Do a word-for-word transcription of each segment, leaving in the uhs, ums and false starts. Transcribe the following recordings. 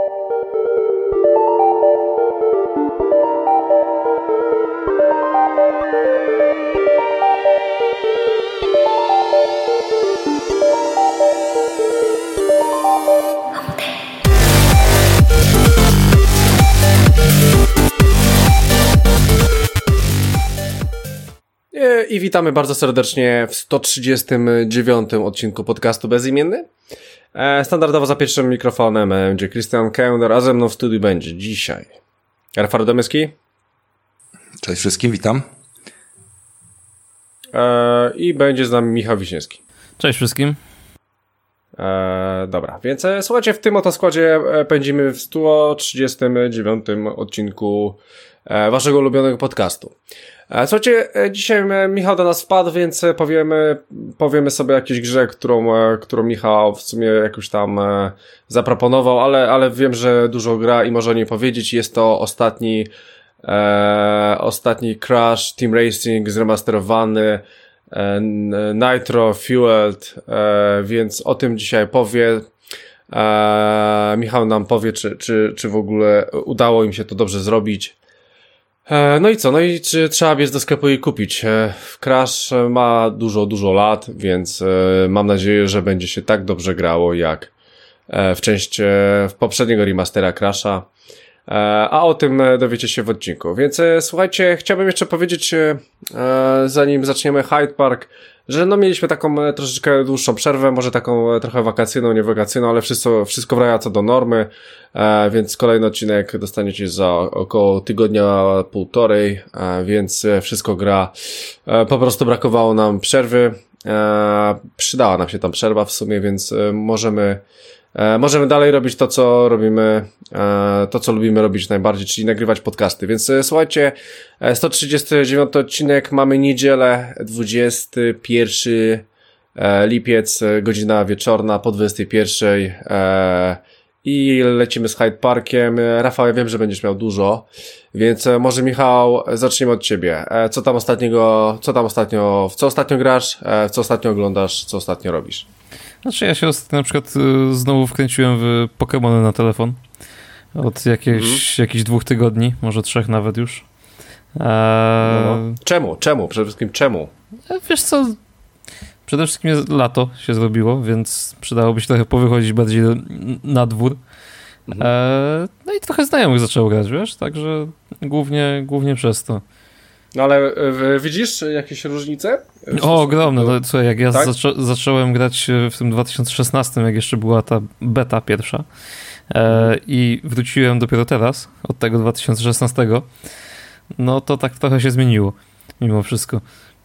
I witamy bardzo serdecznie w sto trzydziestym dziewiątym odcinku podcastu Bezimienny. Standardowo za pierwszym mikrofonem będzie Krystian Kęder, a ze mną w studiu będzie dzisiaj Rafał Domyski. Cześć wszystkim, witam. I będzie z nami Michał Wiśniewski. Cześć wszystkim. E, dobra, więc e, słuchajcie, w tym oto składzie e, pędzimy w sto trzydziestym dziewiątym odcinku e, waszego ulubionego podcastu. E, słuchajcie, e, dzisiaj e, Michał do nas wpadł, więc e, powiemy, powiemy sobie o jakiejś grze, którą, e, którą Michał w sumie jakoś tam e, zaproponował, ale, ale wiem, że dużo gra i może o niej powiedzieć. Jest to ostatni e, ostatni Crash Team Racing zremasterowany, Nitro Fueled, e, więc o tym dzisiaj powie. E, Michał nam powie, czy, czy, czy w ogóle udało im się to dobrze zrobić. E, no i co? No i czy trzeba biec do sklepu i kupić? E, Crash ma dużo, dużo lat, więc e, mam nadzieję, że będzie się tak dobrze grało jak e, w części e, w poprzedniego remastera Crasha. A o tym dowiecie się w odcinku. Więc słuchajcie, chciałbym jeszcze powiedzieć, zanim zaczniemy Hyde Park, że no mieliśmy taką troszeczkę dłuższą przerwę, może taką trochę wakacyjną, nie wakacyjną, ale wszystko, wszystko wraca do normy, więc kolejny odcinek dostaniecie za około tygodnia, półtorej, więc wszystko gra. Po prostu brakowało nam przerwy, przydała nam się tam przerwa w sumie, więc możemy E, możemy dalej robić to, co robimy, e, to, co lubimy robić najbardziej, czyli nagrywać podcasty. Więc e, słuchajcie, e, sto trzydziesty dziewiąty odcinek, mamy niedzielę, dwudziesty pierwszy e, lipiec, e, godzina wieczorna po dwudziestej pierwszej e, i lecimy z Hyde Parkiem. E, Rafał, ja wiem, że będziesz miał dużo, więc e, może Michał, zaczniemy od ciebie. E, co tam ostatniego, co tam ostatnio, w co ostatnio grasz, e, w co ostatnio oglądasz, co ostatnio robisz? Znaczy ja się ostatnio na przykład y, znowu wkręciłem w Pokemony na telefon od jakichś, mhm. jakichś dwóch tygodni, może trzech nawet już. Eee... No, no. Czemu? Czemu? Przede wszystkim czemu? Wiesz co, przede wszystkim jest lato się zrobiło, więc przydałoby się trochę powychodzić bardziej do, na dwór. Mhm. Eee... No i trochę znajomych zaczęło grać, wiesz, także głównie, głównie przez to. No ale y, widzisz jakieś różnice? O, ogromne. No, słuchaj, jak ja tak? zaczą, zacząłem grać w tym dwa tysiące szesnastym, jak jeszcze była ta beta pierwsza e, mhm. i wróciłem dopiero teraz, od tego dwa tysiące szesnastego, no to tak trochę się zmieniło, mimo wszystko.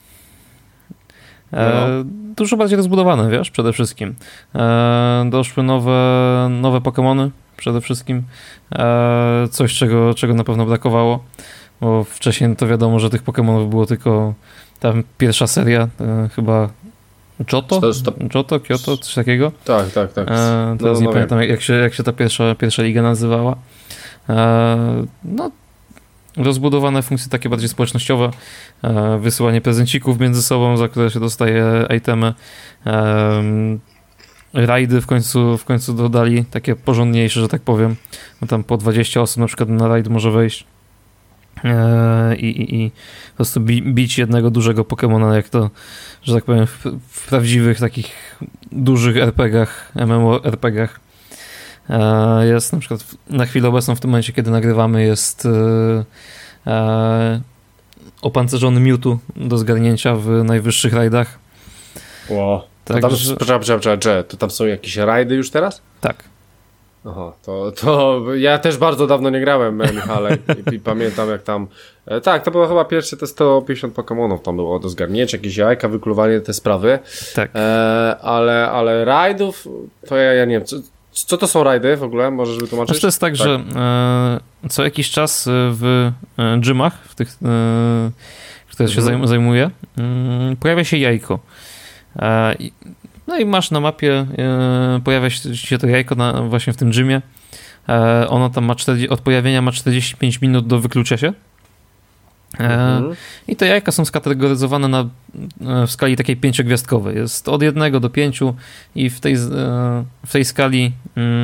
E, no. Dużo bardziej rozbudowane, wiesz, przede wszystkim. E, doszły nowe, nowe Pokemony, przede wszystkim. E, coś, czego, czego na pewno brakowało. Bo wcześniej to wiadomo, że tych Pokemonów było tylko tam pierwsza seria, e, chyba Johto? Johto, Kyoto, coś takiego? Tak, tak, tak. E, teraz no, nie no pamiętam, jak się, jak się ta pierwsza, pierwsza liga nazywała. E, no, rozbudowane funkcje takie bardziej społecznościowe, e, wysyłanie prezencików między sobą, za które się dostaje itemy. E, rajdy w końcu, w końcu dodali, takie porządniejsze, że tak powiem. No tam po dwadzieścia osób na przykład na rajd może wejść. I, i, i po prostu bi, bić jednego dużego Pokemona, jak to, że tak powiem, w, w prawdziwych takich dużych er pe gach, em em o er pe gach. Jest na przykład na chwilę obecną, w tym momencie, kiedy nagrywamy, jest e, e, opancerzony Mewtwo do zgarnięcia w najwyższych rajdach. Wow. Tak, tam, że... przepraszam, przepraszam, to tam są jakieś rajdy już teraz? Tak. Aha, to, to ja też bardzo dawno nie grałem, Michale, i, i pamiętam jak tam, e, tak, to było chyba pierwsze te sto pięćdziesiąt Pokemonów tam było do zgarnięcia, jakieś jajka, wykluwanie, te sprawy, tak. e, ale, ale rajdów, to ja, ja nie wiem, co, co to są rajdy w ogóle, możesz wytłumaczyć? Znaczy to jest tak, tak. że e, co jakiś czas w e, gymach, w tych, e, które się mhm. zajmuje, e, pojawia się jajko. E, No i masz na mapie, e, pojawia się to jajko na, właśnie w tym gymie. E, ono tam ma czterdzieści, od pojawienia ma czterdzieści pięć minut do wyklucia się. E, mhm. I te jajka są skategoryzowane na, w skali takiej pięciogwiazdkowej. Jest od jednego do pięciu i w tej, w tej skali mm,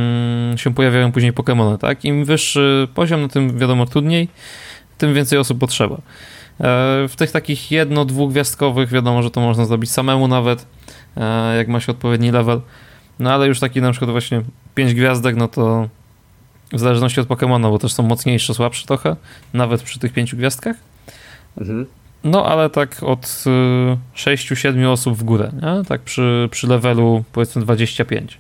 się pojawiają później Pokemony, tak? Im wyższy poziom, no tym wiadomo trudniej, tym więcej osób potrzeba. W tych takich jedno-, dwugwiazdkowych wiadomo, że to można zrobić samemu nawet, jak ma się odpowiedni level. No ale już taki na przykład właśnie pięć gwiazdek, no to w zależności od Pokemona, bo też są mocniejsze, słabsze trochę, nawet przy tych pięciu gwiazdkach. Mhm. No ale tak od sześciu siedmiu osób w górę, nie? Tak przy, przy levelu powiedzmy dwadzieścia pięć.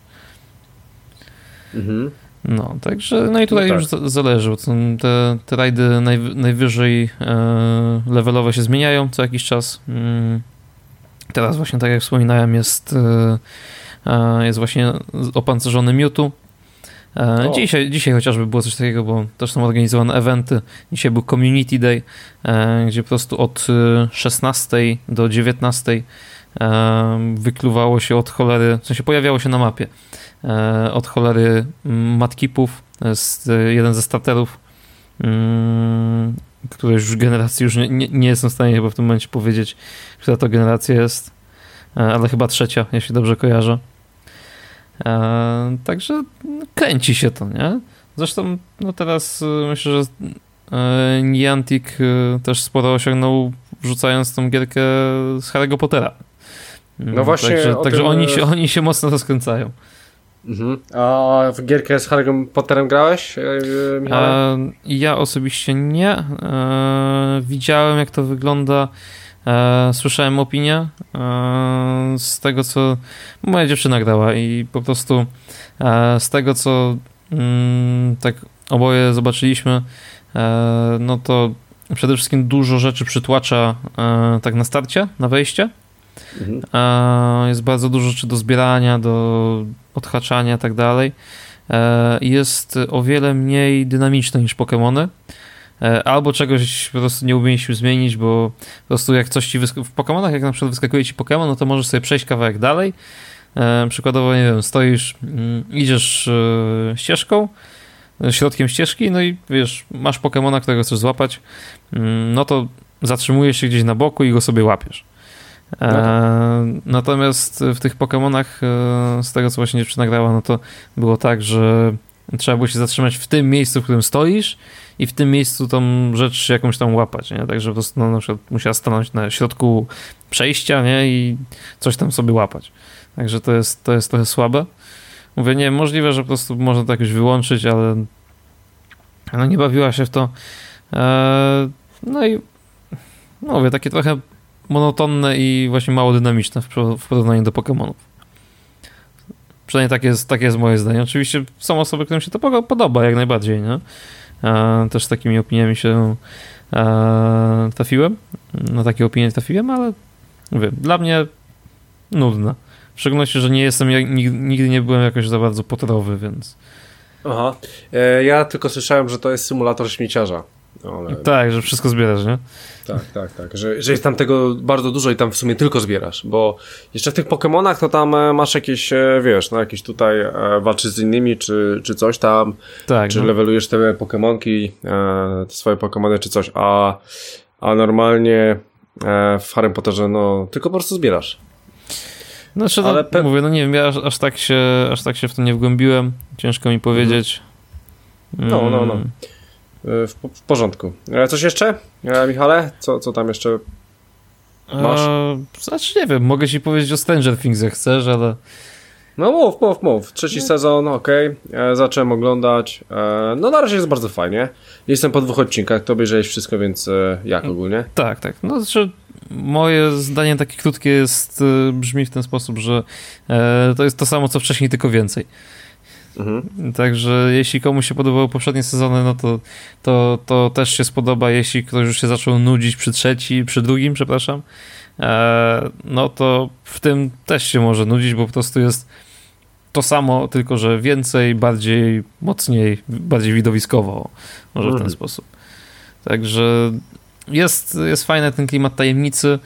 Mhm. No, także, no i tutaj no tak. już zależy, bo te, te rajdy naj, najwyżej e, levelowe się zmieniają co jakiś czas. Mm. Teraz właśnie, tak jak wspominałem, jest, e, jest właśnie opancerzony Mewtwo. E, dzisiaj, dzisiaj chociażby było coś takiego, bo też są organizowane eventy. Dzisiaj był Community Day, e, gdzie po prostu od szesnastej do dziewiętnastej e, wykluwało się od cholery, w sensie pojawiało się na mapie e, od cholery Mudkipów, jest jeden ze starterów, mm, który już generacji już nie, nie, nie jestem w stanie chyba w tym momencie powiedzieć, która to generacja jest, e, ale chyba trzecia, jeśli dobrze kojarzę. E, także kręci się to, nie? Zresztą no teraz myślę, że e, Niantic e, też sporo osiągnął, wrzucając tą gierkę z Harry'ego Pottera. No właśnie. Także, także tym... oni, się, oni się mocno rozkręcają. Mhm. A w gierkę z Harrym Potterem grałeś, Michale? E, ja osobiście nie. E, widziałem, jak to wygląda. E, słyszałem opinię e, z tego, co moja dziewczyna grała i po prostu e, z tego, co mm, tak oboje zobaczyliśmy, e, no to przede wszystkim dużo rzeczy przytłacza e, tak na starcie, na wejście. Mhm. E, jest bardzo dużo rzeczy do zbierania, do odhaczania i tak dalej. E, jest o wiele mniej dynamiczne niż Pokemony. Albo czegoś po prostu nie umieliśmy zmienić, bo po prostu jak coś ci wyskakuje w Pokemonach, jak na przykład wyskakuje ci Pokemon, no to możesz sobie przejść kawałek dalej. E, przykładowo, nie wiem, stoisz, mm, idziesz e, ścieżką, środkiem ścieżki, no i wiesz, masz Pokemona, którego chcesz złapać, mm, no to zatrzymujesz się gdzieś na boku i go sobie łapiesz. E, no. Natomiast w tych Pokemonach, e, z tego co właśnie dziewczyna grała, no to było tak, że trzeba było się zatrzymać w tym miejscu, w którym stoisz i w tym miejscu tą rzecz jakąś tam łapać, nie? Także po prostu no, na przykład musiała stanąć na środku przejścia, nie? I coś tam sobie łapać. Także to jest, to jest trochę słabe. Mówię, nie, możliwe, że po prostu można to jakoś wyłączyć, ale no nie bawiła się w to. Eee, no i no mówię, takie trochę monotonne i właśnie mało dynamiczne w, w porównaniu do Pokemonów. Przynajmniej tak jest, tak jest moje zdanie. Oczywiście są osoby, którym się to podoba jak najbardziej, nie? E, też z takimi opiniami się e, trafiłem. Na takie opinie trafiłem, ale mówię, dla mnie nudne. W szczególności, że nie jestem, ja nigdy nie byłem jakoś za bardzo potorowy, więc... Aha. E, ja tylko słyszałem, że to jest symulator śmieciarza. Ale... Tak, że wszystko zbierasz, nie? Tak, tak, tak. Że, że jest tam tego bardzo dużo i tam w sumie tylko zbierasz, bo jeszcze w tych Pokemonach to tam masz jakieś, wiesz, no jakieś tutaj walczysz z innymi, czy, czy coś tam, tak, czy no. levelujesz te Pokemonki, te swoje Pokemony, czy coś, a, a normalnie w Harrym Potterze, no, tylko po prostu zbierasz. Znaczy, no, pe... mówię, no nie wiem, ja aż, aż, tak się, aż tak się w to nie wgłębiłem, ciężko mi powiedzieć. Mm. No, no, no. W, w porządku. Coś jeszcze, Michale? Co, co tam jeszcze masz? Eee, znaczy nie wiem, mogę ci powiedzieć o Stranger Things, jak chcesz, ale... No mów, mów, mów. Trzeci no. sezon, okej. Okay. Zacząłem oglądać. E, no na razie jest bardzo fajnie. Jestem po dwóch odcinkach, to obejrzałeś wszystko, więc e, jak ogólnie? Tak, tak. No znaczy moje zdanie takie krótkie jest, brzmi w ten sposób, że e, to jest to samo, co wcześniej, tylko więcej. Mhm. Także jeśli komuś się podobały poprzednie sezony, no to, to, to też się spodoba. Jeśli ktoś już się zaczął nudzić przy trzeci, przy drugim, przepraszam, e, no to w tym też się może nudzić, bo po prostu jest to samo, tylko że więcej, bardziej, mocniej, bardziej widowiskowo, może mhm. w ten sposób. Także jest, jest fajny ten klimat tajemnicy.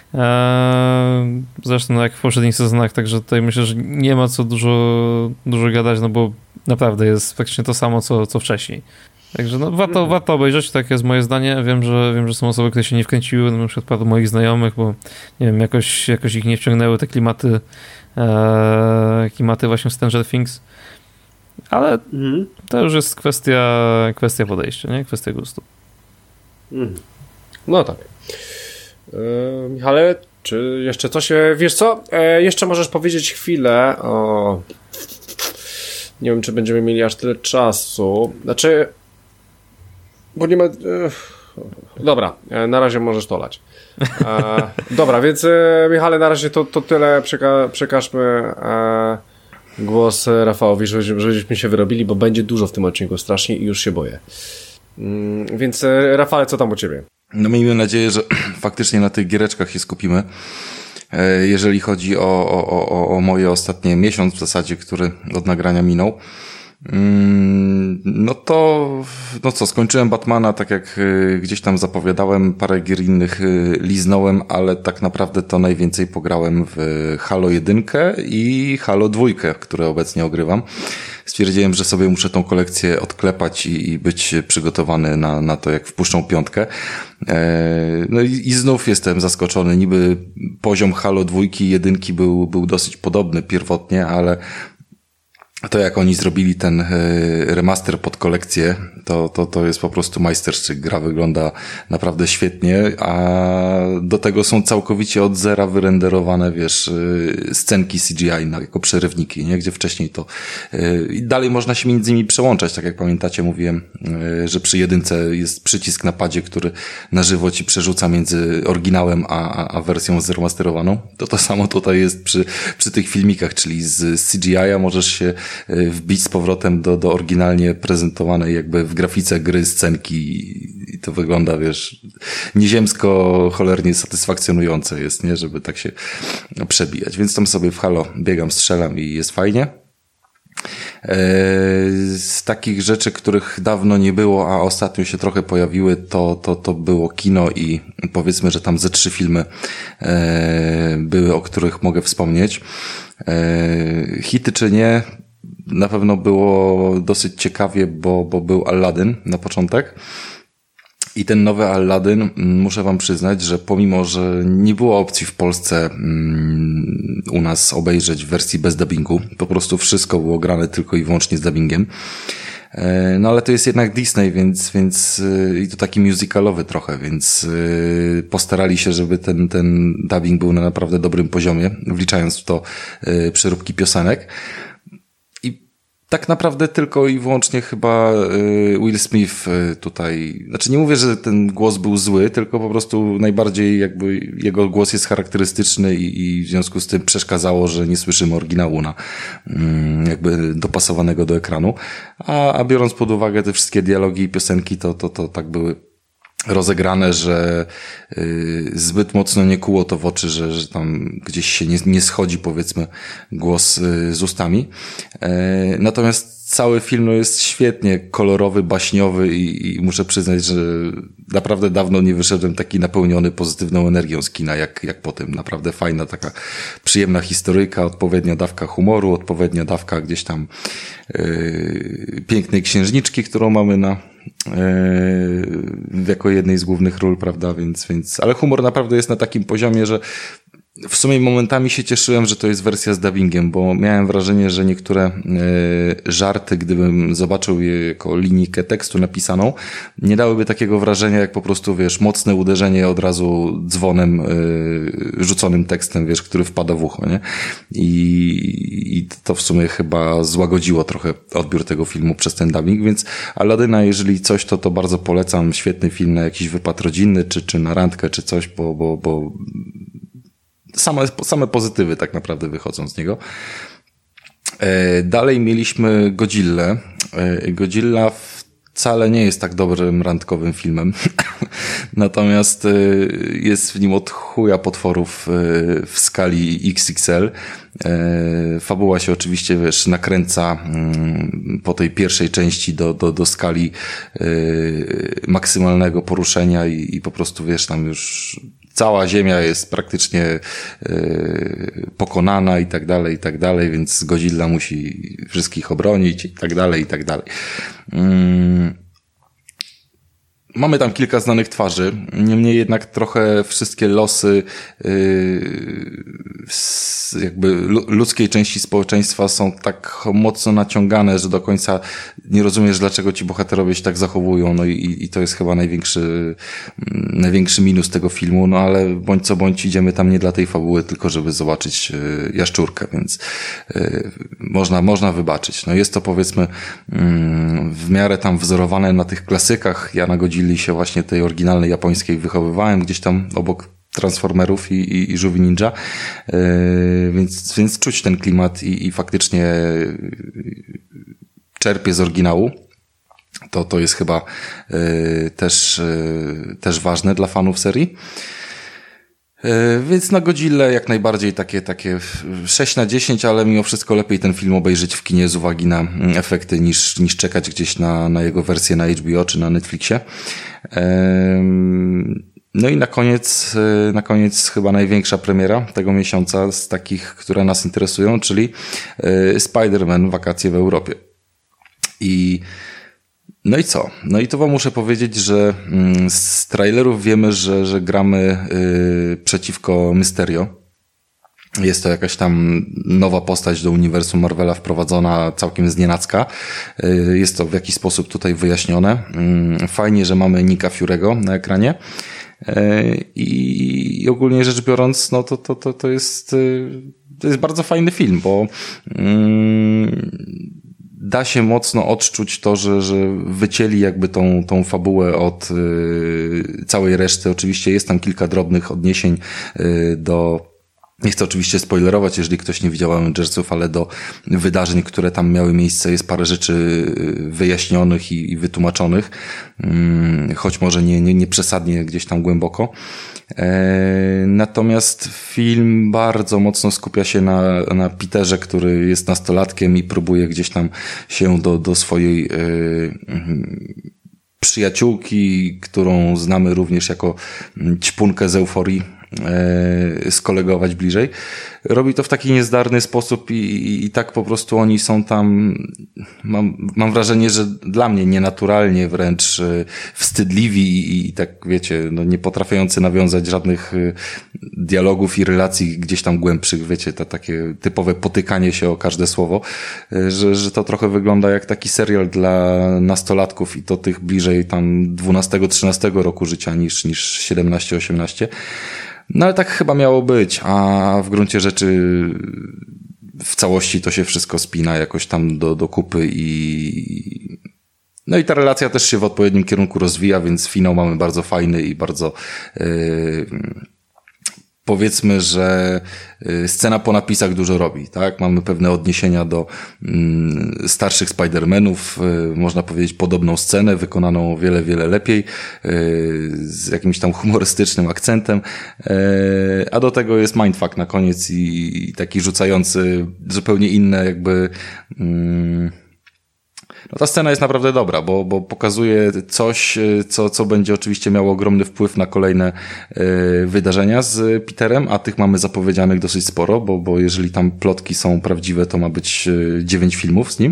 Zresztą no jak w poprzednich sezonach, także tutaj myślę, że nie ma co dużo, dużo gadać, no bo naprawdę jest praktycznie to samo, co, co wcześniej. Także no warto, mm. warto obejrzeć, takie jest moje zdanie. Wiem, że wiem, że są osoby, które się nie wkręciły, no, na przykład paru moich znajomych, bo nie wiem, jakoś, jakoś ich nie wciągnęły te klimaty, e, klimaty właśnie Stranger Things. Ale mhm. to już jest kwestia, kwestia podejścia, nie? Kwestia gustu. Mhm. No tak. Yy, Michale, czy jeszcze coś, wiesz co? E, jeszcze możesz powiedzieć chwilę o... Nie wiem, czy będziemy mieli aż tyle czasu. Znaczy... Bo nie ma... E, dobra, e, na razie możesz to lać. E, dobra, więc e, Michale, na razie to, to tyle. Przeka- przekażmy e, głos Rafałowi, żeby, żebyśmy się wyrobili, bo będzie dużo w tym odcinku strasznie i już się boję. Mm, więc e, Rafale, co tam u ciebie? No miejmy nadzieję, że faktycznie na tych giereczkach się skupimy. Jeżeli chodzi o, o, o, o moje ostatnie miesiąc w zasadzie, który od nagrania minął, no to, no co, skończyłem Batmana, tak jak gdzieś tam zapowiadałem, parę gier innych liznąłem, ale tak naprawdę to najwięcej pograłem w Halo jeden i Halo dwa, które obecnie ogrywam. Stwierdziłem, że sobie muszę tą kolekcję odklepać i, i być przygotowany na, na to, jak wpuszczą piątkę. E, no i, i znów jestem zaskoczony. Niby poziom Halo dwa i jeden był, był dosyć podobny pierwotnie, ale to jak oni zrobili ten e, remaster pod kolekcję, to, to, to jest po prostu majstersztyk. Gra wygląda naprawdę świetnie, a do tego są całkowicie od zera wyrenderowane, wiesz, e, scenki C G I na, jako przerywniki, nie? Gdzie wcześniej to e, i dalej można się między nimi przełączać, tak jak pamiętacie, mówiłem, e, że przy jedynce jest przycisk na padzie, który na żywo ci przerzuca między oryginałem a, a, a wersją zremasterowaną. To to samo tutaj jest przy, przy tych filmikach, czyli z C G I a możesz się wbić z powrotem do, do oryginalnie prezentowanej jakby w grafice gry scenki i to wygląda, wiesz, nieziemsko cholernie satysfakcjonujące jest, nie, żeby tak się przebijać. Więc tam sobie w Halo biegam, strzelam i jest fajnie. Z takich rzeczy, których dawno nie było, a ostatnio się trochę pojawiły, to, to, to było kino i powiedzmy, że tam ze trzy filmy były, o których mogę wspomnieć. Hity czy nie, na pewno było dosyć ciekawie, bo, bo był Aladdin na początek. I ten nowy Aladdin, muszę wam przyznać, że pomimo, że nie było opcji w Polsce um, u nas obejrzeć w wersji bez dubbingu, po prostu wszystko było grane tylko i wyłącznie z dubbingiem. E, no ale to jest jednak Disney, więc, więc yy, i to taki musicalowy trochę, więc yy, postarali się, żeby ten, ten dubbing był na naprawdę dobrym poziomie, wliczając w to yy, przeróbki piosenek. Tak naprawdę tylko i wyłącznie chyba Will Smith tutaj, znaczy nie mówię, że ten głos był zły, tylko po prostu najbardziej jakby jego głos jest charakterystyczny i, i w związku z tym przeszkadzało, że nie słyszymy oryginału na jakby dopasowanego do ekranu, a, a biorąc pod uwagę te wszystkie dialogi i piosenki, to, to, to tak były rozegrane, że y, zbyt mocno nie kuło to w oczy, że, że tam gdzieś się nie, nie schodzi, powiedzmy, głos y, z ustami. E, natomiast cały film no, jest świetnie kolorowy, baśniowy i, i muszę przyznać, że naprawdę dawno nie wyszedłem taki napełniony pozytywną energią z kina, jak, jak po tym. Naprawdę fajna, taka przyjemna historyjka, odpowiednia dawka humoru, odpowiednia dawka gdzieś tam y, pięknej księżniczki, którą mamy na Yy, jako jednej z głównych ról, prawda, więc, więc, ale humor naprawdę jest na takim poziomie, że w sumie momentami się cieszyłem, że to jest wersja z dubbingiem, bo miałem wrażenie, że niektóre y, żarty, gdybym zobaczył je jako linijkę tekstu napisaną, nie dałyby takiego wrażenia, jak po prostu, wiesz, mocne uderzenie od razu dzwonem y, rzuconym tekstem, wiesz, który wpada w ucho, nie? I, i to w sumie chyba złagodziło trochę odbiór tego filmu przez ten dubbing, więc Aladyna, jeżeli coś, to to bardzo polecam. Świetny film na jakiś wypad rodzinny, czy, czy na randkę, czy coś, bo, bo, bo Same, same pozytywy tak naprawdę wychodzą z niego. E, dalej mieliśmy Godzillę. E, Godzilla wcale nie jest tak dobrym randkowym filmem. Natomiast e, jest w nim od chuja potworów e, w skali X X L. E, fabuła się oczywiście, wiesz, nakręca mm, po tej pierwszej części do, do, do skali e, maksymalnego poruszenia i, i po prostu, wiesz, tam już cała ziemia jest praktycznie yy, pokonana i tak dalej, i tak dalej, więc Godzilla musi wszystkich obronić i tak dalej, i tak dalej. Yy. Mamy tam kilka znanych twarzy, niemniej jednak trochę wszystkie losy yy, jakby ludzkiej części społeczeństwa są tak mocno naciągane, że do końca nie rozumiesz, dlaczego ci bohaterowie się tak zachowują, no i, i to jest chyba największy największy minus tego filmu, no ale bądź co bądź idziemy tam nie dla tej fabuły, tylko żeby zobaczyć yy, jaszczurkę, więc yy, można, można wybaczyć. No jest to powiedzmy yy, w miarę tam wzorowane na tych klasykach. Ja na Godzilla się właśnie tej oryginalnej japońskiej wychowywałem gdzieś tam obok Transformerów i, i, i Żółwi Ninja, yy, więc, więc czuć ten klimat i, i faktycznie czerpie z oryginału. To, to jest chyba yy, też, yy, też ważne dla fanów serii. Więc na Godzillę jak najbardziej takie, takie sześć na dziesięć, ale mimo wszystko lepiej ten film obejrzeć w kinie z uwagi na efekty niż, niż czekać gdzieś na, na jego wersję na H B O czy na Netflixie. No i na koniec, na koniec chyba największa premiera tego miesiąca z takich, które nas interesują, czyli Spider-Man Wakacje w Europie. I No i co? No i to wam muszę powiedzieć, że z trailerów wiemy, że, że gramy yy, przeciwko Mysterio. Jest to jakaś tam nowa postać do uniwersum Marvela wprowadzona całkiem znienacka. Yy, jest to w jakiś sposób tutaj wyjaśnione. Yy, fajnie, że mamy Nicka Fury'ego na ekranie. Yy, i, I ogólnie rzecz biorąc, no to, to, to, to jest, yy, to jest bardzo fajny film, bo yy, da się mocno odczuć to, że, że wycięli jakby tą, tą fabułę od y, całej reszty. Oczywiście jest tam kilka drobnych odniesień y, do, nie chcę oczywiście spoilerować, jeżeli ktoś nie widział Avengersów, ale do wydarzeń, które tam miały miejsce, jest parę rzeczy wyjaśnionych i, i wytłumaczonych, y, choć może nie, nie, nie przesadnie gdzieś tam głęboko. Natomiast film bardzo mocno skupia się na, na Peterze, który jest nastolatkiem i próbuje gdzieś tam się do, do swojej yy, przyjaciółki, którą znamy również jako ćpunkę z Euforii, yy, skolegować bliżej. Robi to w taki niezdarny sposób i, i, i tak po prostu oni są tam, mam, mam wrażenie, że dla mnie nienaturalnie wręcz wstydliwi i, i tak wiecie, no nie potrafiący nawiązać żadnych dialogów i relacji gdzieś tam głębszych, wiecie, to takie typowe potykanie się o każde słowo, że, że to trochę wygląda jak taki serial dla nastolatków i to tych bliżej tam dwunastego trzynastego roku życia niż, niż siedemnaście osiemnaście. No ale tak chyba miało być, a w gruncie rzeczy w całości to się wszystko spina jakoś tam do, do kupy i no i ta relacja też się w odpowiednim kierunku rozwija, więc finał mamy bardzo fajny i bardzo yy, powiedzmy, że scena po napisach dużo robi, tak? Mamy pewne odniesienia do mm, starszych Spider-Manów, y, można powiedzieć podobną scenę, wykonaną o wiele, wiele lepiej, y, z jakimś tam humorystycznym akcentem, y, a do tego jest mindfuck na koniec i, i taki rzucający zupełnie inne jakby... Mm, No ta scena jest naprawdę dobra, bo, bo pokazuje coś, co, co będzie oczywiście miało ogromny wpływ na kolejne y, wydarzenia z Peterem, a tych mamy zapowiedzianych dosyć sporo, bo, bo jeżeli tam plotki są prawdziwe, to ma być dziewięć filmów z nim.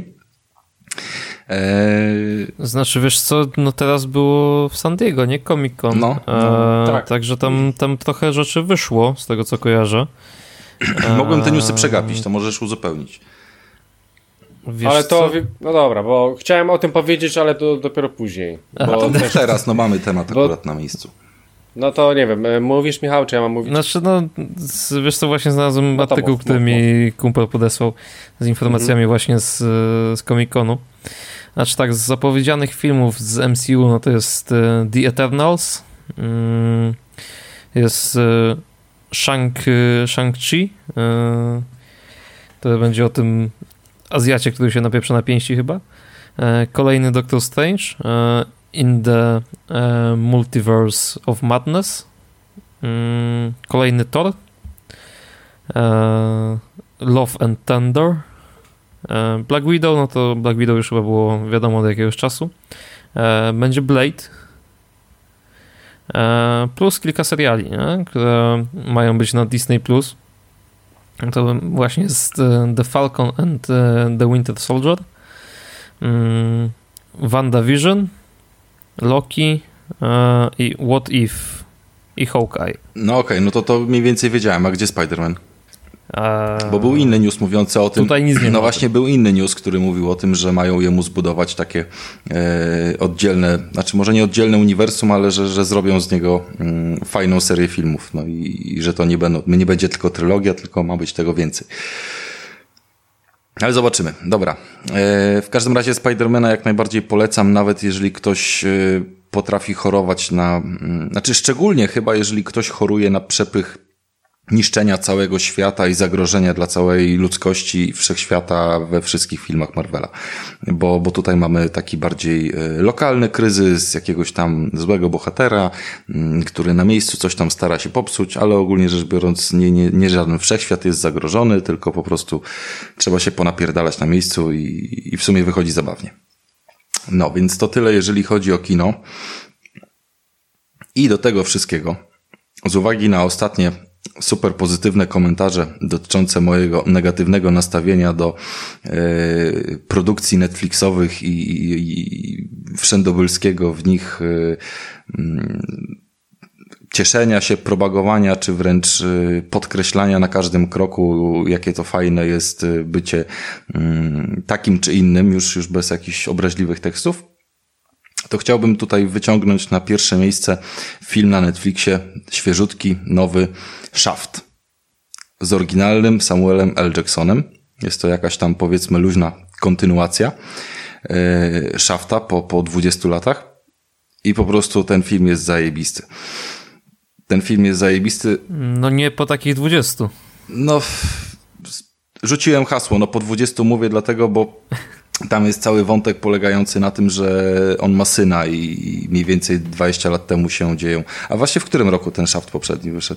Eee... Znaczy, wiesz co, no teraz było w San Diego, nie? Comic Con. No, no eee, tak. Także tam, tam trochę rzeczy wyszło, z tego co kojarzę. Eee... Mogłem te newsy przegapić, to możesz uzupełnić. Wiesz ale to, co? No dobra, bo chciałem o tym powiedzieć, ale to dopiero później. Bo to też teraz, no mamy temat akurat bo, na miejscu. No to nie wiem, mówisz Michał, czy ja mam mówić? Znaczy no, wiesz co, właśnie znalazłem no artykuł, który no, mi kumpel podesłał z informacjami mhm. właśnie z, z Comic-Conu. Znaczy tak, z zapowiedzianych filmów z M C U, no to jest The Eternals, jest Shang, Shang-Chi, to będzie o tym Azjacie, który się napieprza na pięści chyba. Kolejny Doctor Strange, In the Multiverse of Madness. Kolejny Thor. Love and Thunder. Black Widow, no to Black Widow już chyba było wiadomo od jakiegoś czasu. Będzie Blade. Plus kilka seriali, nie? Które mają być na Disney Plus. To właśnie jest The Falcon and the Winter Soldier, WandaVision, Loki, e, i What If i Hawkeye. No okej, okay, no to to mniej więcej wiedziałem, a gdzie Spider-Man? Eee, Bo był inny news mówiący o tym. Tutaj nic nie No ma. właśnie był inny news, który mówił o tym, że mają jemu zbudować takie e, oddzielne, znaczy może nie oddzielne uniwersum, ale że, że zrobią z niego mm, fajną serię filmów. No i, i że to nie będą, nie będzie tylko trylogia, tylko ma być tego więcej. Ale zobaczymy. Dobra. E, w każdym razie Spidermana jak najbardziej polecam, nawet jeżeli ktoś e, potrafi chorować na, mm, znaczy szczególnie chyba jeżeli ktoś choruje na przepych niszczenia całego świata i zagrożenia dla całej ludzkości i wszechświata we wszystkich filmach Marvela. Bo, bo tutaj mamy taki bardziej lokalny kryzys jakiegoś tam złego bohatera, który na miejscu coś tam stara się popsuć, ale ogólnie rzecz biorąc nie, nie, nie żaden wszechświat jest zagrożony, tylko po prostu trzeba się ponapierdalać na miejscu i, i w sumie wychodzi zabawnie. No, więc to tyle, jeżeli chodzi o kino. I do tego wszystkiego, z uwagi na ostatnie super pozytywne komentarze dotyczące mojego negatywnego nastawienia do e, produkcji Netflixowych i, i, i wszędobylskiego w nich e, m, cieszenia się, propagowania, czy wręcz e, podkreślania na każdym kroku, jakie to fajne jest bycie m, takim czy innym, już, już bez jakichś obraźliwych tekstów. To chciałbym tutaj wyciągnąć na pierwsze miejsce film na Netflixie, świeżutki, nowy Shaft. Z oryginalnym Samuelem L. Jacksonem. Jest to jakaś tam, powiedzmy, luźna kontynuacja yy, Shafta po, po dwudziestu latach. I po prostu ten film jest zajebisty. Ten film jest zajebisty. No nie po takich dwudziestu. No, rzuciłem hasło, no po dwudziestu mówię dlatego, bo tam jest cały wątek polegający na tym, że on ma syna i mniej więcej dwadzieścia lat temu się dzieją. A właśnie w którym roku ten Shaft poprzedni wyszedł?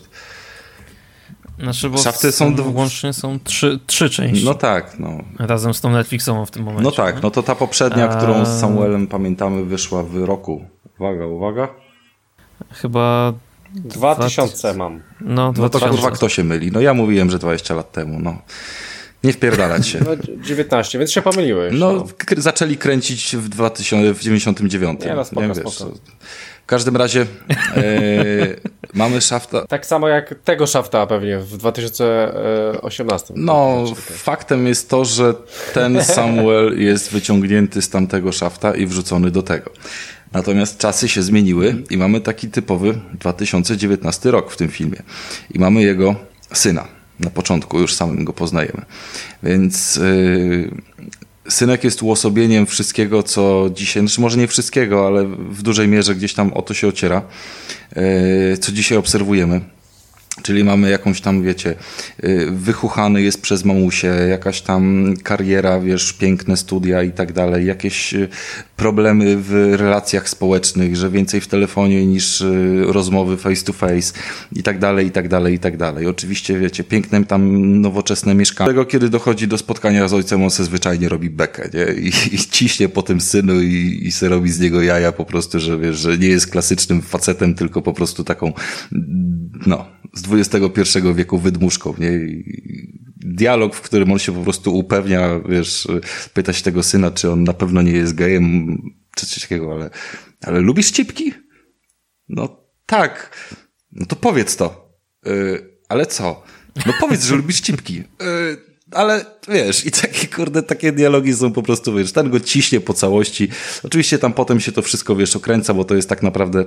Znaczy, bo Shafty są dw... łącznie są trzy, trzy części. No tak, no. Razem z tą Netflixową w tym momencie. No tak, nie? no to ta poprzednia, A... którą z Samuelem pamiętamy, wyszła w roku. Uwaga, uwaga. Chyba... Dwa tysiące mam. No, No to kurwa kto się myli? No ja mówiłem, że dwadzieścia lat temu, no. Nie wpierdalać się. No dziewiętnaście, więc się pomyliłeś. No, no. K- zaczęli kręcić w, dwa tysiące, w dziewięćdziesiątym dziewiątym. Nie, no spoko, nie, wiesz, spoko. W każdym razie e, mamy Shafta. Tak samo jak tego Shafta pewnie w dwa tysiące osiemnastym. No, faktem jest to, że ten Samuel jest wyciągnięty z tamtego Shafta i wrzucony do tego. Natomiast czasy się zmieniły i mamy taki typowy dwa tysiące dziewiętnasty rok w tym filmie. I mamy jego syna. Na początku już samym go poznajemy. Więc yy, synek jest uosobieniem wszystkiego, co dzisiaj, znaczy może nie wszystkiego, ale w dużej mierze gdzieś tam o to się ociera, yy, co dzisiaj obserwujemy. Czyli mamy jakąś tam, wiecie, wychuchany jest przez mamusię, jakaś tam kariera, wiesz, piękne studia i tak dalej, jakieś problemy w relacjach społecznych, że więcej w telefonie niż rozmowy face to face i tak dalej, i tak dalej, i tak dalej. Oczywiście, wiecie, piękne tam nowoczesne mieszkanie. Tego, kiedy dochodzi do spotkania z ojcem, on se zwyczajnie robi bekę, nie? I, i ciśnie po tym synu i, i se robi z niego jaja po prostu, że wiesz, że nie jest klasycznym facetem, tylko po prostu taką, no, z dwudziestego pierwszego wieku wydmuszką, nie? I dialog, w którym on się po prostu upewnia, wiesz, pyta się tego syna, czy on na pewno nie jest gejem, czy coś takiego, ale, ale lubisz cipki? No tak. No to powiedz to. Yy, ale co? No powiedz, że lubisz cipki. Yy, ale wiesz, i takie kurde, takie dialogi są po prostu, wiesz, ten go ciśnie po całości. Oczywiście tam potem się to wszystko, wiesz, okręca, bo to jest tak naprawdę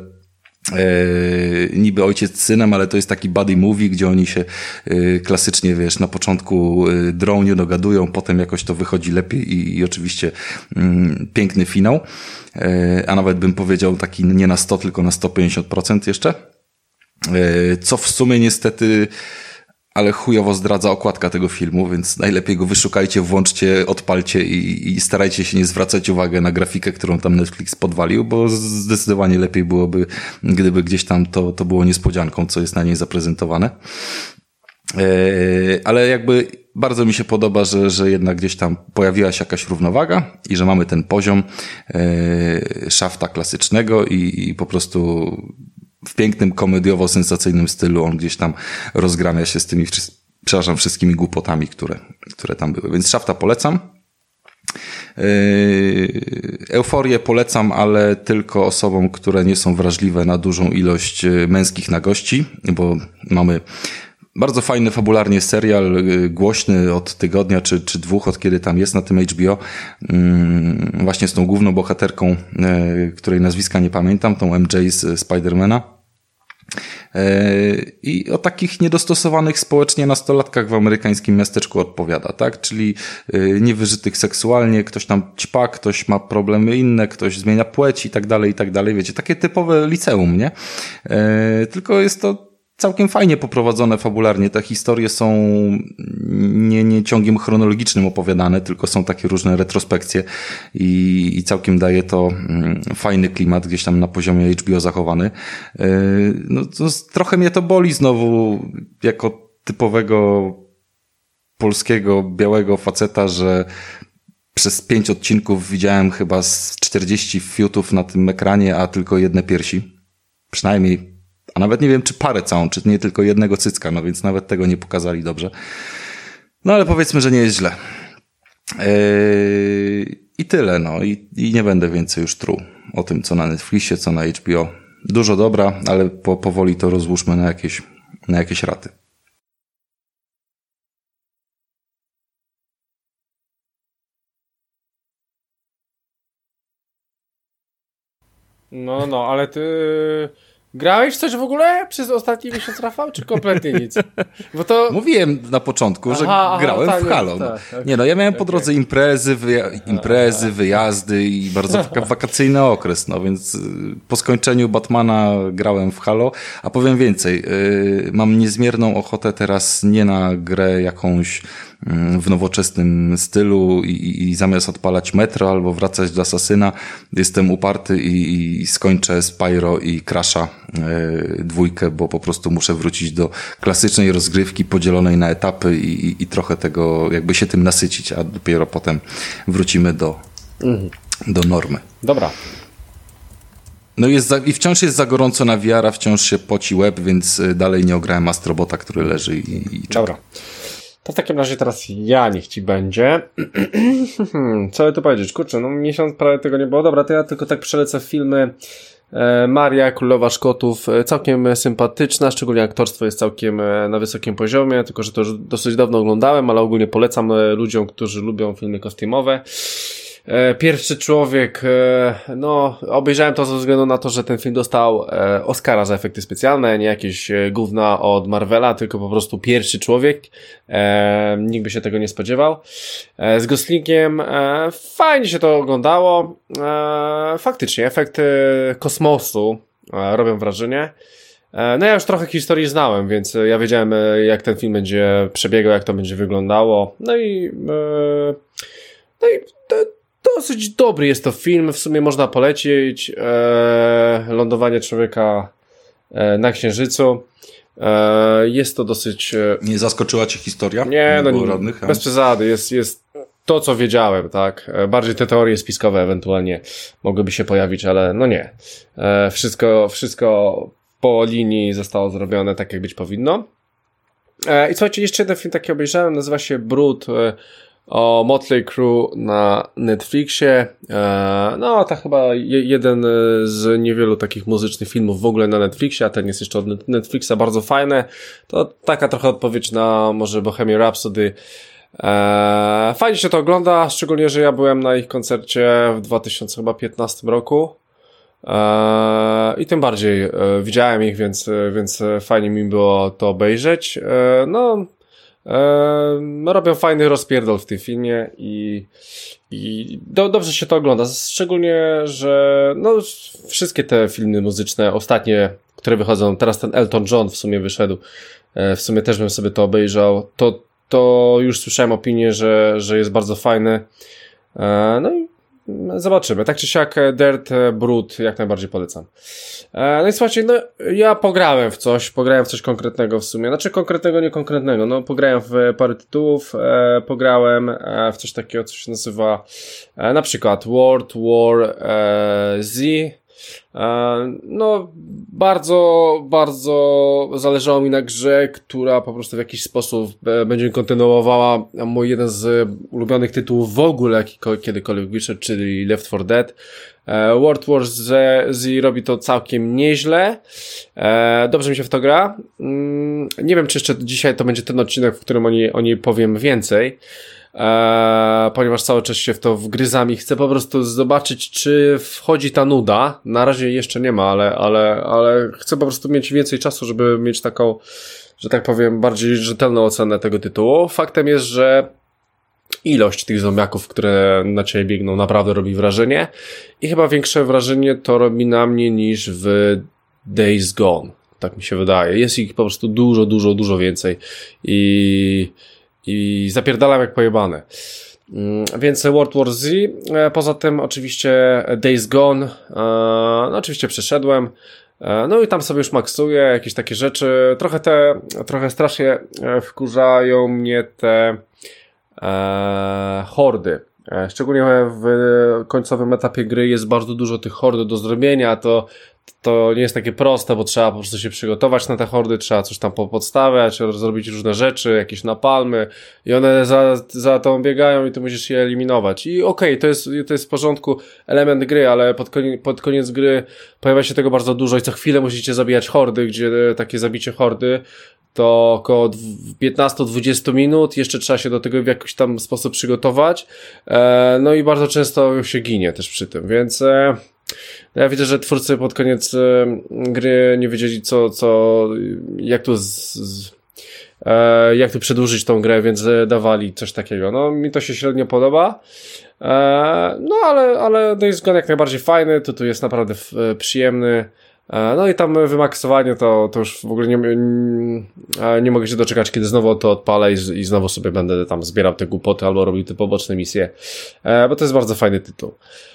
Yy, niby ojciec z synem, ale to jest taki buddy movie, gdzie oni się yy, klasycznie, wiesz, na początku yy, drą, nie dogadują, potem jakoś to wychodzi lepiej i, i oczywiście yy, piękny finał, yy, a nawet bym powiedział taki nie na sto, tylko na sto pięćdziesiąt procent jeszcze, yy, co w sumie niestety ale chujowo zdradza okładka tego filmu, więc najlepiej go wyszukajcie, włączcie, odpalcie i, i starajcie się nie zwracać uwagi na grafikę, którą tam Netflix podwalił, bo zdecydowanie lepiej byłoby, gdyby gdzieś tam to, to było niespodzianką, co jest na niej zaprezentowane. Eee, ale jakby bardzo mi się podoba, że, że jednak gdzieś tam pojawiła się jakaś równowaga i że mamy ten poziom eee, Shafta klasycznego i, i po prostu w pięknym, komediowo-sensacyjnym stylu on gdzieś tam rozgramia się z tymi, przepraszam, wszystkimi głupotami, które, które tam były. Więc Shafta polecam. Yy, Euforię polecam, ale tylko osobom, które nie są wrażliwe na dużą ilość męskich nagości, bo mamy bardzo fajny fabularnie serial, głośny od tygodnia czy, czy dwóch, od kiedy tam jest na tym H B O, właśnie z tą główną bohaterką, której nazwiska nie pamiętam, tą M J z Spidermana. I o takich niedostosowanych społecznie nastolatkach w amerykańskim miasteczku odpowiada, tak? Czyli niewyżytych seksualnie, ktoś tam ćpa, ktoś ma problemy inne, ktoś zmienia płeć i tak dalej, i tak dalej. Wiecie, takie typowe liceum, nie? Tylko jest to całkiem fajnie poprowadzone fabularnie. Te historie są nie, nie ciągiem chronologicznym opowiadane, tylko są takie różne retrospekcje i, i całkiem daje to fajny klimat gdzieś tam na poziomie H B O zachowany. No, to, trochę mnie to boli znowu jako typowego polskiego, białego faceta, że przez pięć odcinków widziałem chyba z czterdzieści fiutów na tym ekranie, a tylko jedne piersi. Przynajmniej a nawet nie wiem, czy parę całą, czy nie tylko jednego cycka, no więc nawet tego nie pokazali dobrze. No ale powiedzmy, że nie jest źle. Yy, I tyle, no. I, I nie będę więcej już truł o tym, co na Netflixie, co na H B O. Dużo dobra, ale po, powoli to rozłóżmy na jakieś, na jakieś raty. No, no, ale ty... Grałeś coś w ogóle przez ostatni miesiąc, Rafał, czy kompletnie nic? Bo to... Mówiłem na początku, że aha, grałem aha, tak, w Halo. No. Tak, okay, nie no, ja miałem po drodze okay. imprezy, wyja- imprezy, aha, wyjazdy i bardzo wakacyjny okres, no więc po skończeniu Batmana grałem w Halo, a powiem więcej, yy, mam niezmierną ochotę teraz nie na grę jakąś w nowoczesnym stylu i, i zamiast odpalać Metro albo wracać do Asasyna, jestem uparty i, i skończę Spyro i Crasha yy, dwójkę, bo po prostu muszę wrócić do klasycznej rozgrywki podzielonej na etapy i, i, i trochę tego jakby się tym nasycić, a dopiero potem wrócimy do, mhm. do normy. Dobra. No jest za, i wciąż jest za gorąco na V R a, wciąż się poci łeb, więc dalej nie ograłem Astrobota, który leży i, i czeka. Dobra. To w takim razie teraz ja niech ci będzie. Co by tu powiedzieć? Kurczę, no miesiąc prawie tego nie było. Dobra, to ja tylko tak przelecę filmy. E, Maria, Królowa Szkotów, e, całkiem sympatyczna, szczególnie aktorstwo jest całkiem e, na wysokim poziomie, tylko że to już dosyć dawno oglądałem, ale ogólnie polecam e, ludziom, którzy lubią filmy kostiumowe. Pierwszy człowiek, no obejrzałem to ze względu na to, że ten film dostał Oscara za efekty specjalne, nie jakieś gówna od Marvela, tylko po prostu Pierwszy człowiek. Nikt by się tego nie spodziewał. Z Goslingiem fajnie się to oglądało. Faktycznie efekty kosmosu robią wrażenie. No ja już trochę historii znałem, więc ja wiedziałem, jak ten film będzie przebiegał, jak to będzie wyglądało. No i no i dosyć dobry jest to film, w sumie można polecić. E, lądowanie człowieka e, na Księżycu. E, jest to dosyć... E, nie zaskoczyła cię historia? Nie, no nie, radnych, bez przesady. Jest, jest to, co wiedziałem, tak. E, bardziej te teorie spiskowe ewentualnie mogłyby się pojawić, ale no nie. E, wszystko, wszystko po linii zostało zrobione tak, jak być powinno. E, I słuchajcie, jeszcze jeden film taki obejrzałem, nazywa się Brud, e, o Motley Crue na Netflixie. No, to chyba jeden z niewielu takich muzycznych filmów w ogóle na Netflixie, a ten jest jeszcze od Netflixa, bardzo fajne. To taka trochę odpowiedź na może Bohemian Rhapsody. Fajnie się to ogląda, szczególnie, że ja byłem na ich koncercie w dwa tysiące piętnastym roku. I tym bardziej widziałem ich, więc, więc fajnie mi było to obejrzeć. No, Eee, robią fajny rozpierdol w tym filmie i, i do, dobrze się to ogląda, szczególnie, że no, wszystkie te filmy muzyczne, ostatnie, które wychodzą, teraz ten Elton John w sumie wyszedł, e, w sumie też bym sobie to obejrzał, to, to już słyszałem opinię, że, że jest bardzo fajny, e, no i zobaczymy. Tak czy siak Dirt Brut jak najbardziej polecam. No i słuchajcie, no ja pograłem w coś, pograłem w coś konkretnego w sumie. Znaczy konkretnego, nie konkretnego. No pograłem w parę tytułów, e, pograłem w coś takiego, co się nazywa e, na przykład World War e, Z. No, bardzo, bardzo zależało mi na grze, która po prostu w jakiś sposób będzie kontynuowała mój jeden z ulubionych tytułów w ogóle, kiedykolwiek wyszedł, czyli Left four Dead. World War Z, Z robi to całkiem nieźle. Dobrze mi się w to gra. Nie wiem, czy jeszcze dzisiaj to będzie ten odcinek, w którym o niej, o niej powiem więcej. Eee, ponieważ cały czas się w to wgryzam i chcę po prostu zobaczyć, czy wchodzi ta nuda. Na razie jeszcze nie ma, ale, ale, ale chcę po prostu mieć więcej czasu, żeby mieć taką, że tak powiem, bardziej rzetelną ocenę tego tytułu. Faktem jest, że ilość tych zombiaków, które na ciebie biegną, naprawdę robi wrażenie i chyba większe wrażenie to robi na mnie niż w Days Gone. Tak mi się wydaje. Jest ich po prostu dużo, dużo, dużo więcej i i zapierdalam jak pojebane. Więc World War Z, poza tym oczywiście Days Gone, no oczywiście przeszedłem, no i tam sobie już maksuję jakieś takie rzeczy, trochę te, trochę strasznie wkurzają mnie te e, hordy. Szczególnie w końcowym etapie gry jest bardzo dużo tych hord do zrobienia, to to nie jest takie proste, bo trzeba po prostu się przygotować na te hordy, trzeba coś tam podstawiać, zrobić różne rzeczy, jakieś napalmy i one za, za tą biegają i ty musisz je eliminować. I okej, okay, to jest, to jest w porządku element gry, ale pod koniec, pod koniec gry pojawia się tego bardzo dużo i co chwilę musicie zabijać hordy, gdzie takie zabicie hordy to około piętnaście do dwudziestu minut, jeszcze trzeba się do tego w jakiś tam sposób przygotować, no i bardzo często się ginie też przy tym, więc ja widzę, że twórcy pod koniec gry nie wiedzieli co, co, jak tu z, z, jak tu przedłużyć tą grę, więc dawali coś takiego. No, mi to się średnio podoba. No, ale, ale Days Gone jak najbardziej fajny, to tu jest naprawdę przyjemny. No i tam wymaksowanie to, to już w ogóle nie, nie, nie mogę się doczekać, kiedy znowu to odpalę i, i znowu sobie będę tam zbierał te głupoty albo robił te poboczne misje, bo to jest bardzo fajny tytuł.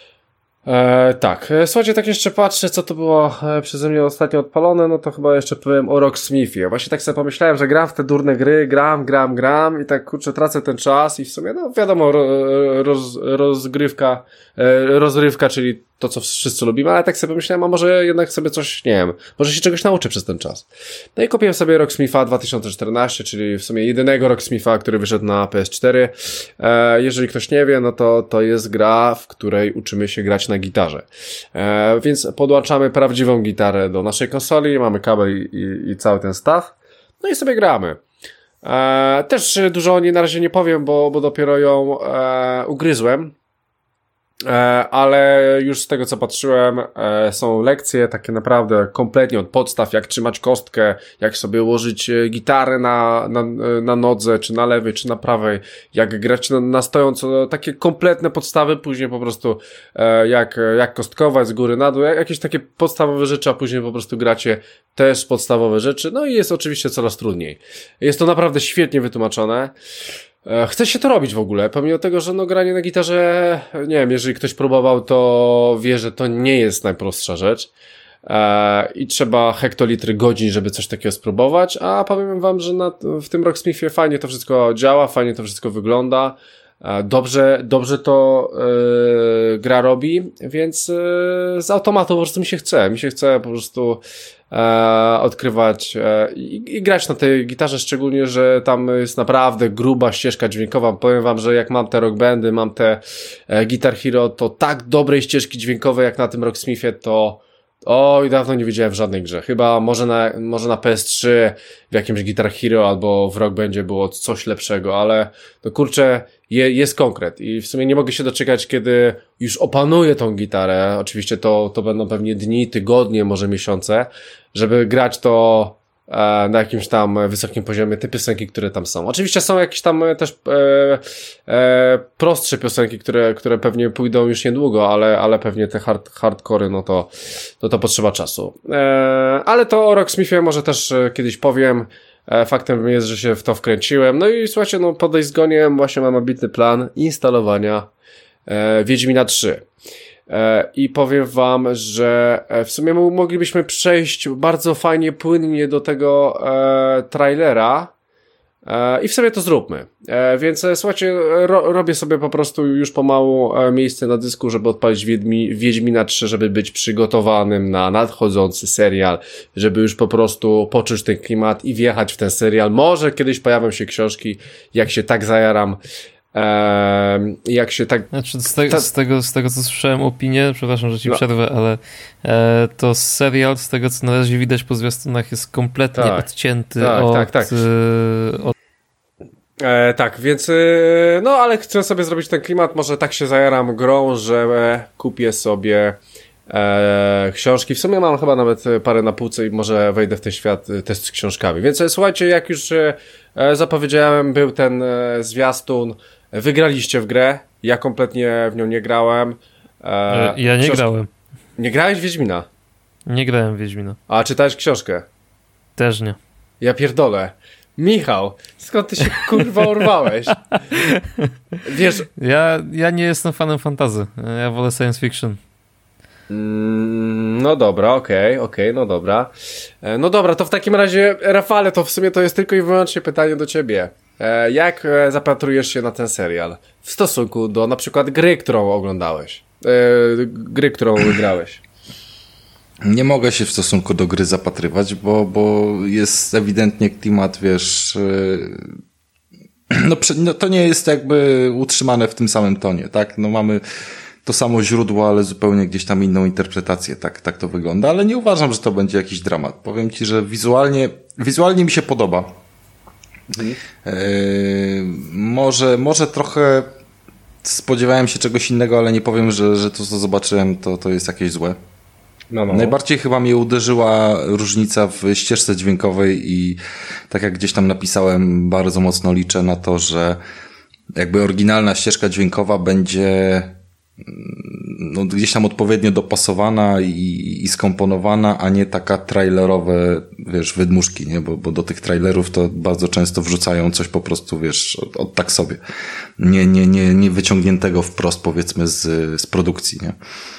E, tak, słuchajcie, tak jeszcze patrzę, co to było przeze mnie ostatnio odpalone, no to chyba jeszcze powiem o Rocksmithie. Właśnie tak sobie pomyślałem, że gram w te durne gry, gram, gram, gram i tak kurczę, tracę ten czas i w sumie, no wiadomo, roz, rozgrywka, rozrywka, czyli to, co wszyscy lubimy, ale tak sobie pomyślałem, a może jednak sobie coś, nie wiem, może się czegoś nauczę przez ten czas. No i kupiłem sobie Rocksmitha dwa tysiące czternaście, czyli w sumie jedynego Rocksmitha, który wyszedł na P S cztery. E, jeżeli ktoś nie wie, no to to jest gra, w której uczymy się grać na gitarze. E, więc podłączamy prawdziwą gitarę do naszej konsoli, mamy kabel i, i, i cały ten staw, no i sobie gramy. E, też dużo o niej na razie nie powiem, bo, bo dopiero ją e, ugryzłem. Ale już z tego co patrzyłem są lekcje takie naprawdę kompletnie od podstaw, jak trzymać kostkę, jak sobie ułożyć gitarę na, na, na nodze, czy na lewej, czy na prawej, jak grać na, na stojąco, takie kompletne podstawy, później po prostu jak, jak kostkować z góry na dół, jakieś takie podstawowe rzeczy, a później po prostu gracie też podstawowe rzeczy, no i jest oczywiście coraz trudniej. Jest to naprawdę świetnie wytłumaczone. Chce się to robić w ogóle, pomimo tego, że no granie na gitarze, nie wiem, jeżeli ktoś próbował, to wie, że to nie jest najprostsza rzecz e, i trzeba hektolitry godzin, żeby coś takiego spróbować, a powiem wam, że na, w tym Rocksmithie fajnie to wszystko działa, fajnie to wszystko wygląda, e, dobrze, dobrze to e, gra robi, więc e, z automatu po prostu mi się chce, mi się chce po prostu E, odkrywać e, i, i grać na tej gitarze, szczególnie, że tam jest naprawdę gruba ścieżka dźwiękowa. Powiem wam, że jak mam te rock bandy, mam te e, Guitar Hero, to tak dobrej ścieżki dźwiękowej jak na tym Rocksmithie, to oj, dawno nie widziałem w żadnej grze. Chyba może na, może na P S trzy w jakimś Guitar Hero albo w Rock Bandzie było coś lepszego, ale no kurczę, je, jest konkret i w sumie nie mogę się doczekać, kiedy już opanuję tą gitarę. Oczywiście to, to będą pewnie dni, tygodnie, może miesiące, żeby grać to e, na jakimś tam wysokim poziomie, te piosenki, które tam są. Oczywiście są jakieś tam też e, e, prostsze piosenki, które, które pewnie pójdą już niedługo, ale, ale pewnie te hard, hardcory, no to, no to potrzeba czasu. E, ale to o Rocksmithie może też kiedyś powiem. E, faktem jest, że się w to wkręciłem. No i słuchajcie, no po Days Gone'ie właśnie mam ambitny plan instalowania e, Wiedźmina trzy. I powiem wam, że w sumie moglibyśmy przejść bardzo fajnie, płynnie do tego e, trailera, I w sobie to zróbmy. Więc słuchajcie, ro, robię sobie po prostu już pomału miejsce na dysku, żeby odpalić Wiedźmi, Wiedźmina trzy, żeby być przygotowanym na nadchodzący serial, żeby już po prostu poczuć ten klimat i wjechać w ten serial. Może kiedyś pojawią się książki, jak się tak zajaram, Eee, jak się tak... Znaczy, z, te, ta... z, tego, z tego, co słyszałem opinię, przepraszam, że ci no. przerwę, ale e, to serial, z tego, co na razie widać po zwiastunach, jest kompletnie tak. odcięty tak, od... Tak, tak, e, od... E, tak, więc e, no, ale chcę sobie zrobić ten klimat, może tak się zajaram grą, że e, kupię sobie e, książki. W sumie mam chyba nawet parę na półce i może wejdę w ten świat e, też z książkami. Więc e, słuchajcie, jak już e, zapowiedziałem, był ten e, zwiastun. Wygraliście w grę, ja kompletnie w nią nie grałem. E, ja nie książ... grałem. Nie grałeś w Wiedźmina? Nie grałem w Wiedźmina. A czytałeś książkę? Też nie. Ja pierdolę. Michał, skąd ty się kurwa urwałeś? Wiesz... Ja, ja nie jestem fanem fantasy, ja wolę science fiction. Mm, no dobra, okej, okay, okej, okay, no dobra. E, no dobra, to w takim razie, Rafale, to w sumie to jest tylko i wyłącznie pytanie do ciebie. Jak zapatrujesz się na ten serial w stosunku do na przykład gry, którą oglądałeś, e, gry, którą grałeś? Nie mogę się w stosunku do gry zapatrywać, bo, bo jest ewidentnie klimat, wiesz, no, no to nie jest jakby utrzymane w tym samym tonie, tak? No mamy to samo źródło, ale zupełnie gdzieś tam inną interpretację, tak, tak to wygląda, ale nie uważam, że to będzie jakiś dramat. Powiem ci, że wizualnie, wizualnie mi się podoba. Mhm. Yy, może, może trochę spodziewałem się czegoś innego, ale nie powiem, że, że to co zobaczyłem to, to jest jakieś złe. No, no. Najbardziej chyba mnie uderzyła różnica w ścieżce dźwiękowej i tak jak gdzieś tam napisałem, bardzo mocno liczę na to, że jakby oryginalna ścieżka dźwiękowa będzie no, gdzieś tam odpowiednio dopasowana i, i skomponowana, a nie taka trailerowe, wiesz, wydmuszki, nie? Bo, bo do tych trailerów to bardzo często wrzucają coś po prostu, wiesz, od, od tak sobie. Nie, nie, nie, nie wyciągniętego wprost, powiedzmy, z, z produkcji, nie?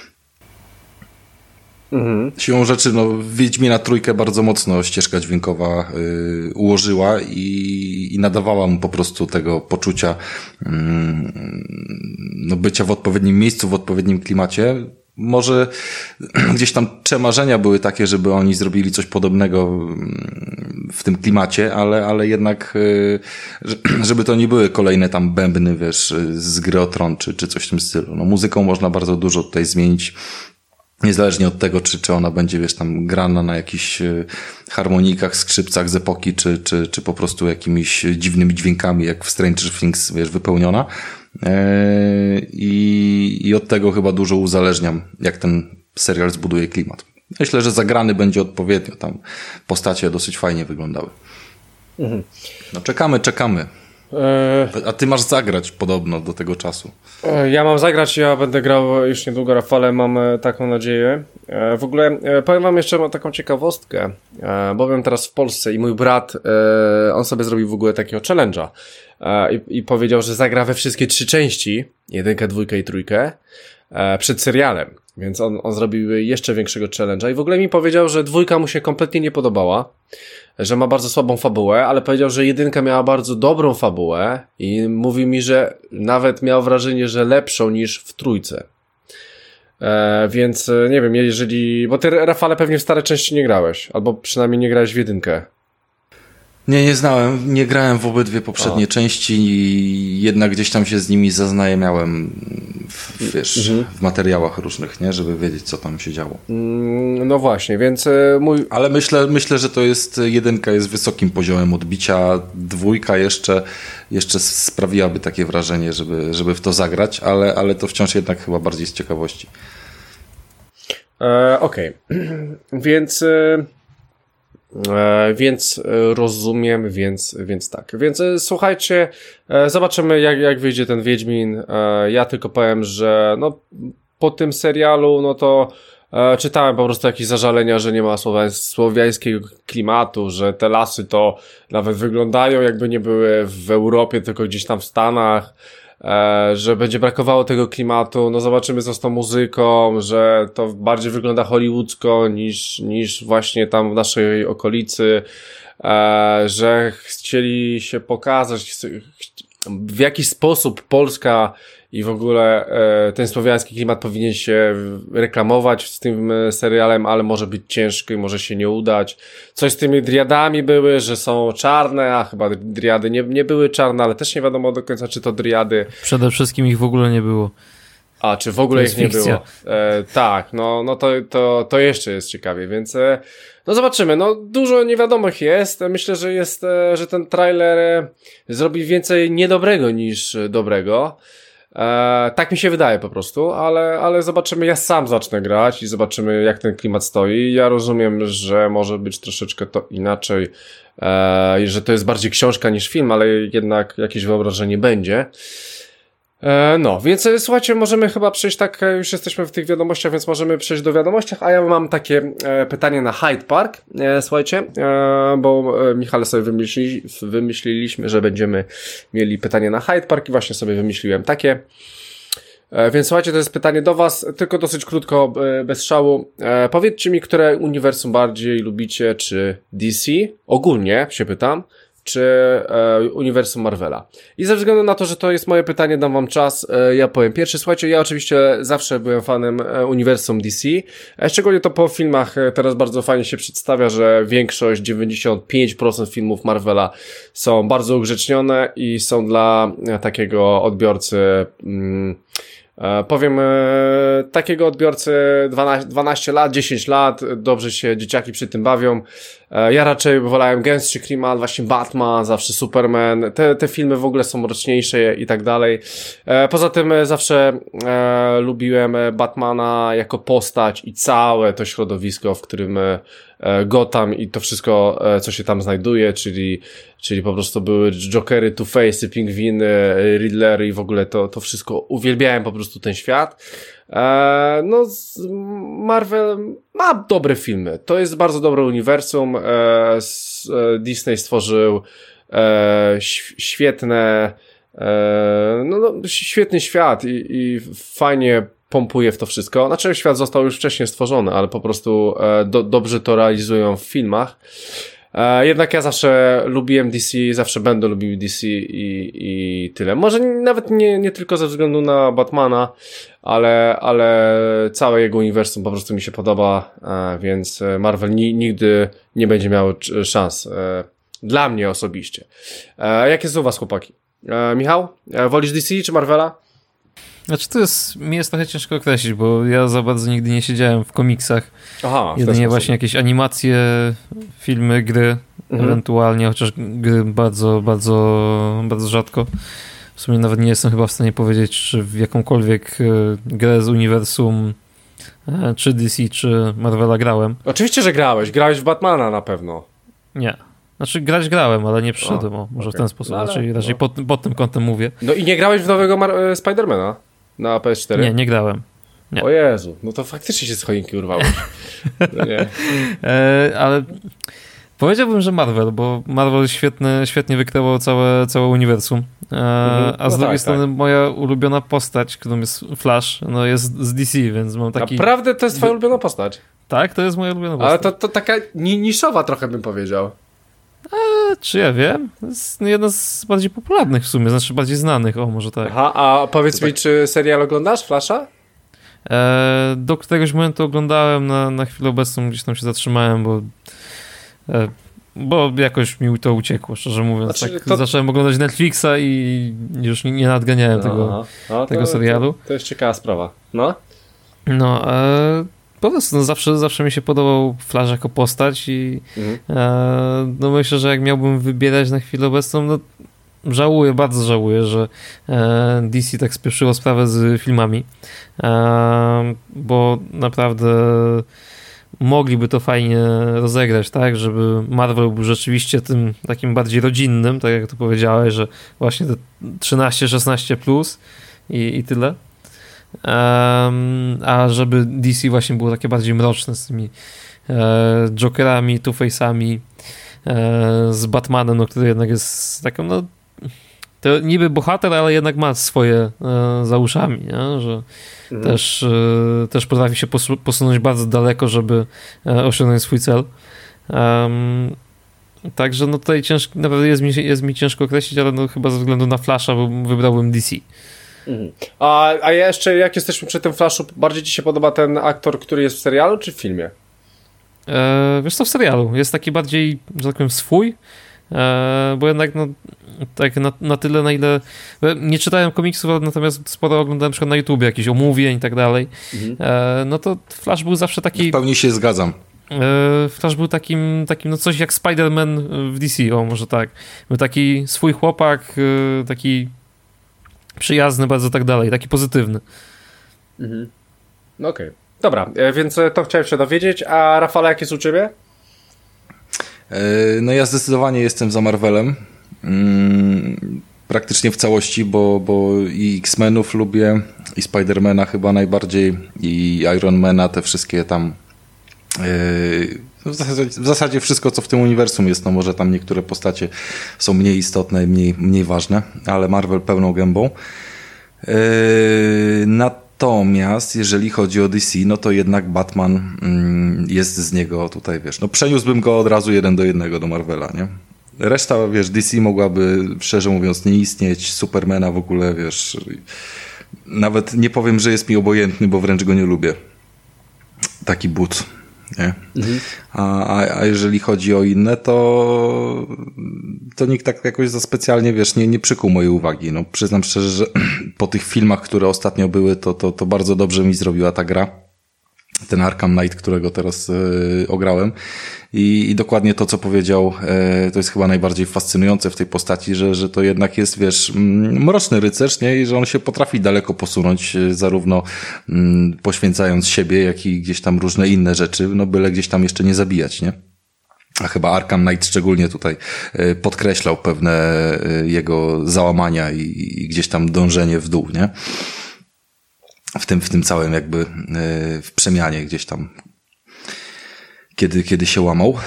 Mhm. Siłą rzeczy, no, Wiedźmina trójkę bardzo mocno ścieżka dźwiękowa y, ułożyła i, i nadawała mu po prostu tego poczucia y, no, bycia w odpowiednim miejscu, w odpowiednim klimacie. Może gdzieś tam przemarzenia były takie, żeby oni zrobili coś podobnego w tym klimacie, ale, ale jednak y, żeby to nie były kolejne tam bębny, wiesz, z Gry o Tron, czy, czy coś w tym stylu. No, muzyką można bardzo dużo tutaj zmienić. Niezależnie od tego, czy, czy ona będzie, wiesz, tam grana na jakichś harmonikach, skrzypcach z epoki, czy, czy, czy po prostu jakimiś dziwnymi dźwiękami, jak w Stranger Things, wiesz, wypełniona. I, i od tego chyba dużo uzależniam, jak ten serial zbuduje klimat. Myślę, że zagrany będzie odpowiednio. Tam postacie dosyć fajnie wyglądały. Mhm. No czekamy, czekamy. A ty masz zagrać podobno do tego czasu. Ja mam zagrać, ja będę grał już niedługo, Rafale, mam taką nadzieję. W ogóle powiem wam jeszcze, mam taką ciekawostkę, bowiem teraz w Polsce i mój brat, on sobie zrobił w ogóle takiego challenge'a i, i powiedział, że zagra we wszystkie trzy części, jedynkę, dwójkę i trójkę, przed serialem. Więc on, on zrobił jeszcze większego challenge'a i w ogóle mi powiedział, że dwójka mu się kompletnie nie podobała, że ma bardzo słabą fabułę, ale powiedział, że jedynka miała bardzo dobrą fabułę i mówi mi, że nawet miał wrażenie, że lepszą niż w trójce. E, więc nie wiem, jeżeli... Bo ty, Rafale, pewnie w stare części nie grałeś, albo przynajmniej nie grałeś w jedynkę. Nie, nie znałem, nie grałem w obydwie poprzednie o. części i jednak gdzieś tam się z nimi zaznajamiałem w, wiesz, mhm. w materiałach różnych, nie, żeby wiedzieć, co tam się działo. No właśnie, więc mój... Ale myślę, myślę, że to jest, jedynka jest wysokim poziomem odbicia, dwójka jeszcze, jeszcze sprawiłaby takie wrażenie, żeby, żeby w to zagrać, ale, ale to wciąż jednak chyba bardziej z ciekawości. E, Okej, okay. Więc... E... E, więc rozumiem, więc, więc tak. Więc e, słuchajcie, e, zobaczymy jak, jak wyjdzie ten Wiedźmin. E, ja tylko powiem, że no po tym serialu, no to e, czytałem po prostu jakieś zażalenia, że nie ma słowiańs- słowiańskiego klimatu, że te lasy to nawet wyglądają jakby nie były w Europie, tylko gdzieś tam w Stanach. e, że będzie brakowało tego klimatu, no zobaczymy co z tą muzyką, że to bardziej wygląda hollywoodzko niż, niż właśnie tam w naszej okolicy, e, że chcieli się pokazać, w jaki sposób Polska i w ogóle e, ten słowiański klimat powinien się reklamować z tym serialem, ale może być ciężki, może się nie udać. Coś z tymi driadami były, że są czarne, a chyba driady nie, nie były czarne, ale też nie wiadomo do końca, czy to driady. Przede wszystkim ich w ogóle nie było. A, czy w ogóle ich nie było. E, tak, no, no to, to, to jeszcze jest ciekawie, więc e, no zobaczymy. No dużo niewiadomych jest. Myślę, że jest, e, że ten trailer e, zrobi więcej niedobrego niż dobrego. E, tak mi się wydaje po prostu, ale, ale zobaczymy. Ja sam zacznę grać i zobaczymy, jak ten klimat stoi. Ja rozumiem, że może być troszeczkę to inaczej, e, że to jest bardziej książka niż film, ale jednak jakieś wyobrażenie będzie. No, więc słuchajcie, możemy chyba przejść tak, już jesteśmy w tych wiadomościach, więc możemy przejść do wiadomościach, a ja mam takie e, pytanie na Hyde Park, e, słuchajcie, e, bo e, Michale sobie wymyśli, wymyśliliśmy, że będziemy mieli pytanie na Hyde Park i właśnie sobie wymyśliłem takie, e, więc słuchajcie, to jest pytanie do was, tylko dosyć krótko, e, bez szału. E, powiedzcie mi, które uniwersum bardziej lubicie, czy D C? Ogólnie się pytam. Czy e, uniwersum Marvela. I ze względu na to, że to jest moje pytanie, dam wam czas, e, ja powiem pierwszy. Słuchajcie, ja oczywiście zawsze byłem fanem e, uniwersum D C, e, szczególnie to po filmach e, teraz bardzo fajnie się przedstawia, że większość, dziewięćdziesiąt pięć procent filmów Marvela są bardzo ugrzecznione i są dla e, takiego odbiorcy... Mm, E, powiem, e, takiego odbiorcy dwanaście, dwanaście lat, dziesięć lat, dobrze się dzieciaki przy tym bawią. E, ja raczej wolałem gęstszy klimat, właśnie Batman, zawsze Superman, te, te filmy w ogóle są mroczniejsze i tak dalej. E, poza tym zawsze e, lubiłem Batmana jako postać i całe to środowisko, w którym e, Gotham i to wszystko, e, co się tam znajduje, czyli czyli po prostu były Jokery, Two-Face'y, Pingwiny, Riddlery i w ogóle to, to wszystko. Uwielbiałem po prostu ten świat. E, no, Marvel ma dobre filmy. To jest bardzo dobre uniwersum. E, Disney stworzył e, świetne, e, no, no, świetny świat i, i fajnie pompuje w to wszystko. Znaczy, świat został już wcześniej stworzony, ale po prostu e, do, dobrze to realizują w filmach. E, jednak ja zawsze lubiłem D C, zawsze będę lubił D C i, i tyle. Może nawet nie, nie tylko ze względu na Batmana, ale, ale całe jego uniwersum po prostu mi się podoba, e, więc Marvel ni, nigdy nie będzie miał szans. E, dla mnie osobiście. E, jak jest u was, chłopaki? E, Michał, e, wolisz D C czy Marvela? Znaczy to jest, mi jest trochę ciężko określić, bo ja za bardzo nigdy nie siedziałem w komiksach. Aha, jedynie właśnie jakieś animacje, filmy, gry, mhm. ewentualnie, chociaż gry bardzo, bardzo, bardzo rzadko. W sumie nawet nie jestem chyba w stanie powiedzieć, czy w jakąkolwiek grę z uniwersum, czy D C, czy Marvela grałem. Oczywiście, że grałeś. Grałeś w Batmana na pewno. Nie. Znaczy grać grałem, ale nie przyszedłem, o, może okay. w ten sposób, no, ale, raczej, raczej no. pod, pod tym kątem mówię. No i nie grałeś w nowego Mar- Spidermana na P S cztery? Nie, nie grałem. Nie. O Jezu, no to faktycznie się z choinki urwałeś. No nie. E, ale powiedziałbym, że Marvel, bo Marvel świetny, świetnie wykreował całe, całe uniwersum. E, mhm. A z no drugiej tak, strony tak. moja ulubiona postać, którą jest Flash, no jest z D C, więc mam taki... Naprawdę to jest twoja ulubiona postać? Tak, to jest moja ulubiona postać. Ale to, to taka niszowa trochę bym powiedział. A, czy ja wiem? To jest jedna z bardziej popularnych w sumie, znaczy bardziej znanych, o może tak. Aha, a powiedz to mi, tak. czy serial oglądasz, Flasha? E, do któregoś momentu oglądałem, na, na chwilę obecną gdzieś tam się zatrzymałem, bo e, bo jakoś mi to uciekło, szczerze mówiąc. Znaczy, tak, to... Zacząłem oglądać Netflixa i już nie, nie nadganiałem Aha. tego, no, tego to, serialu. To, to jest ciekawa sprawa. No, no e, po prostu no, zawsze, zawsze mi się podobał Flash jako postać i mhm. e, no myślę, że jak miałbym wybierać na chwilę obecną, no żałuję, bardzo żałuję, że e, D C tak spieszyło sprawę z filmami, e, bo naprawdę mogliby to fajnie rozegrać, tak, żeby Marvel był rzeczywiście tym takim bardziej rodzinnym, tak jak to powiedziałeś, że właśnie te trzynaście szesnaście plus i, i tyle. Um, a żeby D C właśnie było takie bardziej mroczne z tymi e, Jokerami, Two-Face'ami, e, z Batmanem, no, który jednak jest taką no, to niby bohater, ale jednak ma swoje e, za uszami, nie? Że mhm. też, e, też potrafi się posu- posunąć bardzo daleko, żeby e, osiągnąć swój cel. Um, także no tutaj ciężko, naprawdę jest mi, jest mi ciężko określić, ale no chyba ze względu na Flasha wybrałbym D C. Mhm. A, a jeszcze jak jesteśmy przy tym Flashu, bardziej ci się podoba ten aktor, który jest w serialu, czy w filmie? E, wiesz co, w serialu. Jest taki bardziej, że tak powiem, swój, e, bo jednak no, tak na, na tyle, na ile... Nie czytałem komiksów, natomiast sporo oglądałem na przykład na YouTubie jakichś omówień i tak dalej. Mhm. E, no to Flash był zawsze taki... W pełni się zgadzam. E, Flash był takim, takim, no coś jak Spider-Man w D C, o może tak. Był taki swój chłopak, e, taki przyjazny bardzo, tak dalej, taki pozytywny. Mhm. No okej. Okay. Dobra, więc to chciałem się dowiedzieć, a Rafale, jak jest u ciebie? No ja zdecydowanie jestem za Marvelem. Hmm, praktycznie w całości, bo, bo i X-Menów lubię, i Spidermana chyba najbardziej, i Ironmana, te wszystkie tam... Yy, w, zasadzie, w zasadzie wszystko, co w tym uniwersum jest, no może tam niektóre postacie są mniej istotne i mniej, mniej ważne, ale Marvel pełną gębą. Yy, natomiast jeżeli chodzi o D C, no to jednak Batman mm, jest z niego tutaj, wiesz, no przeniósłbym go od razu jeden do jednego do Marvela, nie? Reszta, wiesz, D C mogłaby, szczerze mówiąc, nie istnieć, Supermana w ogóle, wiesz, nawet nie powiem, że jest mi obojętny, bo wręcz go nie lubię. Taki but. Nie? Mhm. A, a, a jeżeli chodzi o inne, to to nikt tak jakoś za specjalnie, wiesz, nie, nie przykuł mojej uwagi. No, przyznam szczerze, że po tych filmach, które ostatnio były, to, to, to bardzo dobrze mi zrobiła ta gra. Ten Arkham Knight, którego teraz yy, ograłem. I, I dokładnie to, co powiedział, yy, to jest chyba najbardziej fascynujące w tej postaci, że, że to jednak jest, wiesz, mm, mroczny rycerz, nie? I że on się potrafi daleko posunąć, yy, zarówno yy, poświęcając siebie, jak i gdzieś tam różne inne rzeczy, no byle gdzieś tam jeszcze nie zabijać, nie? A chyba Arkham Knight szczególnie tutaj yy, podkreślał pewne yy, jego załamania i, i gdzieś tam dążenie w dół, nie? W tym, w tym całym jakby yy, w przemianie gdzieś tam, kiedy, kiedy się łamał.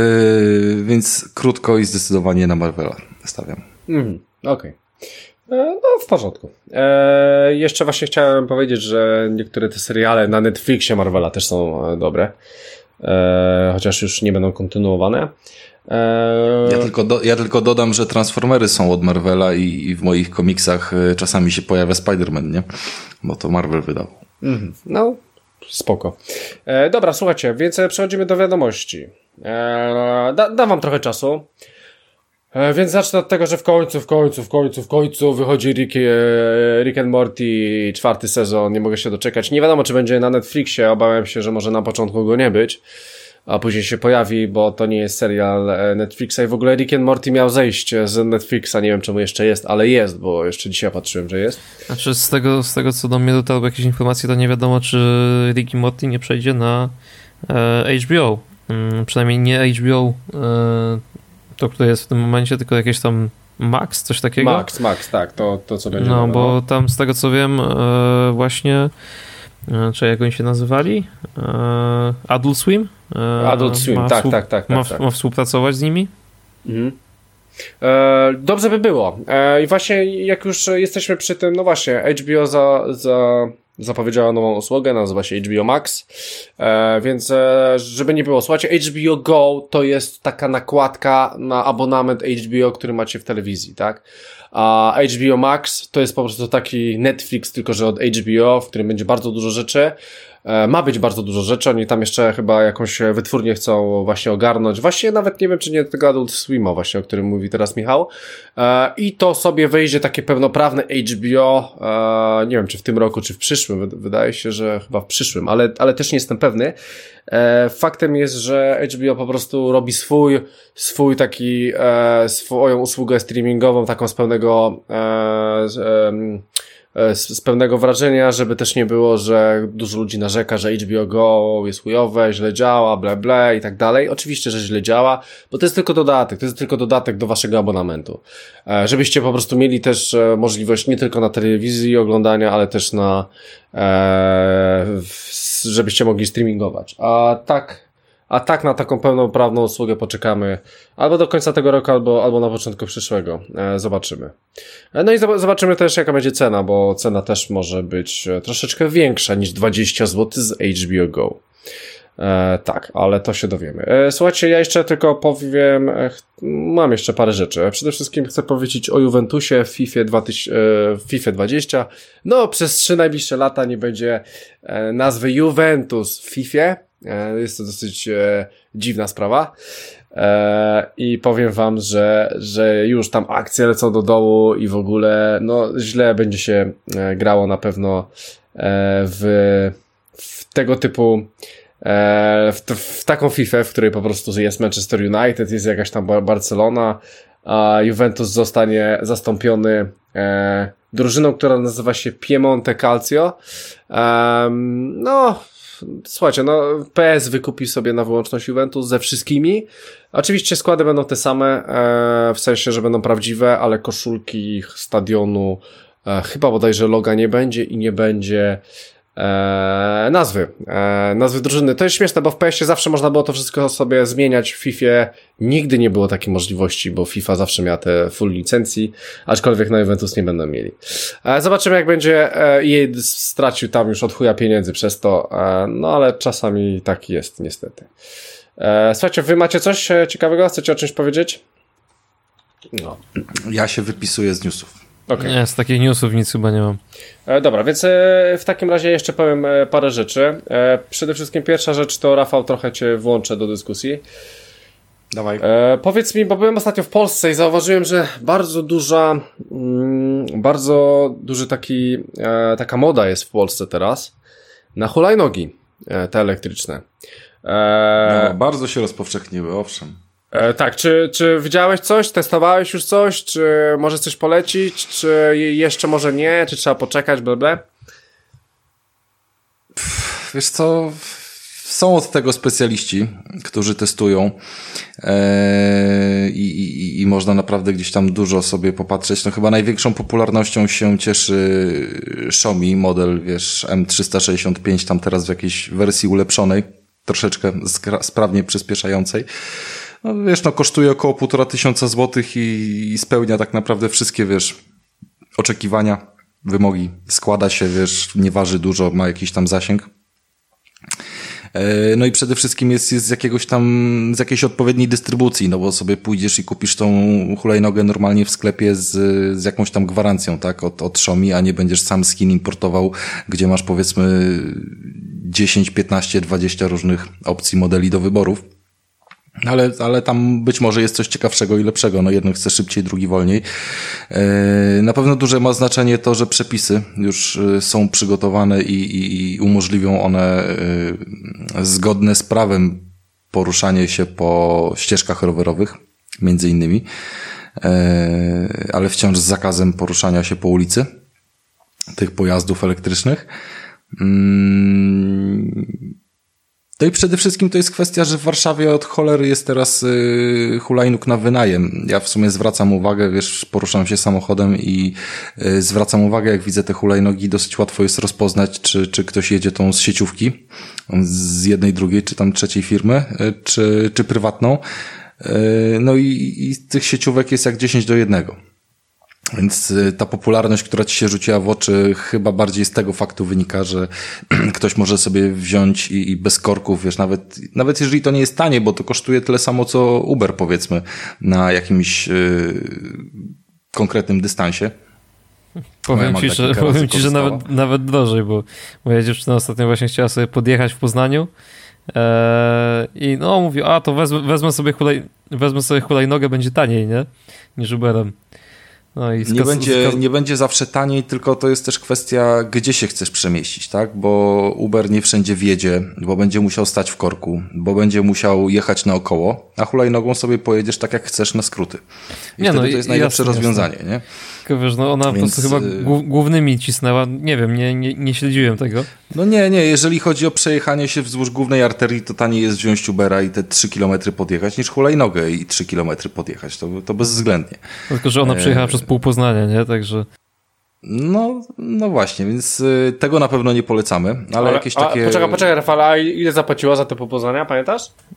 Yy, więc krótko i zdecydowanie na Marvela stawiam. Mm, Okej. Okay. No w porządku. E, jeszcze właśnie chciałem powiedzieć, że niektóre te seriale na Netflixie Marvela też są dobre. E, chociaż już nie będą kontynuowane. E... Ja, tylko do, ja tylko dodam, że Transformery są od Marvela i, i w moich komiksach y, czasami się pojawia Spider-Man, nie? Bo to Marvel wydał. Mm, no, spoko. E, dobra, słuchajcie, więc przechodzimy do wiadomości. E, da, dam wam trochę czasu. E, więc zacznę od tego, że w końcu, w końcu, w końcu, w końcu wychodzi Rick, e, Rick and Morty czwarty sezon. Nie mogę się doczekać. Nie wiadomo, czy będzie na Netflixie. Obawiam się, że może na początku go nie być. A później się pojawi, bo to nie jest serial Netflixa i w ogóle Rick and Morty miał zejść z Netflixa, nie wiem czemu jeszcze jest, ale jest, bo jeszcze dzisiaj patrzyłem, że jest. Znaczy z tego, z tego co do mnie dotarły jakieś informacje, to nie wiadomo, czy Rick and Morty nie przejdzie na e, H B O. Hmm, przynajmniej nie H B O e, to, które jest w tym momencie, tylko jakieś tam Max, coś takiego. Max, Max, tak, to, to co będzie. No, bo tam z tego co wiem e, właśnie czy jak oni się nazywali? E, Adult Swim? E, Adult Swim, tak, współ- tak, tak, tak, ma, tak. Ma współpracować z nimi? Mhm. E, dobrze by było. E, I właśnie jak już jesteśmy przy tym, no właśnie, H B O za, za, zapowiedziała nową usługę, nazywa się H B O Max, e, więc e, żeby nie było, słuchajcie, H B O Go to jest taka nakładka na abonament H B O, który macie w telewizji, tak? A H B O Max to jest po prostu taki Netflix, tylko że od H B O, w którym będzie bardzo dużo rzeczy. E, ma być bardzo dużo rzeczy, oni tam jeszcze chyba jakąś wytwórnię chcą właśnie ogarnąć. Właśnie nawet nie wiem, czy nie tego Adult Swima właśnie, o którym mówi teraz Michał. E, I to sobie wyjdzie takie pełnoprawne H B O, e, nie wiem, czy w tym roku, czy w przyszłym. Wydaje się, że chyba w przyszłym, ale, ale też nie jestem pewny. E, faktem jest, że H B O po prostu robi swój, swój taki, e, swoją usługę streamingową, taką z pełnego, e, z, e, z, z pełnego wrażenia, żeby też nie było, że dużo ludzi narzeka, że H B O Go jest chujowe, źle działa, ble ble i tak dalej. Oczywiście, że źle działa, bo to jest tylko dodatek, to jest tylko dodatek do waszego abonamentu. E, żebyście po prostu mieli też e, możliwość nie tylko na telewizji oglądania, ale też na, e, w, żebyście mogli streamingować. A tak, a tak na taką pełnoprawną usługę poczekamy albo do końca tego roku, albo, albo na początku przyszłego. E, zobaczymy. E, no i zobaczymy też, jaka będzie cena, bo cena też może być troszeczkę większa niż dwadzieścia złotych z H B O Go. E, tak, ale to się dowiemy. E, słuchajcie, ja jeszcze tylko powiem, e, mam jeszcze parę rzeczy. Przede wszystkim chcę powiedzieć o Juventusie w FIFA, dwa tysiące, e, w FIFA dwadzieścia. No, przez trzy najbliższe lata nie będzie e, nazwy Juventus w FIFA. E, jest to dosyć e, dziwna sprawa. E, I powiem wam, że, że już tam akcje lecą do dołu i w ogóle, no, źle będzie się e, grało na pewno e, w, w tego typu W, w taką FIFA, w której po prostu jest Manchester United, jest jakaś tam Barcelona, a Juventus zostanie zastąpiony e, drużyną, która nazywa się Piemonte Calcio. E, no, słuchajcie, no P S wykupi sobie na wyłączność Juventus ze wszystkimi. Oczywiście składy będą te same, e, w sensie, że będą prawdziwe, ale koszulki stadionu, e, chyba bodajże loga nie będzie i nie będzie Eee, nazwy, eee, nazwy drużyny. To jest śmieszne, bo w P S ie zawsze można było to wszystko sobie zmieniać, w FIFA nigdy nie było takiej możliwości, bo FIFA zawsze miała te full licencji, aczkolwiek na Juventus nie będą mieli. Eee, zobaczymy, jak będzie. Eee, E A stracił tam już od chuja pieniędzy przez to, eee, no ale czasami tak jest niestety. Eee, słuchajcie, wy macie coś ciekawego? Chcecie o czymś powiedzieć? No. Ja się wypisuję z newsów. Okay. Nie, z takich newsów nic chyba nie mam. E, dobra, więc e, w takim razie jeszcze powiem e, parę rzeczy. E, przede wszystkim pierwsza rzecz to, Rafał, trochę cię włączę do dyskusji. Dawaj. E, powiedz mi, bo byłem ostatnio w Polsce i zauważyłem, że bardzo duża, mm, bardzo duży taki, e, taka moda jest w Polsce teraz na hulajnogi e, te elektryczne. E, no, bardzo się rozpowszechniły, owszem. E, tak, czy, czy widziałeś coś, testowałeś już coś, czy możesz coś polecić, czy jeszcze może nie, czy trzeba poczekać, bla bla? Wiesz co, są od tego specjaliści, którzy testują e, i, i, i można naprawdę gdzieś tam dużo sobie popatrzeć. No chyba największą popularnością się cieszy Xiaomi, model, wiesz, M trzysta sześćdziesiąt pięć, tam teraz w jakiejś wersji ulepszonej, troszeczkę skra- sprawnie przyspieszającej. No wiesz, no kosztuje około półtora tysiąca złotych i, i spełnia tak naprawdę wszystkie, wiesz, oczekiwania, wymogi. Składa się, wiesz, nie waży dużo, ma jakiś tam zasięg. No i przede wszystkim jest, jest z jakiegoś tam, z jakiejś odpowiedniej dystrybucji, no bo sobie pójdziesz i kupisz tą hulajnogę normalnie w sklepie z, z jakąś tam gwarancją, tak, od, od Xiaomi, a nie będziesz sam z Chin importował, gdzie masz powiedzmy dziesięć, piętnaście, dwadzieścia różnych opcji modeli do wyborów. Ale, ale tam być może jest coś ciekawszego i lepszego. No jeden chce szybciej, drugi wolniej. Na pewno duże ma znaczenie to, że przepisy już są przygotowane i, i, i umożliwią one zgodne z prawem poruszanie się po ścieżkach rowerowych, między innymi, ale wciąż z zakazem poruszania się po ulicy tych pojazdów elektrycznych. No i przede wszystkim to jest kwestia, że w Warszawie od cholery jest teraz y, hulajnóg na wynajem. Ja w sumie zwracam uwagę, wiesz, poruszam się samochodem i y, zwracam uwagę, jak widzę te hulajnogi, dosyć łatwo jest rozpoznać, czy, czy ktoś jedzie tą z sieciówki, z jednej, drugiej, czy tam trzeciej firmy, y, czy, czy prywatną. Y, no i, i tych sieciówek jest jak dziesięć do jednego. Więc ta popularność, która ci się rzuciła w oczy, chyba bardziej z tego faktu wynika, że ktoś może sobie wziąć i, i bez korków, wiesz, nawet, nawet jeżeli to nie jest tanie, bo to kosztuje tyle samo co Uber, powiedzmy, na jakimś yy, konkretnym dystansie. Powiem ci, że, powiem ci, że nawet, nawet drożej, bo moja dziewczyna ostatnio właśnie chciała sobie podjechać w Poznaniu ee, i no mówi, a to wezmę, wezmę sobie hulaj, wezmę sobie hulajnogę, będzie taniej, nie? Niż Uberem. No i nie, będzie, nie będzie zawsze taniej, tylko to jest też kwestia, gdzie się chcesz przemieścić, tak? Bo Uber nie wszędzie wjedzie, bo będzie musiał stać w korku, bo będzie musiał jechać naokoło, a hulajnogą sobie pojedziesz tak, jak chcesz, na skróty. I nie, wtedy no, to jest najlepsze jasne, rozwiązanie, jasne. nie? Tylko wiesz, no ona Więc... po prostu chyba głównymi cisnęła, nie wiem, nie, nie, nie śledziłem tego. No nie, nie, jeżeli chodzi o przejechanie się wzdłuż głównej arterii, to taniej jest wziąć Ubera i te trzy kilometry podjechać, niż hulajnogę i trzy kilometry podjechać, to, to bezwzględnie. Tylko, że ona przejechała e... przez pół Poznania, nie? Także... No, no właśnie, więc y, tego na pewno nie polecamy, ale, ale jakieś takie... A, poczekaj, poczekaj, Rafał, a ile zapłaciła za te pół Poznania, pamiętasz?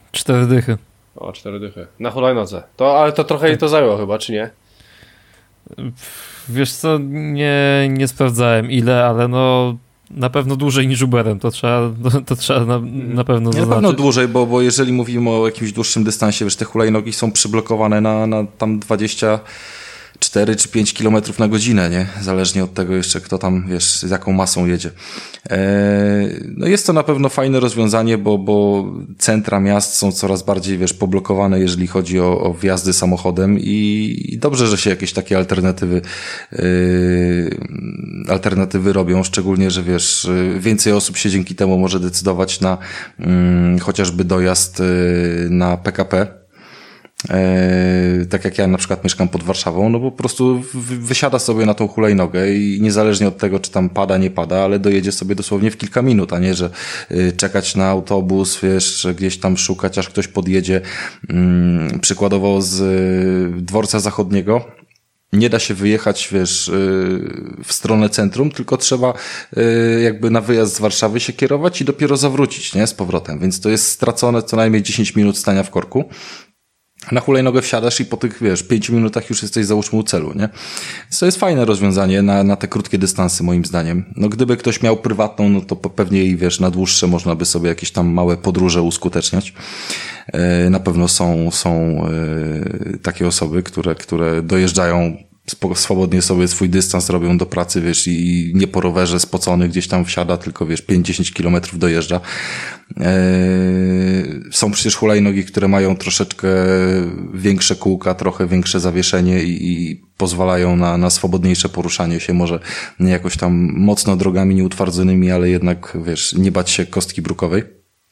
Cztery dychy. O, cztery dychy. Na hulajnodze. To, ale to trochę jej to zajęło chyba, czy nie? Wiesz co, nie, nie sprawdzałem ile, ale no na pewno dłużej niż Uberem, to trzeba, to, to trzeba na, na pewno zaznaczyć. Na pewno dłużej, bo, bo jeżeli mówimy o jakimś dłuższym dystansie, wiesz, te hulajnogi są przyblokowane na, na tam dwadzieścia cztery czy pięć kilometrów na godzinę, nie? Zależnie od tego jeszcze, kto tam, wiesz, z jaką masą jedzie. Eee, no jest to na pewno fajne rozwiązanie, bo, bo centra miast są coraz bardziej, wiesz, poblokowane, jeżeli chodzi o, o wjazdy samochodem i, i dobrze, że się jakieś takie alternatywy eee, alternatywy robią, szczególnie, że wiesz, więcej osób się dzięki temu może decydować na mm, chociażby dojazd yy, na P K P. Eee, tak jak ja na przykład mieszkam pod Warszawą, no po prostu wysiada sobie na tą hulajnogę i niezależnie od tego, czy tam pada, nie pada, ale dojedzie sobie dosłownie w kilka minut, a nie, że y, czekać na autobus, wiesz, gdzieś tam szukać, aż ktoś podjedzie. Ym, przykładowo z y, dworca zachodniego nie da się wyjechać, wiesz, y, w stronę centrum, tylko trzeba y, jakby na wyjazd z Warszawy się kierować i dopiero zawrócić, nie, z powrotem, więc to jest stracone co najmniej dziesięć minut stania w korku. Na hulajnogę wsiadasz i po tych, wiesz, pięciu minutach już jesteś, załóżmy, u celu, nie? Więc to jest fajne rozwiązanie na, na te krótkie dystanse, moim zdaniem. No gdyby ktoś miał prywatną, no to pewnie i, wiesz, na dłuższe można by sobie jakieś tam małe podróże uskuteczniać. Yy, na pewno są, są yy, takie osoby, które, które dojeżdżają swobodnie sobie swój dystans robią do pracy, wiesz, i nie po rowerze spocony gdzieś tam wsiada, tylko wiesz, pięć dziesięć kilometrów dojeżdża. Eee, są przecież hulajnogi, które mają troszeczkę większe kółka, trochę większe zawieszenie i, i pozwalają na, na swobodniejsze poruszanie się, może nie jakoś tam mocno drogami nieutwardzonymi, ale jednak, wiesz, nie bać się kostki brukowej.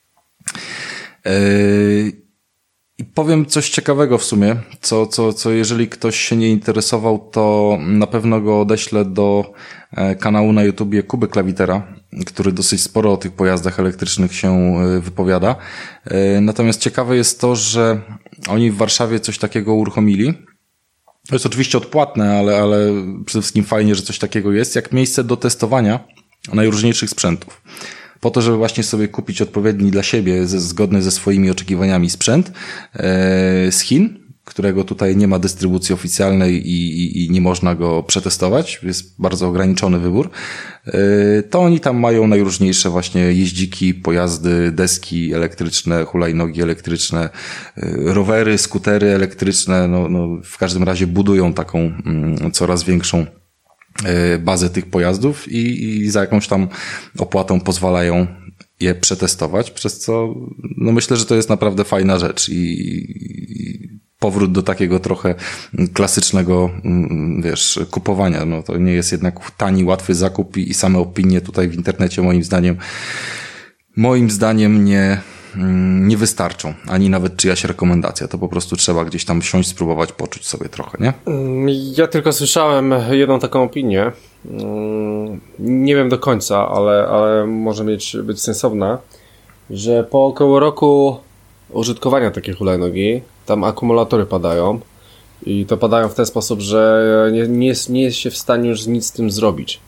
Eee, I powiem coś ciekawego w sumie, co, co, co jeżeli ktoś się nie interesował, to na pewno go odeślę do kanału na YouTubie Kuby Klawitera, który dosyć sporo o tych pojazdach elektrycznych się wypowiada. Natomiast ciekawe jest to, że oni w Warszawie coś takiego uruchomili. To jest oczywiście odpłatne, ale, ale przede wszystkim fajnie, że coś takiego jest, jak miejsce do testowania najróżniejszych sprzętów. Po to, żeby właśnie sobie kupić odpowiedni dla siebie, ze, zgodny ze swoimi oczekiwaniami sprzęt e, z Chin, którego tutaj nie ma dystrybucji oficjalnej i, i, i nie można go przetestować, jest bardzo ograniczony wybór, e, to oni tam mają najróżniejsze właśnie jeździki, pojazdy, deski elektryczne, hulajnogi elektryczne, e, rowery, skutery elektryczne, no, no w każdym razie budują taką mm, coraz większą bazę tych pojazdów i, i za jakąś tam opłatą pozwalają je przetestować, przez co no myślę, że to jest naprawdę fajna rzecz i, i powrót do takiego trochę klasycznego, wiesz, kupowania. No to nie jest jednak tani, łatwy zakup i, i same opinie tutaj w internecie moim zdaniem moim zdaniem nie nie wystarczą, ani nawet czyjaś rekomendacja. To po prostu trzeba gdzieś tam siąść, spróbować, poczuć sobie trochę, nie? Ja tylko słyszałem jedną taką opinię. Nie wiem do końca, ale, ale może mieć, być sensowna, że po około roku użytkowania takiej hulajnogi tam akumulatory padają i to padają w ten sposób, że nie, nie, jest, nie jest się w stanie już nic z tym zrobić.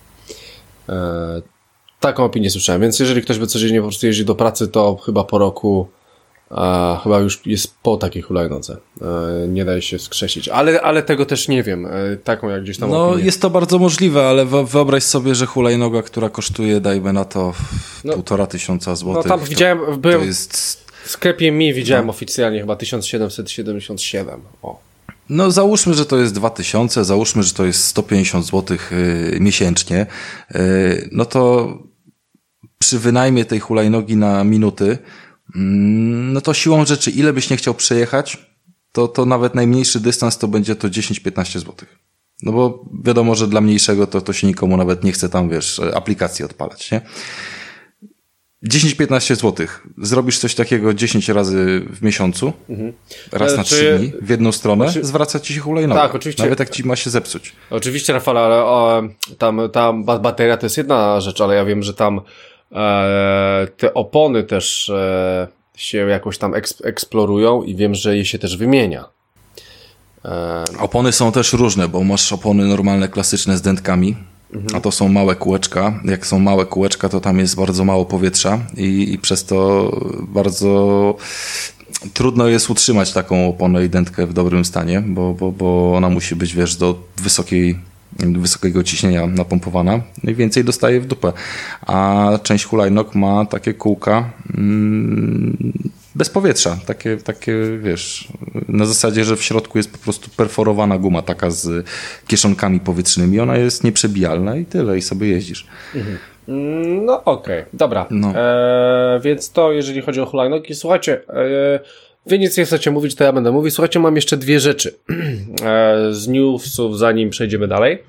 Taką opinię słyszałem, więc jeżeli ktoś by codziennie po prostu jeździ do pracy, to chyba po roku a, chyba już jest po takiej hulajnodze. E, nie daje się wskrzesić. Ale, ale tego też nie wiem. E, taką jak gdzieś tam No opinię. jest to bardzo możliwe, ale wyobraź sobie, że hulajnoga, która kosztuje, dajmy na to no, półtora tysiąca złotych. No tam widziałem, to, byłem to jest... w sklepie Mi widziałem no. oficjalnie chyba tysiąc siedemset siedemdziesiąt siedem. O. No załóżmy, że to jest dwa tysiące, załóżmy, że to jest sto pięćdziesiąt złotych yy, miesięcznie, yy, no to przy wynajmie tej hulajnogi na minuty, yy, no to siłą rzeczy, ile byś nie chciał przejechać, to, to nawet najmniejszy dystans to będzie to dziesięć piętnaście złotych. No bo wiadomo, że dla mniejszego to, to się nikomu nawet nie chce tam, wiesz, aplikacji odpalać, nie? dziesięć piętnaście złotych. Zrobisz coś takiego dziesięć razy w miesiącu, mhm. raz na trzy dni, w jedną stronę, oczy... zwraca ci się hulajnoga. Tak, oczywiście. Nawet jak ci ma się zepsuć. Oczywiście, Rafale, ale o, tam, tam bateria to jest jedna rzecz, ale ja wiem, że tam e, te opony też e, się jakoś tam eks, eksplorują i wiem, że je się też wymienia. E... Opony są też różne, bo masz opony normalne, klasyczne z dętkami, mhm. a to są małe kółeczka. Jak są małe kółeczka, to tam jest bardzo mało powietrza i, i przez to bardzo trudno jest utrzymać taką oponę i dętkę w dobrym stanie, bo, bo, bo ona musi być, wiesz, do wysokiej, wysokiego ciśnienia napompowana i więcej dostaje w dupę. A część hulajnóg ma takie kółka mm, bez powietrza, takie, takie, wiesz, na zasadzie, że w środku jest po prostu perforowana guma taka z kieszonkami powietrznymi, ona jest nieprzebijalna i tyle, i sobie jeździsz. Mhm. No okej, okay. Dobra. No. E, więc to jeżeli chodzi o hulajnogi. Słuchajcie, e, wy nic nie chcecie mówić, to ja będę mówił. Słuchajcie, mam jeszcze dwie rzeczy e, z newsów, zanim przejdziemy dalej.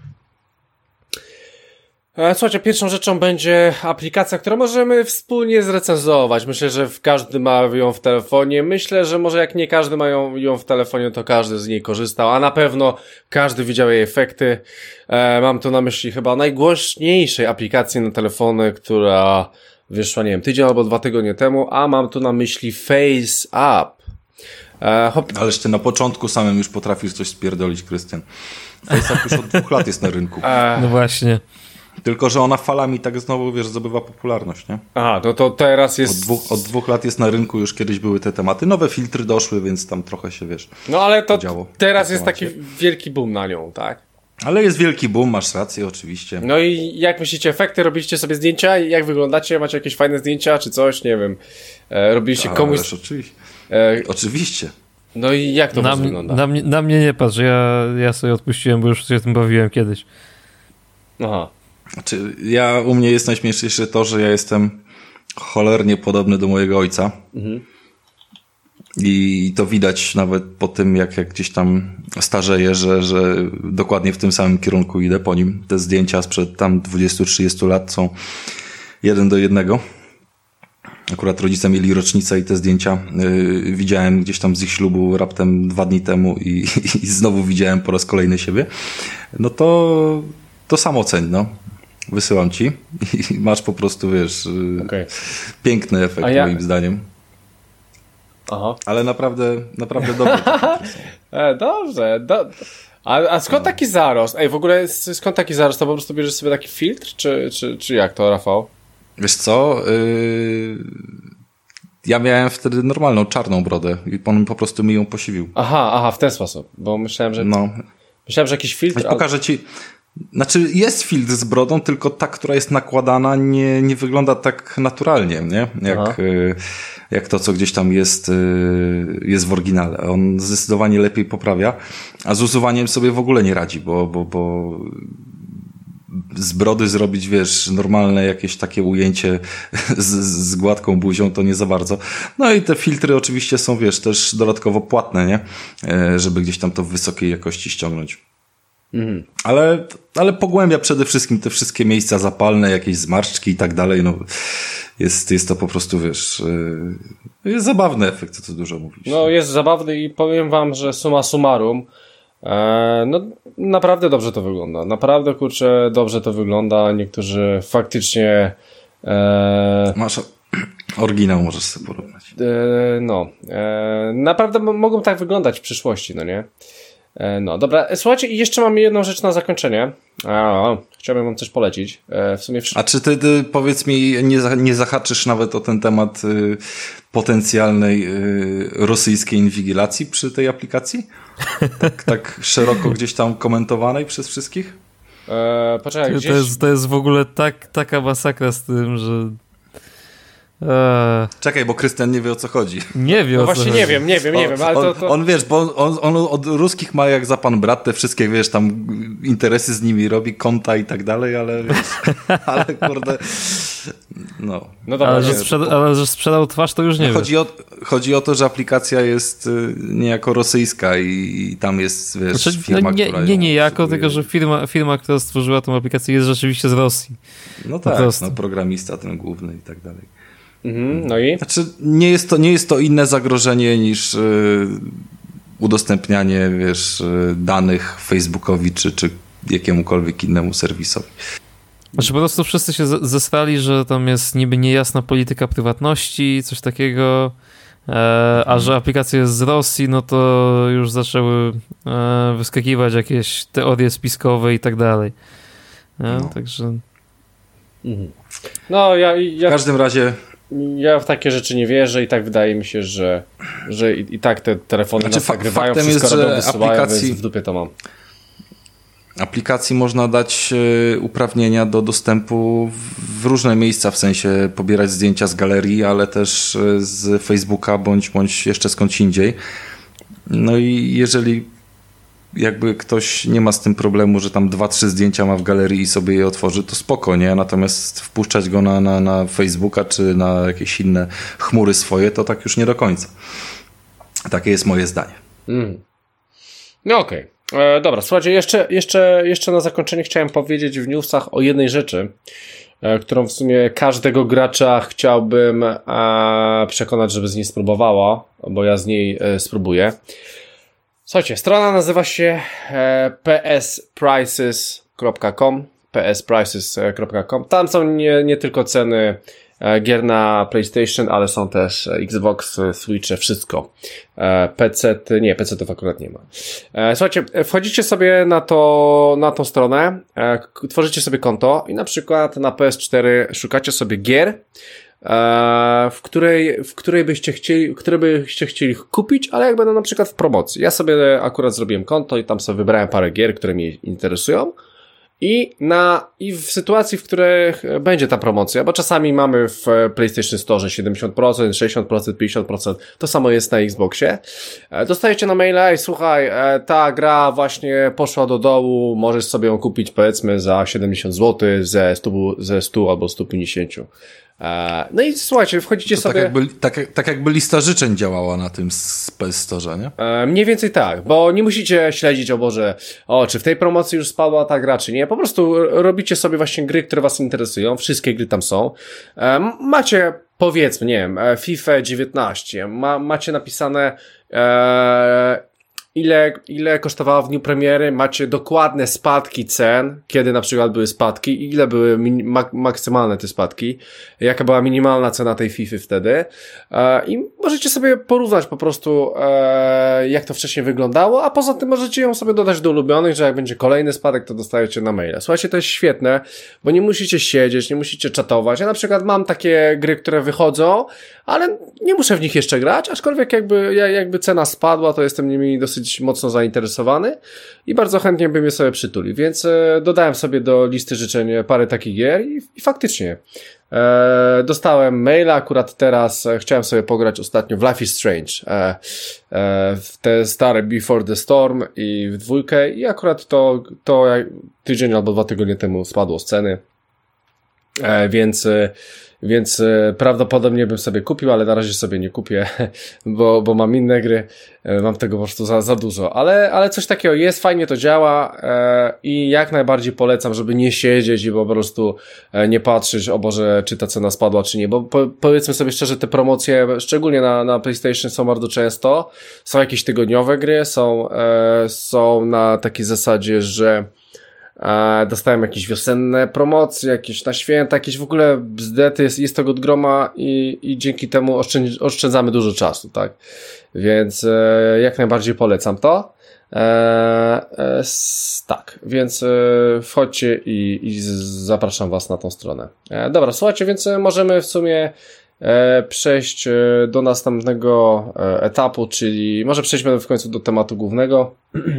E, słuchajcie, pierwszą rzeczą będzie aplikacja, którą możemy wspólnie zrecenzować. Myślę, że każdy ma ją w telefonie. Myślę, że może jak nie każdy ma ją, ją w telefonie, to każdy z niej korzystał, a na pewno każdy widział jej efekty. E, mam tu na myśli chyba najgłośniejszej aplikacji na telefony, która wyszła, nie wiem, tydzień albo dwa tygodnie temu, a mam tu na myśli FaceApp. E, hop... Ależ ty na początku samym już potrafisz coś spierdolić, Krystian. FaceApp już od dwóch lat jest na rynku. E... No właśnie. Tylko, że ona falami tak znowu, wiesz, zdobywa popularność, nie? Aha, no to teraz jest... Od dwóch, od dwóch lat jest na rynku, już kiedyś były te tematy. Nowe filtry doszły, więc tam trochę się, wiesz... No ale to działo teraz jest taki wielki boom na nią, tak? Ale jest wielki boom, masz rację, oczywiście. No i jak myślicie, efekty? Robiliście sobie zdjęcia? Jak wyglądacie? Macie jakieś fajne zdjęcia, czy coś? Nie wiem. E, robiliście A, komuś... Ależ oczywiście. E... Oczywiście. No i jak to na, wygląda? Na mnie, na mnie nie patrz, ja, ja sobie odpuściłem, bo już się tym bawiłem kiedyś. Aha. Znaczy, ja, u mnie jest najśmieszniejsze to, że ja jestem cholernie podobny do mojego ojca. Mhm. I to widać nawet po tym, jak, jak gdzieś tam starzeję, że, że dokładnie w tym samym kierunku idę po nim. Te zdjęcia sprzed tam dwudziestu trzydziestu lat są jeden do jednego. Akurat rodzice mieli rocznicę i te zdjęcia yy, widziałem gdzieś tam z ich ślubu raptem dwa dni temu i, i znowu widziałem po raz kolejny siebie. No to, to samo ceń, no. Wysyłam ci i masz po prostu, wiesz, okay. piękny efekt ja... moim zdaniem. Aha. Ale naprawdę, naprawdę dobrze. e, dobrze. Do... A, a skąd no. taki zarost? Ej, w ogóle skąd taki zarost? To po prostu bierzesz sobie taki filtr, czy, czy, czy jak to, Rafał? Wiesz co? Yy... Ja miałem wtedy normalną, czarną brodę i on po prostu mi ją posiwił. Aha, aha, w ten sposób. Bo myślałem, że... No. Myślałem, że jakiś filtr... Ale... Pokażę ci... Znaczy jest filtr z brodą, tylko ta, która jest nakładana, nie, nie wygląda tak naturalnie, nie? Jak, y, jak to, co gdzieś tam jest, y, jest w oryginale. On zdecydowanie lepiej poprawia, a z usuwaniem sobie w ogóle nie radzi, bo, bo, bo z brody zrobić, wiesz, normalne jakieś takie ujęcie z, z gładką buzią, to nie za bardzo. No i te filtry oczywiście są, wiesz, też dodatkowo płatne, nie? Y, żeby gdzieś tam to w wysokiej jakości ściągnąć. Mhm. Ale, ale pogłębia przede wszystkim te wszystkie miejsca zapalne, jakieś zmarszczki i tak dalej. No, jest, jest to po prostu, wiesz, jest zabawny efekt, co tu dużo mówić. No jest zabawny i powiem wam, że summa summarum e, no naprawdę dobrze to wygląda. Naprawdę, kurczę, dobrze to wygląda. Niektórzy faktycznie e, masz oryginał, możesz sobie porównać. E, no, e, naprawdę m- mogą tak wyglądać w przyszłości, no nie? No dobra, słuchajcie, i jeszcze mamy jedną rzecz na zakończenie. A, chciałbym wam coś polecić. E, w sumie wszystko... A czy ty, ty powiedz mi, nie, za, nie zahaczysz nawet o ten temat y, potencjalnej y, rosyjskiej inwigilacji przy tej aplikacji? Tak, tak szeroko gdzieś tam komentowanej przez wszystkich? E, poczekaj, gdzieś... to, jest, to jest w ogóle tak, taka masakra z tym, że... Eee. Czekaj, bo Krystian nie wie, o co chodzi. Nie wie, no o co właśnie chodzi. nie wiem, nie wiem, nie on, wiem, ale to, to... On, on wiesz, bo on, on od ruskich ma jak za pan brat te wszystkie, wiesz, tam interesy z nimi robi, konta i tak dalej, ale wiesz, ale kurde, no. no dobra, ale, że sprzeda- ale że sprzedał twarz, to już nie no, wiem. Chodzi o, chodzi o to, że aplikacja jest y, niejako rosyjska i, i tam jest, wiesz, znaczy, firma, no nie, która nie niejako, obsługuje. tylko że firma, firma, która stworzyła tą aplikację, jest rzeczywiście z Rosji. No tak, no, programista ten główny i tak dalej. Mhm, no i? Znaczy, nie jest to, nie jest to inne zagrożenie niż y, udostępnianie, wiesz, y, danych Facebookowi czy, czy jakiemukolwiek innemu serwisowi. Znaczy po prostu wszyscy się z- zesrali, że tam jest niby niejasna polityka prywatności, coś takiego, e, a że aplikacja jest z Rosji, no to już zaczęły e, wyskakiwać jakieś teorie spiskowe i tak dalej. E, no. Także... Mhm. No, ja, ja... W każdym razie ja w takie rzeczy nie wierzę i tak wydaje mi się, że, że i, i tak te telefony znaczy, nas fa- nagrywają, faktem wszystko jest, robią, wysyłają, aplikacji... więc w dupie to mam. Aplikacji można dać uprawnienia do dostępu w różne miejsca, w sensie pobierać zdjęcia z galerii, ale też z Facebooka bądź, bądź jeszcze skądś indziej. No i jeżeli jakby ktoś nie ma z tym problemu, że tam dwa, trzy zdjęcia ma w galerii i sobie je otworzy, to spoko, nie? Natomiast wpuszczać go na, na, na Facebooka czy na jakieś inne chmury swoje, to tak już nie do końca. Takie jest moje zdanie. Mm. No okej. Okay. E, dobra, słuchajcie, jeszcze, jeszcze, jeszcze na zakończenie chciałem powiedzieć w newsach o jednej rzeczy, e, którą w sumie każdego gracza chciałbym e, przekonać, żeby z niej spróbowała, bo ja z niej e, spróbuję. Słuchajcie, strona nazywa się e, p s prices kropka com p s prices kropka com. Tam są nie, nie tylko ceny e, gier na PlayStation, ale są też Xbox, Switche, wszystko. E, P C, nie, P C-ów akurat nie ma. E, słuchajcie, wchodzicie sobie na to, na tą stronę, e, tworzycie sobie konto i na przykład na P S cztery szukacie sobie gier, w której, w której byście chcieli, które byście chcieli kupić, ale jak będą na przykład w promocji. Ja sobie akurat zrobiłem konto i tam sobie wybrałem parę gier, które mnie interesują i na, i w sytuacji, w których będzie ta promocja, bo czasami mamy w PlayStation Store siedemdziesiąt procent, sześćdziesiąt procent, pięćdziesiąt procent, to samo jest na Xboxie. Dostajecie na maila i słuchaj, ta gra właśnie poszła do dołu, możesz sobie ją kupić powiedzmy za siedemdziesiąt złotych, ze sto, ze sto albo sto pięćdziesiąt. No i słuchajcie, wchodzicie to sobie... Tak jakby, tak, tak jakby lista życzeń działała na tym P S Store, nie? E, mniej więcej tak, bo nie musicie śledzić, o Boże, o, czy w tej promocji już spadła ta gra, czy nie. Po prostu robicie sobie właśnie gry, które was interesują. Wszystkie gry tam są. E, macie, powiedzmy, nie wiem, FIFA dziewiętnaście. Ma, macie napisane... E, Ile, ile kosztowała w dniu premiery, macie dokładne spadki cen, kiedy na przykład były spadki, ile były min- mak- maksymalne te spadki, jaka była minimalna cena tej FIFA wtedy e, i możecie sobie porównać po prostu e, jak to wcześniej wyglądało, a poza tym możecie ją sobie dodać do ulubionych, że jak będzie kolejny spadek, to dostajecie na maila. Słuchajcie, to jest świetne, bo nie musicie siedzieć, nie musicie czatować. Ja na przykład mam takie gry, które wychodzą, ale nie muszę w nich jeszcze grać, aczkolwiek jakby, jakby cena spadła, to jestem nimi dosyć mocno zainteresowany i bardzo chętnie bym je sobie przytulił, więc e, dodałem sobie do listy życzeń parę takich gier i, i faktycznie e, dostałem maila, akurat teraz e, chciałem sobie pograć ostatnio w Life is Strange, e, e, w te stare Before the Storm i w dwójkę i akurat to, to jak tydzień albo dwa tygodnie temu spadło z ceny, e, więc e, Więc e, prawdopodobnie bym sobie kupił, ale na razie sobie nie kupię, bo, bo mam inne gry, e, mam tego po prostu za, za dużo, ale, ale coś takiego jest, fajnie to działa e, i jak najbardziej polecam, żeby nie siedzieć i po prostu e, nie patrzeć, o Boże, czy ta cena spadła, czy nie, bo po, powiedzmy sobie szczerze, te promocje, szczególnie na, na PlayStation są bardzo często, są jakieś tygodniowe gry, są, e, są na takiej zasadzie, że E, dostałem jakieś wiosenne promocje, jakieś na święta, jakieś w ogóle bzdety, jest, jest tego od groma i, i dzięki temu oszczędz, oszczędzamy dużo czasu, tak? Więc e, jak najbardziej polecam to. E, e, s, tak, więc e, wchodźcie i, i z, zapraszam was na tą stronę. E, dobra, słuchajcie, więc możemy w sumie e, przejść do następnego e, etapu, czyli może przejdźmy w końcu do tematu głównego.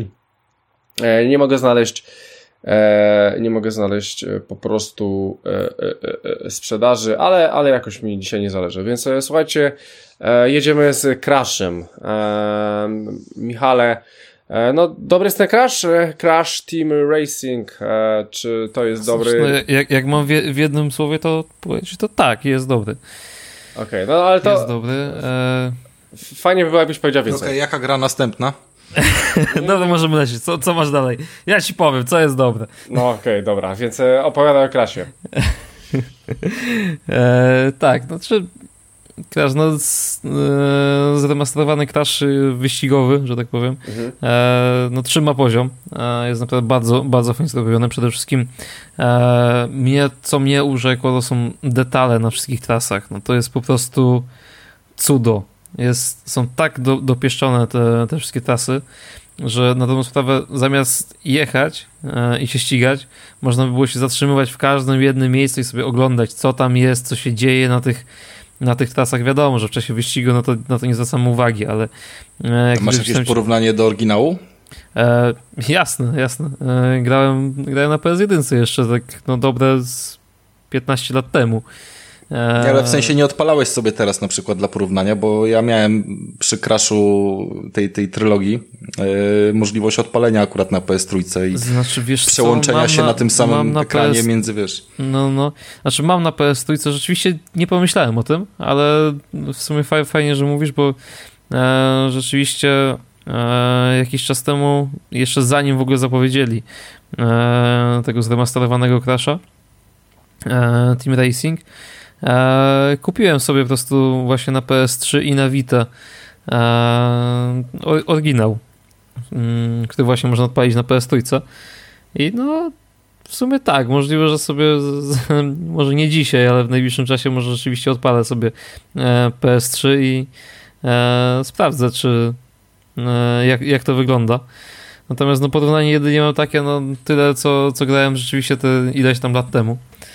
e, nie mogę znaleźć E, nie mogę znaleźć e, po prostu e, e, e, sprzedaży, ale, ale jakoś mi dzisiaj nie zależy, więc e, słuchajcie, e, jedziemy z Crashem. E, Michale, e, no dobry jest ten Crash? Crash Team Racing, e, czy to jest dobry? No, jak, jak mam w, w jednym słowie to powiedzieć, to tak, jest dobry. Okej, okay, no ale to... Jest dobry. E... Fajnie by było, jakbyś powiedział więcej. Okej, okay, jaka gra następna? Dobra, możemy lecieć. Co, co masz dalej? Ja ci powiem, co jest dobre. No okej, okay, dobra, więc e, opowiadaj o Crashie. e, tak, no czy Crash, no z, e, zremasterowany Crash wyścigowy, że tak powiem. Mhm. E, no trzyma poziom. E, jest naprawdę bardzo, bardzo fajnie zrobiony. Przede wszystkim e, mnie, co mnie urzekło, to są detale na wszystkich trasach. No to jest po prostu cudo. Jest, są tak do, dopieszczone te, te wszystkie trasy, że na tą sprawę zamiast jechać e, i się ścigać, można by było się zatrzymywać w każdym jednym miejscu i sobie oglądać, co tam jest, co się dzieje na tych na tych trasach wiadomo, że w czasie wyścigu no to, na to nie zwracam uwagi, ale... E, masz jakieś porównanie do oryginału? E, jasne, jasne. E, grałem, grałem na P S jeden jeszcze tak no dobre z piętnaście lat temu. Nie, ale w sensie nie odpalałeś sobie teraz na przykład dla porównania, bo ja miałem przy crashu tej, tej trylogii yy, możliwość odpalenia akurat na P S trzy i znaczy, wiesz przełączenia co, się na, na tym samym na ekranie P S... między, wiesz. No, no. Znaczy mam na P S trzy, rzeczywiście nie pomyślałem o tym, ale w sumie fajnie, że mówisz, bo e, rzeczywiście e, jakiś czas temu, jeszcze zanim w ogóle zapowiedzieli e, tego zremasterowanego crasha e, Team Racing, E, kupiłem sobie po prostu właśnie na P S trzy i na Vita e, oryginał, m, który właśnie można odpalić na P S trzy i no w sumie tak, możliwe, że sobie z, może nie dzisiaj, ale w najbliższym czasie może rzeczywiście odpalę sobie e, P S trzy i e, sprawdzę, czy e, jak, jak to wygląda. Natomiast no porównanie jedynie mam takie, no tyle co, co grałem rzeczywiście te ileś tam lat temu.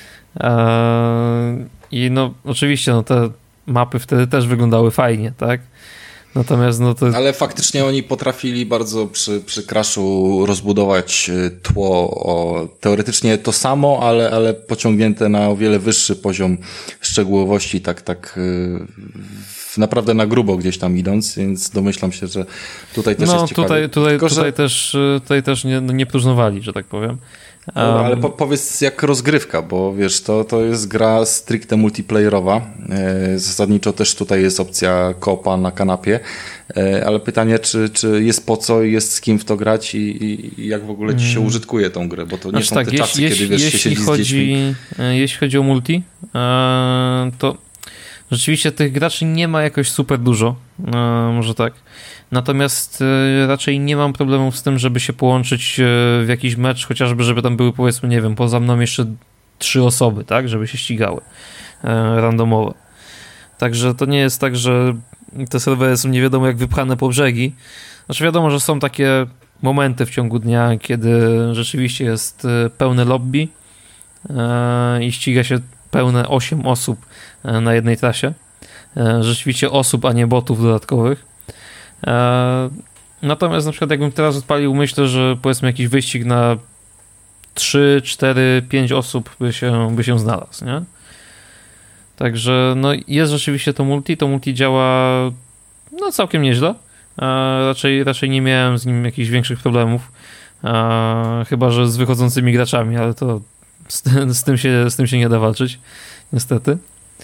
E, I no oczywiście no te mapy wtedy też wyglądały fajnie, tak? Natomiast no to... Ale faktycznie oni potrafili bardzo przy, przy crashu rozbudować tło o teoretycznie to samo, ale, ale pociągnięte na o wiele wyższy poziom szczegółowości, tak, tak yy, naprawdę na grubo gdzieś tam idąc, więc domyślam się, że tutaj też no, jest ciekawe. Tutaj, tutaj, Tylko, tutaj że... też, tutaj też nie, nie próżnowali, że tak powiem. No, ale po, powiedz jak rozgrywka, bo wiesz, to, to jest gra stricte multiplayerowa. E, zasadniczo też tutaj jest opcja koopa na kanapie, e, ale pytanie, czy, czy jest po co i jest z kim w to grać i, i, i jak w ogóle ci się hmm. użytkuje tą grę, bo to nie znaczy są tak, te jeśli, czasy, jeśli, kiedy wiesz, jeśli się siedzi chodzi, z dziećmi. Jeśli chodzi o multi, e, to rzeczywiście tych graczy nie ma jakoś super dużo, e, może tak. Natomiast e, raczej nie mam problemów z tym, żeby się połączyć e, w jakiś mecz, chociażby, żeby tam były, powiedzmy, nie wiem, poza mną jeszcze trzy osoby, tak, żeby się ścigały e, randomowe. Także to nie jest tak, że te serwery są nie wiadomo jak wypchane po brzegi. Znaczy wiadomo, że są takie momenty w ciągu dnia, kiedy rzeczywiście jest e, pełne lobby e, i ściga się pełne osiem osób e, na jednej trasie. E, rzeczywiście osób, a nie botów dodatkowych. Natomiast na przykład jakbym teraz odpalił, myślę, że powiedzmy jakiś wyścig na trzy, cztery, pięć osób by się, by się znalazł, nie? Także no jest rzeczywiście to multi, to multi działa no całkiem nieźle. Raczej, raczej nie miałem z nim jakichś większych problemów, chyba że z wychodzącymi graczami, ale to z, z, tym, się, z tym się nie da walczyć, niestety.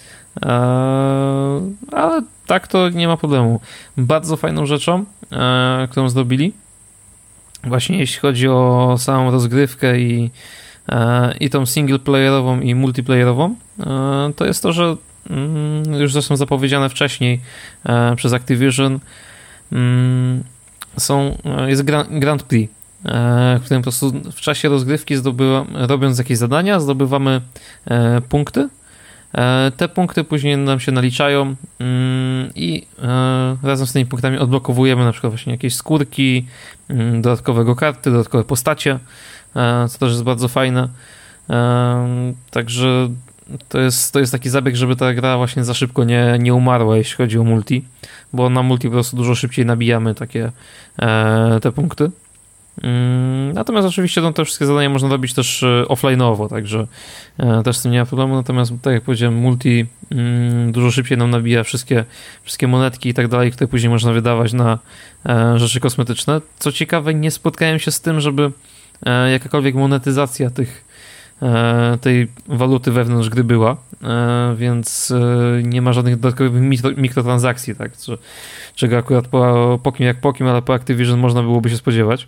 Eee, ale tak to nie ma problemu. Bardzo fajną rzeczą, e, którą zrobili, właśnie jeśli chodzi o samą rozgrywkę i, e, i tą singleplayerową i multiplayerową, e, to jest to, że mm, już zresztą zapowiedziane wcześniej e, przez Activision mm, są, jest Grand, Grand Prix, e, w którym po prostu w czasie rozgrywki zdobywa, robiąc jakieś zadania zdobywamy e, punkty. Te punkty później nam się naliczają i razem z tymi punktami odblokowujemy na przykład właśnie jakieś skórki, dodatkowego karty, dodatkowe postacie, co też jest bardzo fajne. Także to jest, to jest taki zabieg, żeby ta gra właśnie za szybko nie, nie umarła, jeśli chodzi o multi, bo na multi po prostu dużo szybciej nabijamy takie te punkty. Natomiast oczywiście no, te wszystkie zadania można robić też offline'owo, także e, też z tym nie ma problemu, natomiast tak jak powiedziałem, multi mm, dużo szybciej nam nabija wszystkie, wszystkie monetki i tak dalej, które później można wydawać na e, rzeczy kosmetyczne. Co ciekawe, nie spotkałem się z tym, żeby e, jakakolwiek monetyzacja tych, e, tej waluty wewnątrz gry była, e, więc e, nie ma żadnych dodatkowych mikro, mikrotransakcji, tak, co, czego akurat po, po kim jak po kim, ale po Activision można byłoby się spodziewać.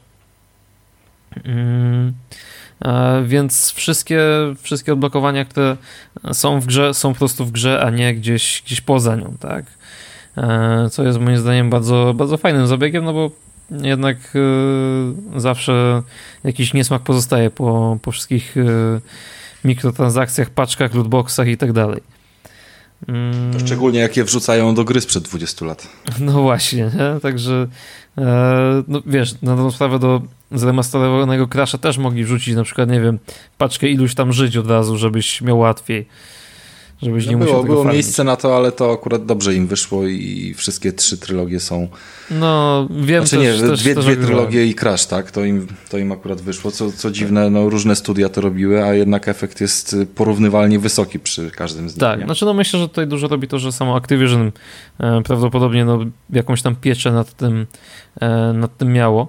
Mm, e, więc wszystkie, wszystkie odblokowania, które są w grze, są po prostu w grze, a nie gdzieś, gdzieś poza nią, tak? E, co jest moim zdaniem bardzo, bardzo fajnym zabiegiem, no bo jednak e, zawsze jakiś niesmak pozostaje po, po wszystkich e, mikrotransakcjach, paczkach, lootboxach i tak dalej. To szczególnie jak je wrzucają do gry sprzed dwudziestu lat. No właśnie, nie? Także e, no wiesz, na tą sprawę do zremasterowanego Crasha też mogli wrzucić na przykład, nie wiem, paczkę iluś tam żyć od razu, żebyś miał łatwiej. żebyś no nie było, musiał tego Było farmić. miejsce na to, ale to akurat dobrze im wyszło i wszystkie trzy trylogie są... No, wiem znaczy też, nie, też, dwie, też dwie trylogie i Crash, tak? To im, to im akurat wyszło. Co, co dziwne, no różne studia to robiły, a jednak efekt jest porównywalnie wysoki przy każdym z nich. Tak, nie? znaczy no myślę, że tutaj dużo robi to, że samo Activision e, prawdopodobnie no, jakąś tam pieczę nad tym, e, nad tym miało.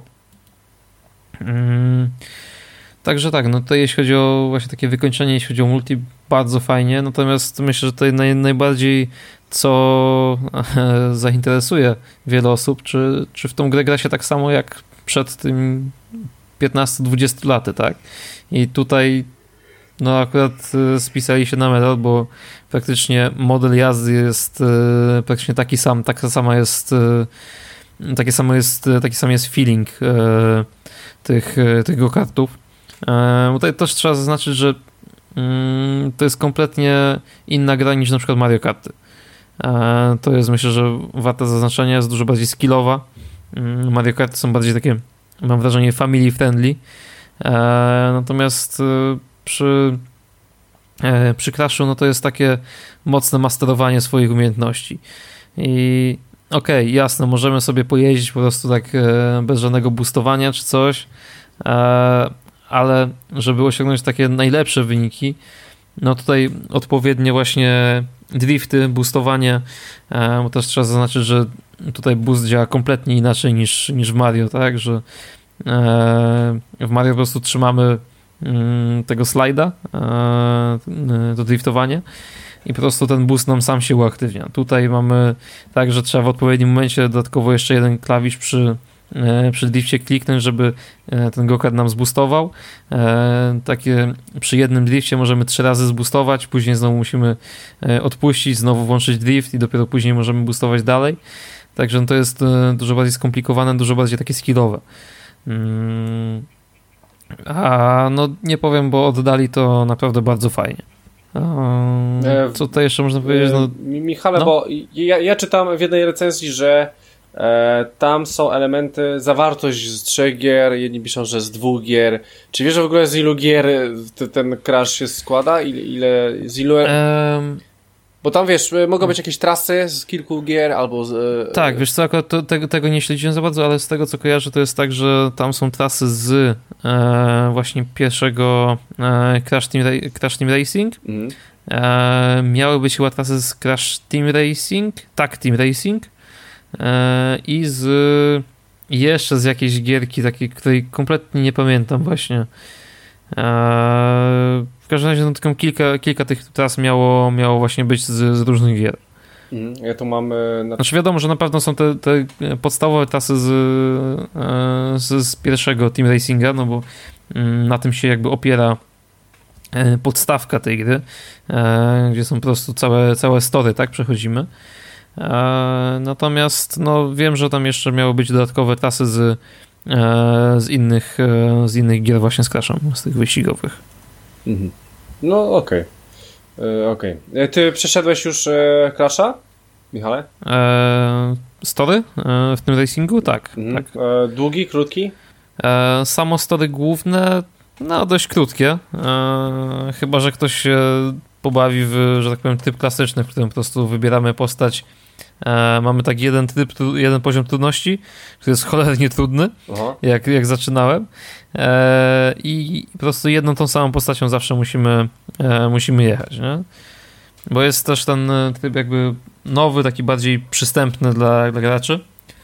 Mm. Także tak, no tutaj jeśli chodzi o właśnie takie wykończenie, jeśli chodzi o multi, bardzo fajnie, natomiast myślę, że tutaj naj, najbardziej co e, zainteresuje wiele osób, czy, czy w tą grę gra się tak samo jak przed tym piętnaście dwadzieścia laty, tak? I tutaj no akurat e, spisali się na medal, bo praktycznie model jazdy jest e, praktycznie taki sam, taka sama jest e, takie samo jest, taki sam jest feeling e, tych, e, tych go-kartów. E, tutaj też trzeba zaznaczyć, że mm, to jest kompletnie inna gra niż na przykład Mario Karty. E, to jest, myślę, że warte zaznaczenia, jest dużo bardziej skillowa. Mm, Mario Karty są bardziej takie, mam wrażenie, family friendly. E, natomiast e, przy e, przy Crashu, no to jest takie mocne masterowanie swoich umiejętności. I okej, okay, jasne, możemy sobie pojeździć po prostu tak e, bez żadnego boostowania czy coś, e, ale żeby osiągnąć takie najlepsze wyniki, no tutaj odpowiednie właśnie drifty, boostowanie, e, bo też trzeba zaznaczyć, że tutaj boost działa kompletnie inaczej niż, niż w Mario, tak, że e, w Mario po prostu trzymamy mm, tego slajda, e, to driftowanie i po prostu ten boost nam sam się uaktywnia. Tutaj mamy tak, że trzeba w odpowiednim momencie dodatkowo jeszcze jeden klawisz przy przy drifcie kliknąć, żeby ten go-kart nam zboostował. Takie przy jednym drifcie możemy trzy razy zboostować, później znowu musimy odpuścić, znowu włączyć drift i dopiero później możemy boostować dalej. Także to jest dużo bardziej skomplikowane, dużo bardziej takie skillowe. A no nie powiem, bo oddali to naprawdę bardzo fajnie. Co tutaj jeszcze można powiedzieć? No, Michale, no? bo ja, ja czytam w jednej recenzji, że E, tam są elementy, zawartość z trzech gier, jedni piszą, że z dwóch gier. Czy wiesz w ogóle z ilu gier t- ten Crash się składa? Ile, ile z ilu... Um... Bo tam wiesz, mogą być jakieś trasy z kilku gier albo z... Tak, wiesz co, akurat to, tego, tego nie śledziłem za bardzo, ale z tego co kojarzę to jest tak, że tam są trasy z e, właśnie pierwszego e, Crash, Team Ra- Crash Team Racing. Mm. E, miały być chyba trasy z Crash Team Racing, tak, Team Racing. I z jeszcze z jakiejś gierki takiej, której kompletnie nie pamiętam właśnie. W każdym razie no, tylko kilka, kilka tych tras miało, miało właśnie być z, z różnych gier. Ja tu mam... Na... Znaczy wiadomo, że na pewno są te, te podstawowe trasy z, z, z pierwszego Team Racinga, no bo na tym się jakby opiera podstawka tej gry, gdzie są po prostu całe, całe story, tak, przechodzimy. E, natomiast no, wiem, że tam jeszcze miały być dodatkowe trasy z, e, z, innych, e, z innych gier właśnie z Crashem, z tych wyścigowych. Mhm. No okej. Okay. Okej. Okay. Ty przeszedłeś już e, Crasha, Michale? E, story e, w tym racingu? Tak. Mhm. tak. E, długi, krótki? E, samo story główne, no dość krótkie. E, chyba, że ktoś się pobawi w, że tak powiem, tryb klasyczny, w którym po prostu wybieramy postać. E, mamy tak jeden tryb, jeden poziom trudności, który jest cholernie trudny, jak, jak zaczynałem. E, I po prostu jedną tą samą postacią zawsze musimy, e, musimy jechać, nie? Bo jest też ten tryb jakby nowy, taki bardziej przystępny dla, dla graczy,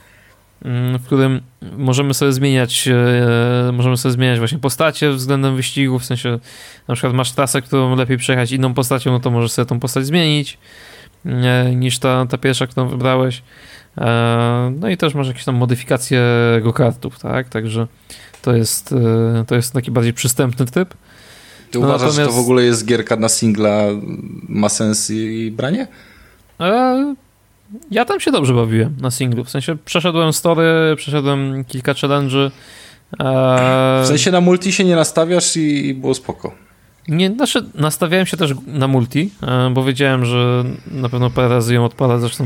w którym możemy sobie zmieniać e, możemy sobie zmieniać właśnie postacie względem wyścigu, w sensie na przykład masz trasę, którą lepiej przejechać inną postacią, no to możesz sobie tą postać zmienić e, niż ta, ta pierwsza, którą wybrałeś. E, no i też masz jakieś tam modyfikacje go-kartów, tak? Także to jest, e, to jest taki bardziej przystępny tryb. Ty no uważasz, natomiast... że to w ogóle jest gierka na singla, ma sens i branie? E, Ja tam się dobrze bawiłem na singlu, w sensie przeszedłem story, przeszedłem kilka challenge'y. E... W sensie na multi się nie nastawiasz i, i było spoko. Nie, znaczy nastawiałem się też na multi, e, bo wiedziałem, że na pewno parę razy ją odpalę, zresztą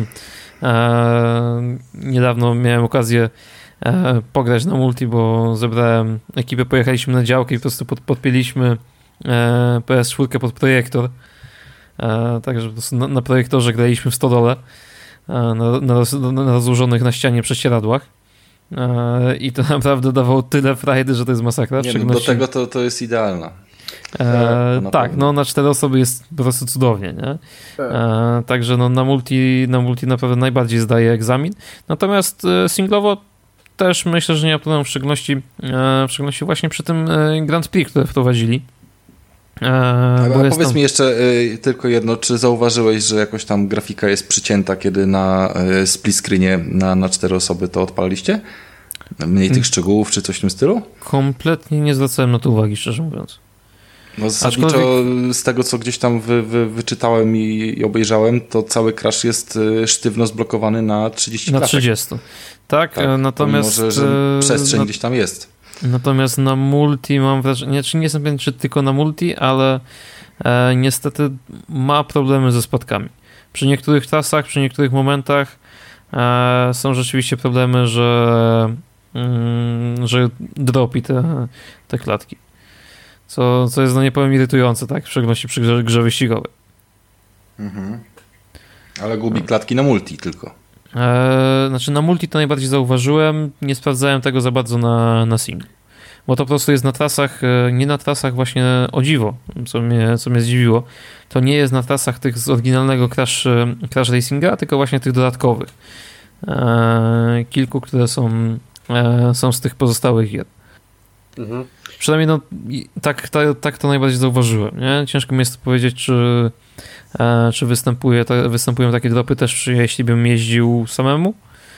e, niedawno miałem okazję e, pograć na multi, bo zebrałem ekipę, pojechaliśmy na działkę i po prostu pod, podpięliśmy e, P S cztery pod projektor. E, także po prostu na, na projektorze graliśmy w stodole e, na, na, roz, na rozłożonych na ścianie prześcieradłach. E, I to naprawdę dawało tyle frajdy, że to jest masakra. Nie, no do tego to, to jest idealna. E, tak, no na cztery osoby jest po prostu cudownie, nie? E, także no na multi, na multi naprawdę najbardziej zdaje egzamin. Natomiast e, singlowo też myślę, że nie ma problemu, w szczególności, e, w szczególności właśnie przy tym e, Grand Prix, które wprowadzili. E, Ale powiedz tam... mi jeszcze y, tylko jedno, czy zauważyłeś, że jakoś tam grafika jest przycięta, kiedy na y, split screenie na, na cztery osoby to odpaliliście? Mniej tych szczegółów, czy coś w tym stylu? Kompletnie nie zwracałem na to uwagi, szczerze mówiąc. No zasadniczo Aczkolwiek... z tego, co gdzieś tam wy, wy, wyczytałem i, i obejrzałem, to cały crash jest y, sztywno zblokowany na trzydzieści Na klatek. trzydzieści. Tak, tak, natomiast... Mimo, że, że przestrzeń na... gdzieś tam jest. Natomiast na multi mam wrażenie, nie, nie jestem pewien, czy tylko na multi, ale e, niestety ma problemy ze spadkami. Przy niektórych trasach, przy niektórych momentach e, są rzeczywiście problemy, że, mm, że dropi te, te klatki. Co, co jest, no nie powiem, irytujące, tak? W szczególności przy grze, grze wyścigowej. Mhm. Ale gubi klatki na multi tylko. Eee, znaczy na multi to najbardziej zauważyłem, nie sprawdzałem tego za bardzo na, na single. Bo to po prostu jest na trasach, nie na trasach właśnie, o dziwo, co mnie, co mnie zdziwiło, to nie jest na trasach tych z oryginalnego Crash, Crash Racinga, tylko właśnie tych dodatkowych. Eee, kilku, które są, e, są z tych pozostałych gier. Mhm. Przynajmniej no, tak, tak, tak to najbardziej zauważyłem. Nie? Ciężko mi jest powiedzieć, czy, e, czy występuje, ta, występują takie dropy też, jeśli bym jeździł samemu,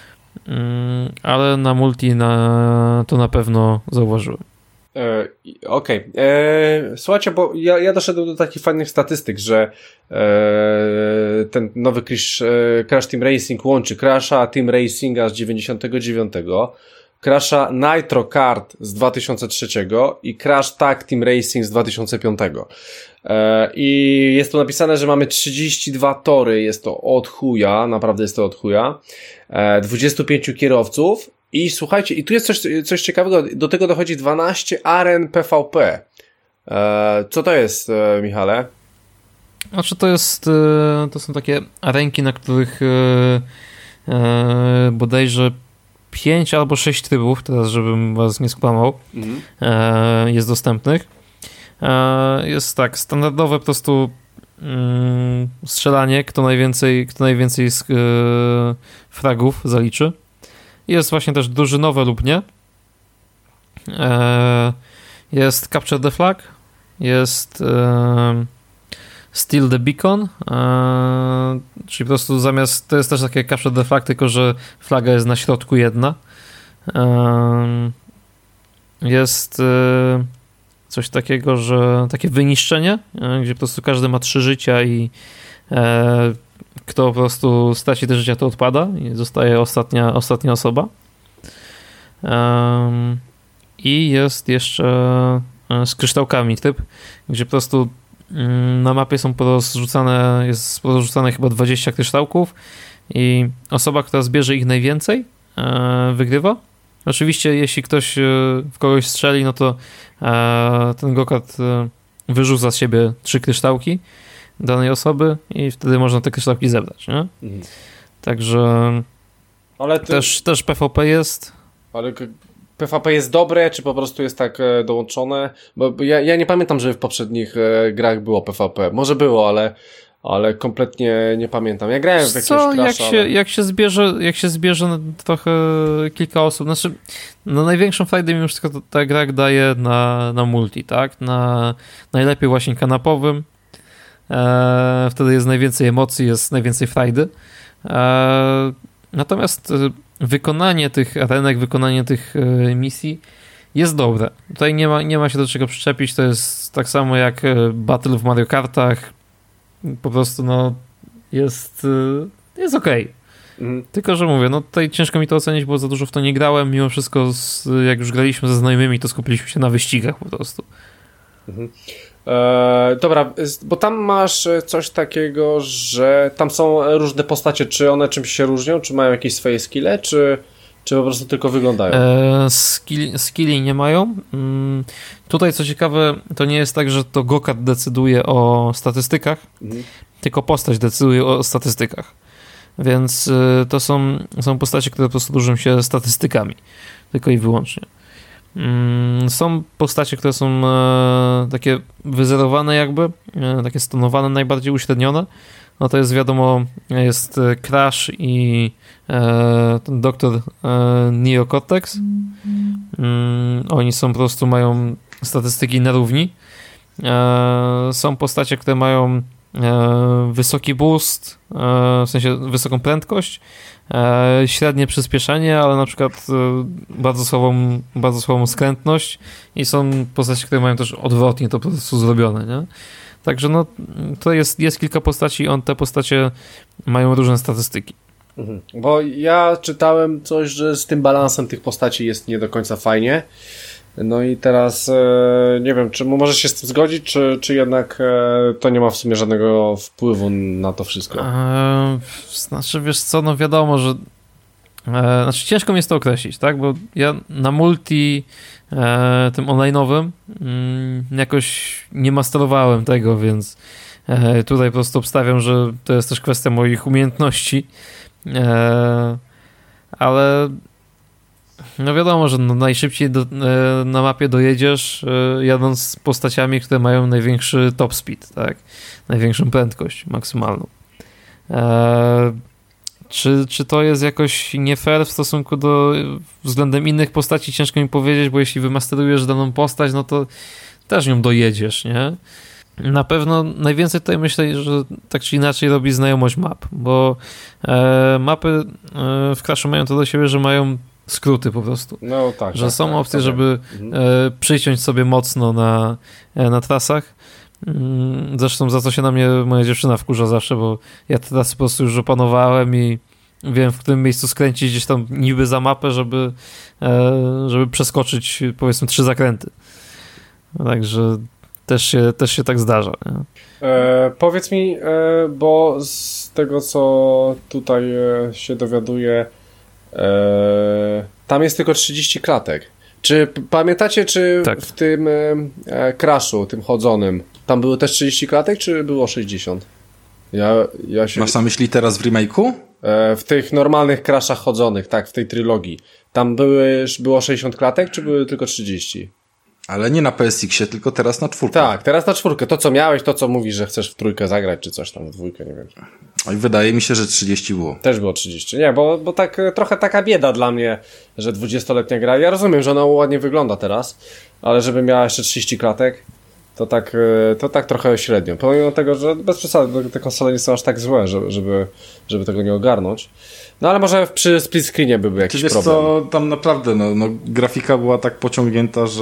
mm, ale na multi na, to na pewno zauważyłem. E, Okej. Okay. Słuchajcie, bo ja, ja doszedłem do takich fajnych statystyk, że e, ten nowy Crash, e, Crash Team Racing łączy Crasha Team Racinga z dziewięćdziesiątego dziewiątego, Crasha Nitro Kart z dwa tysiące trzeciego i Crash Tag Team Racing z dwa tysiące piątego. E, I jest tu napisane, że mamy trzydzieści dwa tory, jest to od chuja, naprawdę jest to od chuja, e, dwudziestu pięciu kierowców i słuchajcie, i tu jest coś, coś ciekawego, do tego dochodzi dwanaście aren P V P. E, co to jest, e, Michale? Znaczy to jest, e, to są takie arenki, na których e, e, bodajże pięć albo sześć trybów, teraz żebym was nie skłamał, mhm. e, jest dostępnych. E, jest tak, standardowe po prostu mm, strzelanie, kto najwięcej, kto najwięcej z, e, fragów zaliczy. Jest właśnie też drużynowe lub nie. E, jest Capture the Flag, jest e, Steal the Beacon, e, czyli po prostu zamiast, to jest też takie Capture the Flag, tylko że flaga jest na środku jedna. E, jest e, coś takiego, że takie wyniszczenie, e, gdzie po prostu każdy ma trzy życia i e, kto po prostu straci te życia, to odpada i zostaje ostatnia, ostatnia osoba. E, I jest jeszcze z kryształkami tryb, gdzie po prostu na mapie są porozrzucane, jest porozrzucane chyba dwadzieścia kryształków i osoba, która zbierze ich najwięcej, wygrywa. Oczywiście jeśli ktoś w kogoś strzeli, no to ten go-kart wyrzuca z siebie trzy kryształki danej osoby i wtedy można te kryształki zebrać, nie? Mhm. Także ale ty... też, też P V P jest. Ale P V P jest dobre, czy po prostu jest tak e, dołączone? Bo ja, ja nie pamiętam, że w poprzednich e, grach było P V P. Może było, ale, ale kompletnie nie pamiętam. Ja grałem w jakiegoś Co, Crasha, jak się, ale... jak się zbierze, jak się zbierze trochę kilka osób, znaczy no największą frajdę mimo wszystko to ta gra daje na, na multi, tak? Na najlepiej właśnie kanapowym. E, wtedy jest najwięcej emocji, jest najwięcej frajdy. E, natomiast wykonanie tych arenek, wykonanie tych e, misji jest dobre. Tutaj nie ma, nie ma się do czego przyczepić, to jest tak samo jak Battle w Mario Kartach. Po prostu no jest, jest okej. Okay. Mhm. Tylko, że mówię, no tutaj ciężko mi to ocenić, bo za dużo w to nie grałem. Mimo wszystko, jak już graliśmy ze znajomymi, to skupiliśmy się na wyścigach po prostu. Mhm. E, dobra, bo tam masz coś takiego, że tam są różne postacie. Czy one czymś się różnią? Czy mają jakieś swoje skille? Czy, czy po prostu tylko wyglądają? E, skill, skilli nie mają. Mm, tutaj co ciekawe, to nie jest tak, że to go-kart decyduje o statystykach, mhm. tylko postać decyduje o statystykach. Więc to są, są postacie, które po prostu różnią się statystykami. Tylko i wyłącznie. Są postacie, które są takie wyzerowane jakby, takie stonowane, najbardziej uśrednione. No to jest wiadomo, jest Crash i ten doktor Neo Cortex. Oni są po prostu, mają statystyki na równi. Są postacie, które mają wysoki boost, w sensie wysoką prędkość, średnie przyspieszenie, ale na przykład bardzo słabą, bardzo słabą skrętność i są postacie, które mają też odwrotnie to po prostu zrobione, nie? Także no, to jest, jest kilka postaci, on te postacie mają różne statystyki. Mhm. Bo ja czytałem coś, że z tym balansem tych postaci jest nie do końca fajnie. No i teraz e, nie wiem, czy możesz się z tym zgodzić, czy, czy jednak e, to nie ma w sumie żadnego wpływu na to wszystko? Eee, znaczy, wiesz co, no wiadomo, że e, znaczy ciężko mi jest to określić, tak, bo ja na multi e, tym online'owym mm, jakoś nie masterowałem tego, więc e, tutaj po prostu obstawiam, że to jest też kwestia moich umiejętności, e, ale no wiadomo, że no najszybciej do, e, na mapie dojedziesz e, jadąc z postaciami, które mają największy top speed, tak? Największą prędkość maksymalną. E, czy, czy to jest jakoś nie fair w stosunku do względem innych postaci? Ciężko mi powiedzieć, bo jeśli wymasterujesz daną postać, no to też nią dojedziesz, nie? Na pewno najwięcej tutaj myślę, że tak czy inaczej robi znajomość map, bo e, mapy e, w Crashu mają to do siebie, że mają skróty po prostu. No tak. Że tak, są tak, opcje, tak, żeby mhm. e, przyciąć sobie mocno na, e, na trasach. Zresztą za co się na mnie moja dziewczyna wkurza zawsze, bo ja te trasy po prostu już opanowałem i wiem, w którym miejscu skręcić gdzieś tam niby za mapę, żeby, e, żeby przeskoczyć powiedzmy trzy zakręty. Także też się, też się tak zdarza. Nie? E, powiedz mi, e, bo z tego co tutaj e, się dowiaduję, e, tam jest tylko trzydzieści klatek. Czy p- pamiętacie, czy tak. w tym e, Crashu, tym chodzonym, tam było też trzydzieści klatek, czy było sześćdziesiąt? Ja, ja się... Masz na myśli teraz w remake'u? E, w tych normalnych Crashach chodzonych, tak, w tej trylogii. Tam były, było sześćdziesiąt klatek, czy były tylko trzydzieści? Ale nie na P S X ie, tylko teraz na czwórkę. Tak, teraz na czwórkę. To, co miałeś, to, co mówisz, że chcesz w trójkę zagrać, czy coś tam, w dwójkę, nie wiem. Oj, wydaje mi się, że trzydzieści było. Też było trzydzieści. Nie, bo, bo tak trochę taka bieda dla mnie, że dwudziestoletnia gra. Ja rozumiem, że ona ładnie wygląda teraz, ale żeby miała jeszcze trzydzieści klatek, to tak, to tak trochę średnio. Pomimo tego, że bez przesady, te konsole nie są aż tak złe, żeby, żeby tego nie ogarnąć. No ale może przy split screenie by był jakiś Wiesz problem. co, tam naprawdę, no, no, grafika była tak pociągnięta, że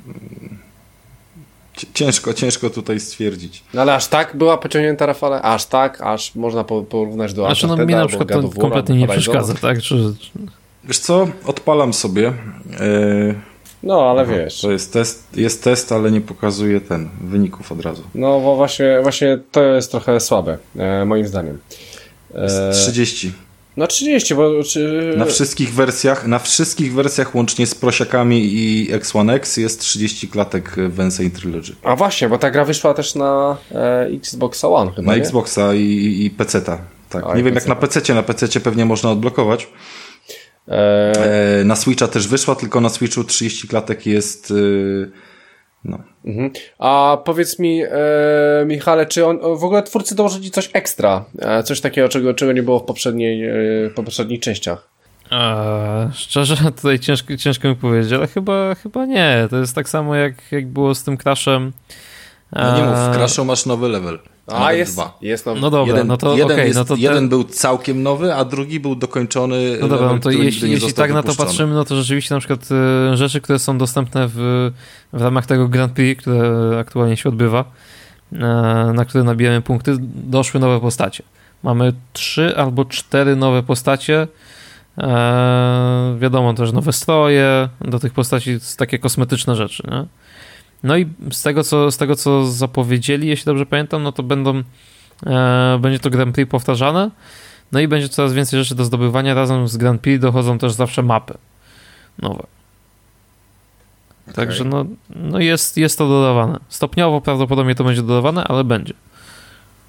ciężko, ciężko tutaj stwierdzić. No ale aż tak była pociągnięta, Rafale? Aż tak? Aż można porównać do Znaczy, no Uncharted'a mi na albo przykład God to of War, kompletnie albo nie Horizon? przeszkadza, tak? Czy... Wiesz co, odpalam sobie. Yy... No, ale Aha, wiesz. To jest test, jest test, ale nie pokazuje ten wyników od razu. No bo właśnie, właśnie to jest trochę słabe, e, moim zdaniem. E, Jest trzydzieści. No trzydzieści, bo... Czy... Na wszystkich wersjach, na wszystkich wersjach łącznie z prosiakami i X One X jest trzydzieści klatek w Insane Trilogy. A właśnie, bo ta gra wyszła też na e, Xboxa One chyba, Na nie? Xboxa i, i peceta. Tak. A, nie i wiem peceta. jak na pececie, na pececie pewnie można odblokować. E... E, na Switcha też wyszła, tylko na Switchu trzydzieści klatek jest... Yy, no. Mhm. A powiedz mi, e, Michale, czy on, w ogóle twórcy dołożyli coś ekstra? E, coś takiego, czego, czego nie było w poprzedniej, e, po poprzednich częściach? Eee, szczerze, tutaj ciężko, ciężko mi powiedzieć, ale chyba, chyba nie. To jest tak samo jak, jak było z tym Crashem. No nie mów, w Crashu masz nowy level. A, jest, dwa. jest nowy. No dobra, jeden, no to jeden, okej, jest, no to jeden ten... był całkiem nowy, a drugi był dokończony. No dobra, level, no to który jeśli, nie jeśli został tak na to wypuszczony. patrzymy, no to rzeczywiście na przykład y, rzeczy, które są dostępne w, w ramach tego Grand Prix, które aktualnie się odbywa, y, na które nabijamy punkty, doszły nowe postacie. Mamy trzy albo cztery nowe postacie. E, wiadomo, też nowe stroje, do tych postaci takie kosmetyczne rzeczy, nie? No i z tego, co, z tego, co zapowiedzieli, jeśli dobrze pamiętam, no to będą, e, będzie to Grand Prix powtarzane, no i będzie coraz więcej rzeczy do zdobywania. Razem z Grand Prix dochodzą też zawsze mapy nowe. Okay. Także no, no jest, jest to dodawane. Stopniowo prawdopodobnie to będzie dodawane, ale będzie.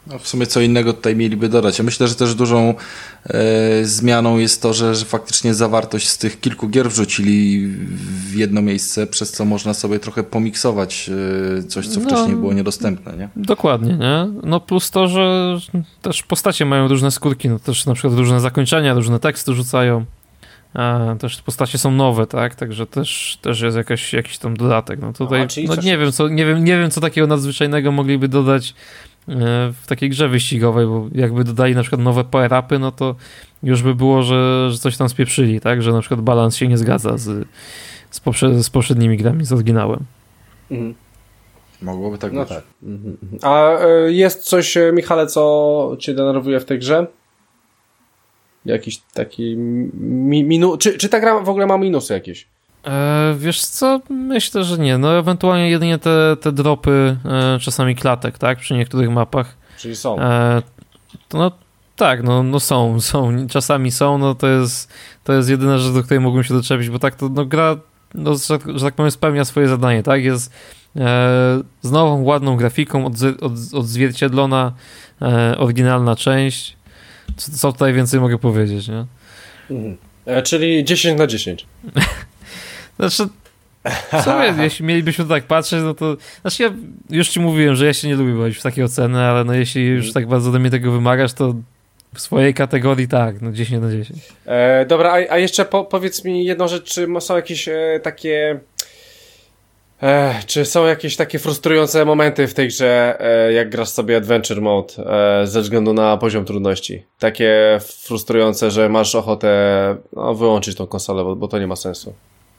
No w sumie co innego tutaj mieliby dodać. Ja myślę, że też dużą e, zmianą jest to, że, że faktycznie zawartość z tych kilku gier wrzucili w jedno miejsce, przez co można sobie trochę pomiksować e, coś, co no, wcześniej było niedostępne, nie? Dokładnie, nie? No plus to, że też postacie mają różne skórki, no też na przykład różne zakończenia, różne teksty rzucają. A, też postacie są nowe, tak? Także też, też jest jakaś, jakiś tam dodatek. No tutaj, Aha, no nie wiem, co, nie wiem, nie wiem, co takiego nadzwyczajnego mogliby dodać w takiej grze wyścigowej, bo jakby dodali na przykład nowe power-upy, no to już by było, że, że coś tam spieprzyli, tak? Że na przykład balans się nie zgadza z, z, poprze- z poprzednimi grami, z oryginałem. Mhm. Mogłoby tak no być. Tak. Mhm. A y, jest coś, Michale, co cię denerwuje w tej grze? Jakiś taki mi- minu... Czy, czy ta gra w ogóle ma minusy jakieś? E, wiesz co? Myślę, że nie. No ewentualnie jedynie te, te dropy e, czasami klatek, tak? Przy niektórych mapach. Czyli są. E, to no tak, no, no są, są. Czasami są, no to jest to jest jedyna rzecz, do której mógłbym się doczepić, bo tak to no, gra, no, że, że tak powiem, spełnia swoje zadanie, tak? Jest e, z nową, ładną grafiką, odzy- od, odzwierciedlona e, oryginalna część. Co, co tutaj więcej mogę powiedzieć, nie? Mhm. E, czyli dziesięć na dziesięć. Znaczy, w sumie, jeśli mielibyśmy tak patrzeć, no to... Znaczy ja już ci mówiłem, że ja się nie lubię bawić w takie oceny, ale no jeśli już tak bardzo do mnie tego wymagasz, to w swojej kategorii tak, no dziesięć na dziesięć. E, dobra, a, a jeszcze po, powiedz mi jedną rzecz, czy są jakieś e, takie... E, czy są jakieś takie frustrujące momenty w tej grze, e, jak grasz sobie Adventure Mode, e, ze względu na poziom trudności? Takie frustrujące, że masz ochotę no, wyłączyć tą konsolę, bo, bo to nie ma sensu.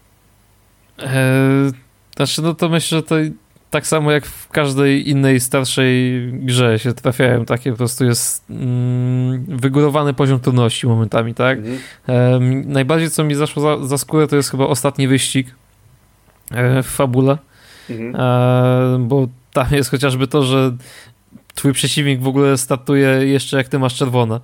Eee, znaczy, no to myślę, że to tak samo jak w każdej innej starszej grze się trafiają takie, po prostu jest mm, wygórowany poziom trudności momentami, tak? Mhm. Eee, najbardziej co mi zaszło za, za skórę to jest chyba ostatni wyścig e, w fabule, Mhm. e, bo tam jest chociażby to, że twój przeciwnik w ogóle startuje jeszcze jak ty masz czerwone.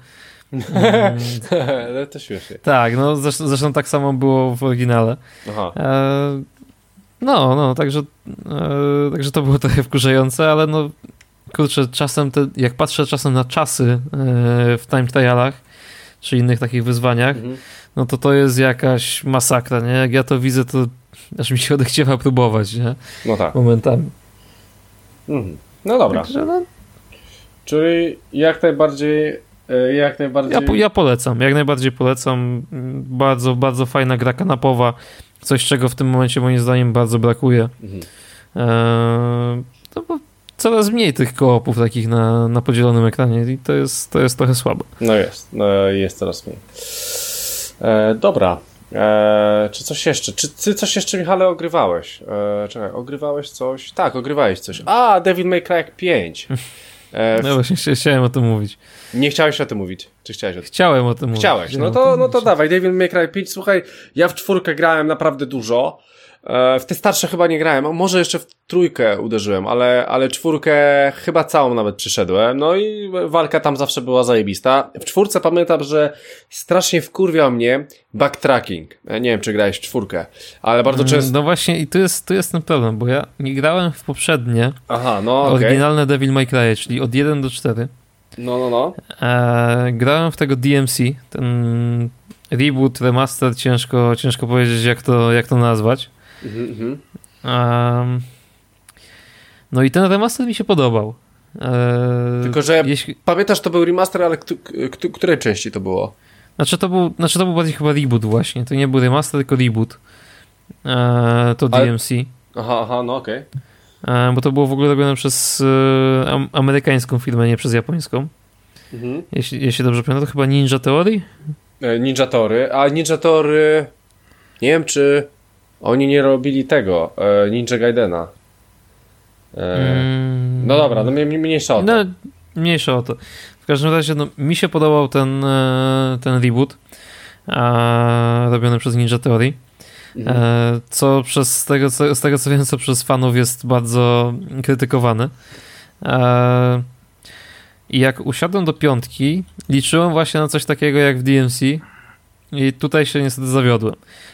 Ale to śmiesznie. Tak, no zresztą, zresztą tak samo było w oryginale. Aha. E, no, no, także, e, także to było trochę wkurzające, ale no kurczę, czasem, te, jak patrzę czasem na czasy e, w time trialach, czy innych takich wyzwaniach, Mhm. no to to jest jakaś masakra, nie? Jak ja to widzę, to aż mi się odechciewa próbować, nie? No tak. Momentami. Mhm. No dobra. Także, no, Czyli jak najbardziej e, jak najbardziej... ja, po- ja polecam, jak najbardziej polecam. Bardzo, bardzo fajna gra kanapowa. Coś, czego w tym momencie moim zdaniem bardzo brakuje. Mhm. Eee, no bo coraz mniej tych koopów takich na, na podzielonym ekranie i to jest, to jest trochę słabe. No jest, no jest coraz mniej. E, dobra. E, czy coś jeszcze? Czy ty coś jeszcze, Michale, ogrywałeś? E, czekaj, ogrywałeś coś? Tak, ogrywałeś coś. A, Devil May Cry pięć. E, No właśnie chcia- chciałem o tym mówić. nie chciałeś o tym mówić? Czy chciałeś o tym? Chciałem o tym mówić. Chciałeś, Chciałem no o to, tym no to mówić. dawaj, Devil May Cry pięć, słuchaj, ja w czwórkę grałem naprawdę dużo, e, w te starsze chyba nie grałem, może jeszcze w trójkę uderzyłem, ale, ale czwórkę chyba całą nawet przyszedłem, no i walka tam zawsze była zajebista. W czwórce pamiętam, że strasznie wkurwiał mnie backtracking, ja nie wiem, czy grałeś w czwórkę, ale bardzo często... No właśnie i tu jest, tu jest ten problem, bo ja nie grałem w poprzednie Aha, no okej, oryginalne Devil May Cry, czyli od jeden do czterech. no, no, no. E, grałem w tego D M C, ten reboot, remaster, ciężko, ciężko powiedzieć jak to, jak to nazwać. Mhm, mhm. Um, no i ten remaster mi się podobał. E, Tylko, że jeśli, pamiętasz, to był remaster, ale kto, kto, której części to było? znaczy, to był, znaczy to był bardziej chyba reboot właśnie. To nie był remaster, tylko reboot. E, to Ale- D M C. Aha, aha, no okej. E, bo to było w ogóle robione przez e, am, amerykańską firmę, nie przez japońską. Mhm. Jeśli, jeśli dobrze pamiętam, to chyba Ninja Theory? E, Ninja Tory, a Ninja Tory nie wiem, czy oni nie robili tego e, Ninja Gaidena. E, Mm, No dobra, no mnie- mnie- mniejsza o to. No, mniejsza o to. W każdym razie, no, mi się podobał ten, e, ten reboot e, robiony przez Ninja Theory. Mhm. E, co przez z tego, co, z tego co wiem, co przez fanów jest bardzo krytykowany. E, I jak usiadłem do piątki, liczyłem właśnie na coś takiego jak w D M C i tutaj się niestety zawiodłem.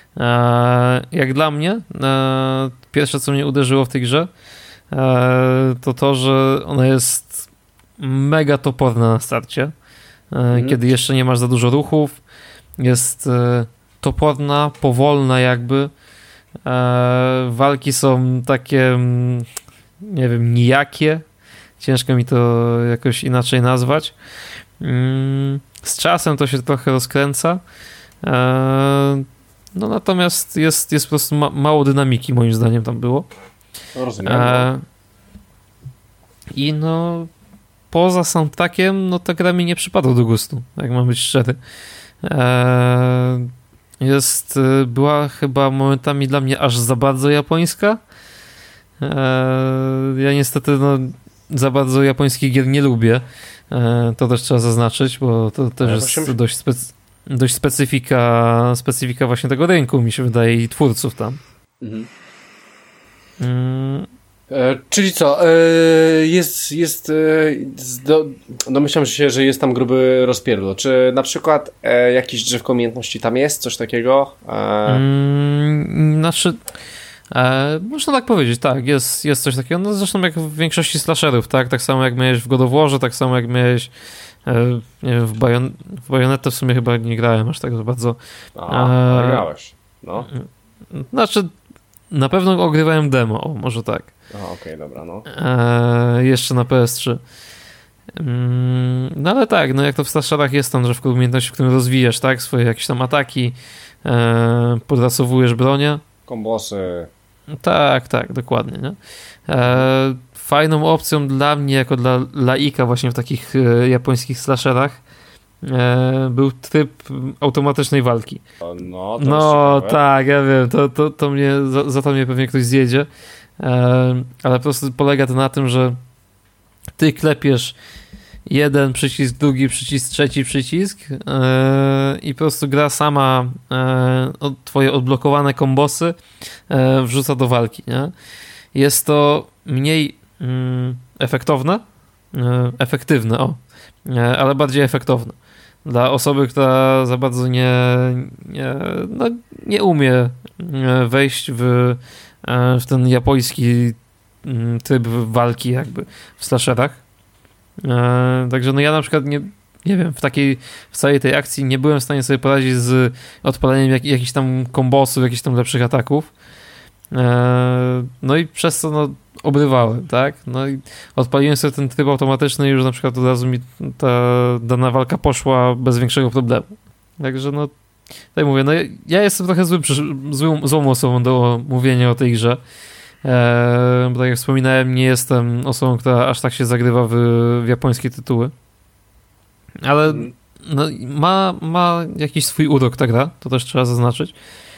E, jak dla mnie, e, pierwsze co mnie uderzyło w tej grze, e, to to, że ona jest mega toporna na starcie, Mhm. kiedy jeszcze nie masz za dużo ruchów. Jest toporna, powolna jakby. Walki są takie, nie wiem, nijakie. Ciężko mi to jakoś inaczej nazwać. Z czasem to się trochę rozkręca. No natomiast jest, jest po prostu ma, mało dynamiki, moim zdaniem tam było. Rozumiem. E, I no poza soundtrackiem, no ta gra mi nie przypadła do gustu, jak mam być szczery. E, jest, była chyba momentami dla mnie aż za bardzo japońska. E, ja niestety no, za bardzo japońskich gier nie lubię. E, to też trzeba zaznaczyć, bo to też ja jest właśnie... dość specyficzne. Dość specyfika, specyfika właśnie tego rynku, mi się wydaje, i twórców tam. Mhm. Mm. E, czyli co, e, jest, jest e, do, domyślam się, że jest tam gruby rozpierdol. Czy na przykład e, jakieś drzewko umiejętności tam jest? Coś takiego? E... Mm, znaczy, e, można tak powiedzieć, tak, jest, jest coś takiego. No zresztą jak w większości slasherów, tak? Tak samo jak miałeś w God of Warze, tak samo jak miałeś nie wiem, w, Bajon- w Bajonetę w sumie chyba nie grałem aż tak bardzo. A, e... grałeś. No. Znaczy, na pewno ogrywałem demo, o, może tak. Okej, okay, dobra, no. E, jeszcze na P S trzy. No ale tak, no jak to w slasherach jest tam drzewko umiejętności, w którym rozwijasz, tak, swoje jakieś tam ataki, e, podrasowujesz bronię. Kombosy. Tak, tak, dokładnie, nie? E, fajną opcją dla mnie, jako dla laika właśnie w takich e, japońskich slasherach e, był tryb automatycznej walki. No, to no tak, ja wiem, to, to, to mnie, za, za to mnie pewnie ktoś zjedzie, e, ale po prostu polega to na tym, że ty klepiesz jeden przycisk, drugi przycisk, trzeci przycisk yy, i po prostu gra sama yy, twoje odblokowane kombosy yy, wrzuca do walki, nie? Jest to mniej yy, efektowne, yy, efektywne, o, yy, ale bardziej efektowne. Dla osoby, która za bardzo nie, nie, no, nie umie wejść w, yy, w ten japoński yy, tryb walki jakby w slasherach. Eee, także no ja na przykład nie, nie wiem, w takiej, w całej tej akcji nie byłem w stanie sobie poradzić z odpaleniem jak, jakichś tam kombosów, jakichś tam lepszych ataków. Eee, no i przez to no, obrywałem, tak? No i odpaliłem sobie ten tryb automatyczny i już na przykład od razu mi ta dana walka poszła bez większego problemu. Także no, tak mówię, no ja jestem trochę złym, złą, złą osobą do mówienia o tej grze. Eee, bo tak jak wspominałem, nie jestem osobą, która aż tak się zagrywa w, w japońskie tytuły. Ale no, ma, ma jakiś swój urok ta gra, to też trzeba zaznaczyć.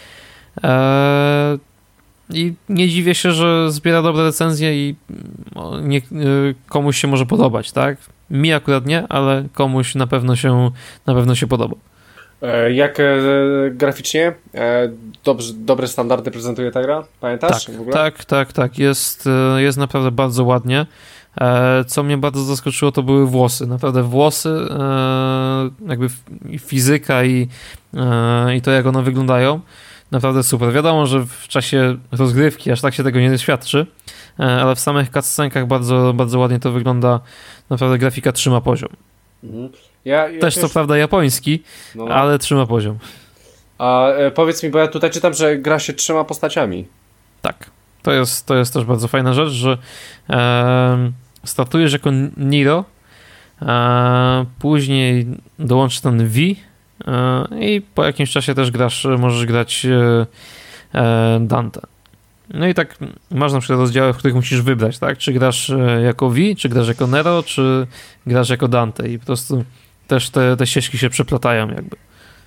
Eee, I nie dziwię się, że zbiera dobre recenzje i nie, komuś się może podobać, tak? Mi akurat nie, ale komuś na pewno się, na pewno się podoba. Jak e, graficznie? E, dobrze, dobre standardy prezentuje ta gra? Pamiętasz? Tak, w ogóle? tak, tak, tak. Jest, jest naprawdę bardzo ładnie. E, co mnie bardzo zaskoczyło, to były włosy. Naprawdę włosy, e, jakby fizyka i, e, i to, jak one wyglądają, naprawdę super. Wiadomo, że w czasie rozgrywki aż tak się tego nie doświadczy, e, ale w samych cutscenkach bardzo, bardzo ładnie to wygląda. Naprawdę grafika trzyma poziom. Mhm. Ja, ja też, też co prawda japoński, no, no. ale trzyma poziom. A e, powiedz mi, bo ja tutaj czytam, że gra się trzema postaciami. Tak. To jest, to jest też bardzo fajna rzecz, że e, startujesz jako Nero, e, później dołączy ten V e, i po jakimś czasie też grasz, możesz grać e, Dante. No i tak masz na przykład rozdziały, w których musisz wybrać, tak? Czy grasz jako V, czy grasz jako Nero, czy grasz jako Dante i po prostu też te, te ścieżki się przeplatają jakby.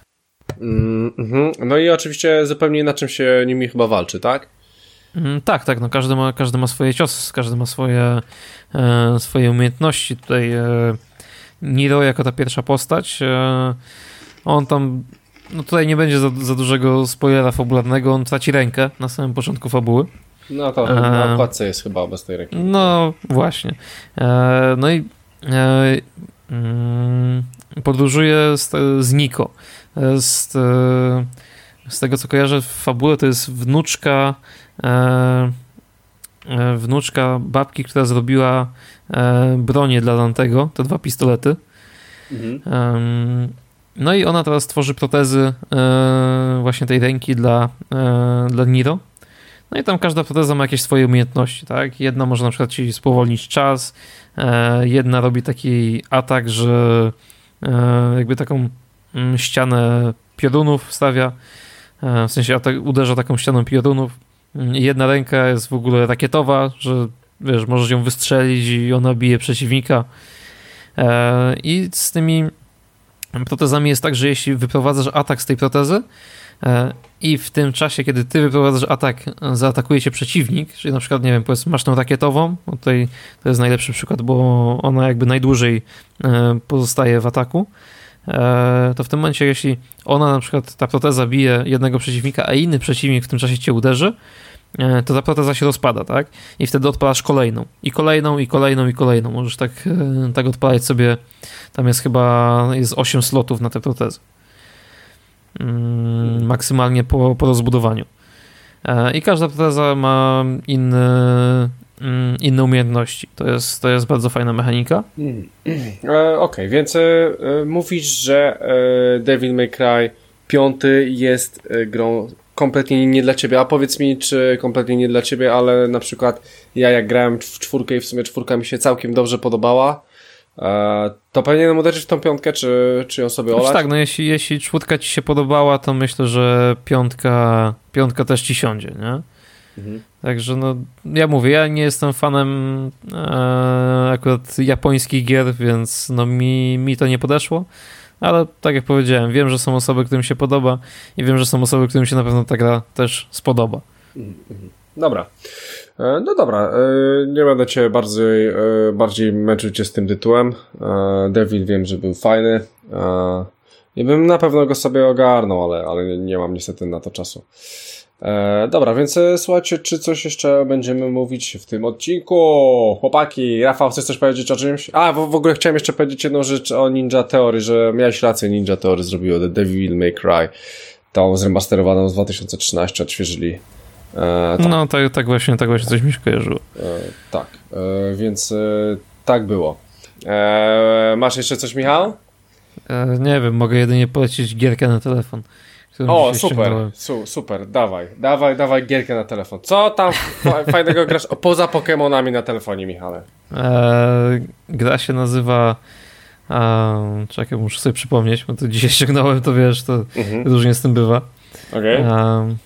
Mm-hmm. No i oczywiście zupełnie na czym się nimi chyba walczy, tak? Mm, tak, tak, no każdy ma, każdy ma swoje ciosy, każdy ma swoje, e, swoje umiejętności. Tutaj e, Nero jako ta pierwsza postać, e, on tam, no tutaj nie będzie za, za dużego spoilera fabularnego, on traci rękę na samym początku fabuły. No to na okładce jest chyba bez tej ręki. No właśnie. E, no i e, mm, podróżuje z, z Niko. Z, z tego co kojarzę w fabule, to jest wnuczka e, wnuczka babki, która zrobiła bronię dla Dantego, te dwa pistolety. Mhm. No i ona teraz tworzy protezy właśnie tej ręki dla, dla Niro. No i tam każda proteza ma jakieś swoje umiejętności, tak? Jedna może na przykład ci spowolnić czas, jedna robi taki atak, że jakby taką ścianę piorunów stawia, w sensie atak, uderza taką ścianą piorunów. Jedna ręka jest w ogóle rakietowa, że wiesz, możesz ją wystrzelić i ona bije przeciwnika. I z tymi protezami jest tak, że jeśli wyprowadzasz atak z tej protezy i w tym czasie, kiedy ty wyprowadzasz atak, zaatakuje cię przeciwnik, czyli na przykład, nie wiem, powiedzmy, masz tą rakietową, bo tutaj to jest najlepszy przykład, bo ona jakby najdłużej pozostaje w ataku, to w tym momencie, jeśli ona na przykład, ta proteza bije jednego przeciwnika, a inny przeciwnik w tym czasie cię uderzy, to ta proteza się rozpada, tak? I wtedy odpalasz kolejną. I kolejną, i kolejną, i kolejną. Możesz tak, tak odpalać sobie, tam jest chyba, jest osiem slotów na te protezy. Hmm. Maksymalnie po, po rozbudowaniu. I każda proteza ma inne, inne umiejętności. To jest, to jest bardzo fajna mechanika. Mm. E, Okej, okay, więc e, mówisz, że e, Devil May Cry piąty jest e, grą kompletnie nie dla ciebie, a powiedz mi, czy kompletnie nie dla ciebie, ale na przykład ja jak grałem w czwórkę i w sumie czwórka mi się całkiem dobrze podobała, e, to powinienem uderzyć w tą piątkę, czy, czy ją sobie olać? Znaczy tak, no jeśli, jeśli czwórka ci się podobała, to myślę, że piątka, piątka też ci siądzie, nie? Mhm. Także no, ja mówię, ja nie jestem fanem e, akurat japońskich gier, więc no mi, mi to nie podeszło. Ale tak jak powiedziałem, wiem, że są osoby, którym się podoba i wiem, że są osoby, którym się na pewno ta gra też spodoba. Dobra. No dobra, nie będę cię bardziej, bardziej męczył cię z tym tytułem. Devil wiem, że był fajny. I bym na pewno go sobie ogarnął, ale, ale nie mam niestety na to czasu. E, dobra, więc e, słuchajcie, czy coś jeszcze będziemy mówić w tym odcinku? Chłopaki, Rafał, chcesz coś powiedzieć o czymś? A, w, w ogóle chciałem jeszcze powiedzieć jedną rzecz o Ninja Theory, że miałeś rację, Ninja Theory zrobiło The Devil May Cry, tą zremasterowaną z dwa tysiące trzynastego, odświeżyli. E, tak. No, tak, tak właśnie, tak właśnie coś mi się kojarzyło. E, tak, e, więc e, tak było. E, masz jeszcze coś, Michał? E, nie wiem, mogę jedynie polecić gierkę na telefon. O, super, su, super, dawaj, dawaj, dawaj gierkę na telefon. Co tam fajnego grasz o, poza Pokemonami na telefonie, Michale? E, gra się nazywa, e, czekaj, muszę sobie przypomnieć, bo to dzisiaj ściągnąłem, to wiesz, to mhm. różnie z tym bywa. Okej. Okay.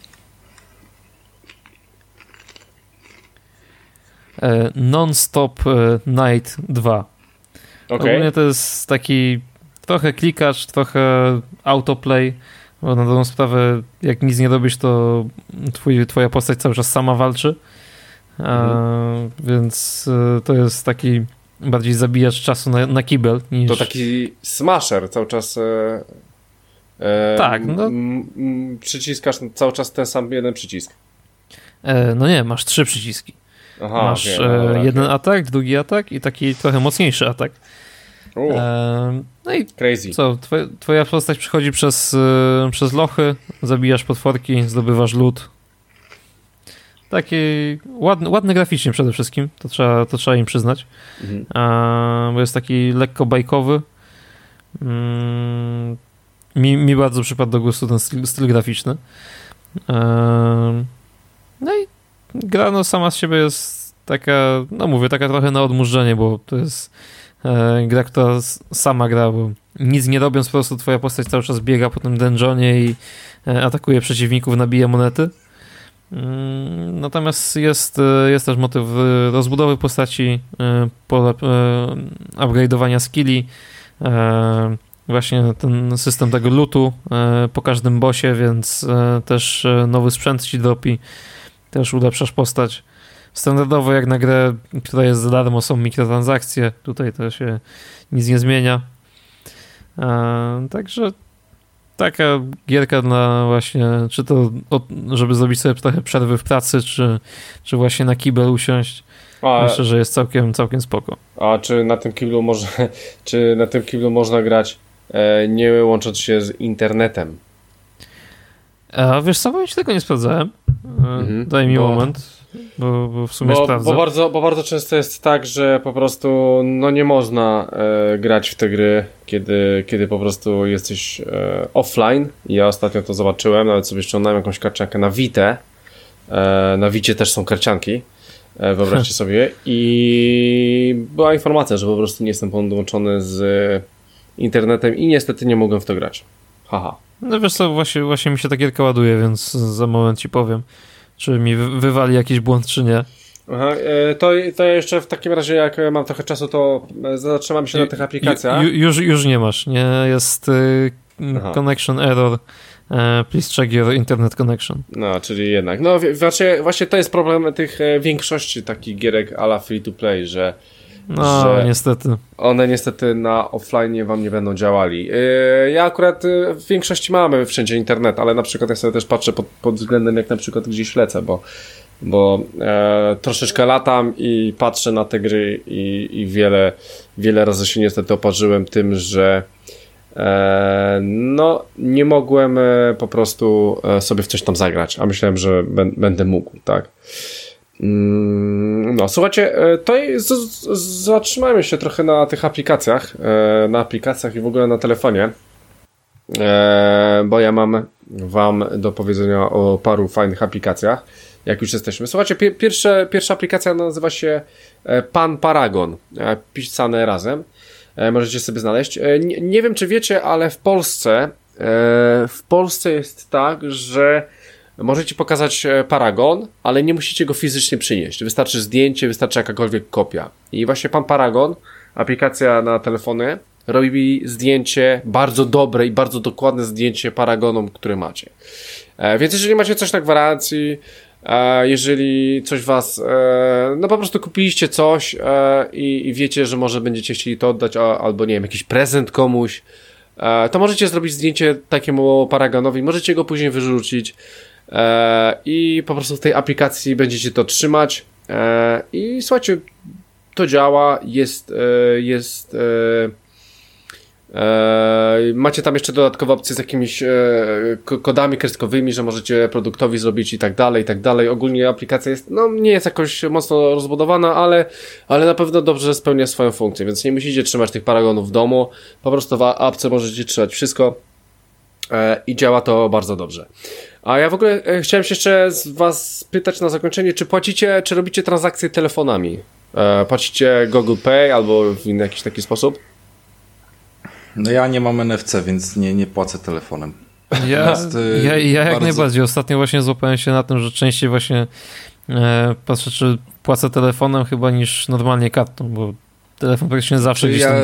E, Non-Stop Night dwa. Okay. Ogólnie to jest taki trochę klikacz, trochę autoplay, bo na dobrą sprawę, jak nic nie robisz, to twój, twoja postać cały czas sama walczy. Mhm. A, więc to jest taki bardziej zabijacz czasu na, na kibel niż... To taki smasher, cały czas e, e, tak, no. M, m, przyciskasz cały czas ten sam jeden przycisk. E, no nie, masz trzy przyciski. Aha, masz okay, no, e, jeden okay. atak, drugi atak i taki trochę mocniejszy atak. E, no i crazy. Co, twoja, twoja postać przychodzi przez, e, przez lochy, zabijasz potworki, zdobywasz loot. Taki ładny, ładny graficznie przede wszystkim, to trzeba, to trzeba im przyznać. Mhm. E, bo jest taki lekko bajkowy. Mm, mi, mi bardzo przypadł do gustu ten styl, styl graficzny. E, no i gra no sama z siebie jest taka, no mówię, taka trochę na odmurzenie, bo to jest e, gra, która sama gra, bo nic nie robiąc, po prostu twoja postać cały czas biega po tym dungeonie i e, atakuje przeciwników, nabija monety. Mm, natomiast jest, jest też motyw rozbudowy postaci, e, pole, e, upgrade'owania skilli, e, właśnie ten system tego lootu e, po każdym bossie, więc e, też nowy sprzęt ci dropi, też ulepszasz postać. Standardowo jak na grę, która jest za darmo, są mikrotransakcje. Tutaj to się nic nie zmienia. E, także taka gierka dla właśnie, czy to od, żeby zrobić sobie trochę przerwy w pracy, czy, czy właśnie na kibel usiąść. A, myślę, że jest całkiem, całkiem spoko. A czy na tym kiblu można, czy na tym kiblu można grać e, nie łącząc się z internetem? A wiesz co, bo ja się tego nie sprawdzałem. Mhm, Daj mi bo, moment. Bo, bo w sumie bo, sprawdzę. Bo bardzo, bo bardzo często jest tak, że po prostu no nie można e, grać w te gry, kiedy, kiedy po prostu jesteś e, offline. Ja ostatnio to zobaczyłem, nawet sobie ściągnąłem jakąś karciankę na Vitę. E, na Vicie też są karcianki, e, wyobraźcie sobie. I była informacja, że po prostu nie jestem podłączony z internetem i niestety nie mogłem w to grać. Haha. No wiesz co, właśnie, właśnie mi się ta gierka ładuje, więc za moment ci powiem, czy mi wy- wywali jakiś błąd, czy nie. Aha, to, to jeszcze w takim razie, jak mam trochę czasu, to zatrzymam się na tych aplikacjach. Ju, już, już nie masz, nie? Jest y, connection error. Uh, please check your internet connection. No, czyli jednak. No, właśnie, właśnie to jest problem tych e, większości takich gierek a la free to play, że No, że niestety. one niestety na offline wam nie będą działali. Yy, ja akurat yy, w większości mamy wszędzie internet, ale na przykład ja sobie też patrzę pod, pod względem jak na przykład gdzieś lecę, bo, bo e, troszeczkę latam i patrzę na te gry i, i wiele, wiele razy się niestety oparzyłem tym, że e, no nie mogłem e, po prostu e, sobie w coś tam zagrać, a myślałem, że b- będę mógł, tak. No, słuchajcie, to z, z, zatrzymajmy się trochę na tych aplikacjach, na aplikacjach i w ogóle na telefonie, bo ja mam wam do powiedzenia o paru fajnych aplikacjach, jak już jesteśmy. Słuchajcie, pierwsze, pierwsza aplikacja nazywa się Pan Paragon, pisane razem, możecie sobie znaleźć. Nie, nie wiem, czy wiecie, ale w Polsce, w Polsce jest tak, że możecie pokazać Paragon, ale nie musicie go fizycznie przynieść. Wystarczy zdjęcie, wystarczy jakakolwiek kopia. I właśnie Pan Paragon, aplikacja na telefony, robi zdjęcie, bardzo dobre i bardzo dokładne zdjęcie Paragonom, które macie. E, więc jeżeli macie coś na gwarancji, e, jeżeli coś was, e, no po prostu kupiliście coś e, i, i wiecie, że może będziecie chcieli to oddać, a, albo nie wiem, jakiś prezent komuś, e, to możecie zrobić zdjęcie takiemu Paragonowi, możecie go później wyrzucić, i po prostu w tej aplikacji będziecie to trzymać i słuchajcie, to działa, jest jest macie tam jeszcze dodatkowe opcje z jakimiś kodami kreskowymi, że możecie produktowi zrobić i tak dalej, i tak dalej. Ogólnie aplikacja jest, no nie jest jakoś mocno rozbudowana, ale, ale na pewno dobrze spełnia swoją funkcję, więc nie musicie trzymać tych Paragonów w domu, po prostu w apce możecie trzymać wszystko i działa to bardzo dobrze. A ja w ogóle e, chciałem się jeszcze z was spytać na zakończenie, czy płacicie, czy robicie transakcje telefonami? E, płacicie Google Pay albo w inny jakiś taki sposób? No ja nie mam N F C, więc nie, nie płacę telefonem. Ja, Jest, y, ja, ja jak bardzo... najbardziej. Ostatnio właśnie złapałem się na tym, że częściej właśnie e, patrzę, czy płacę telefonem chyba niż normalnie kartą, bo telefon praktycznie zawsze gdzieś tam... Ja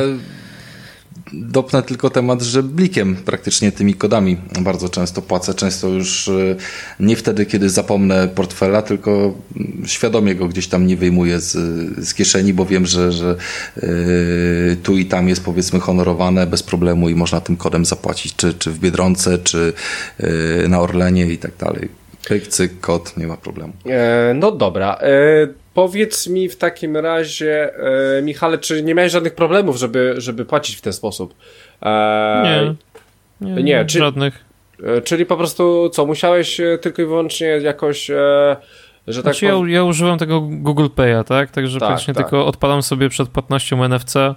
dopnę tylko temat, że blikiem praktycznie tymi kodami bardzo często płacę. Często już nie wtedy, kiedy zapomnę portfela, tylko świadomie go gdzieś tam nie wyjmuję z, z kieszeni, bo wiem, że, że yy, tu i tam jest powiedzmy honorowane bez problemu i można tym kodem zapłacić, czy, czy w Biedronce, czy yy, na Orlenie i tak dalej. Pyk, cyk, kod, nie ma problemu. E, no dobra. E, powiedz mi w takim razie, e, Michale, czy nie miałeś żadnych problemów, żeby, żeby płacić w ten sposób? E, nie. Nie, nie czy, żadnych. E, czyli po prostu co, musiałeś tylko i wyłącznie jakoś, e, że tak znaczy, ja, ja używam tego Google Pay'a, tak? Także tak, praktycznie tak. tylko odpalam sobie przed płatnością N F C,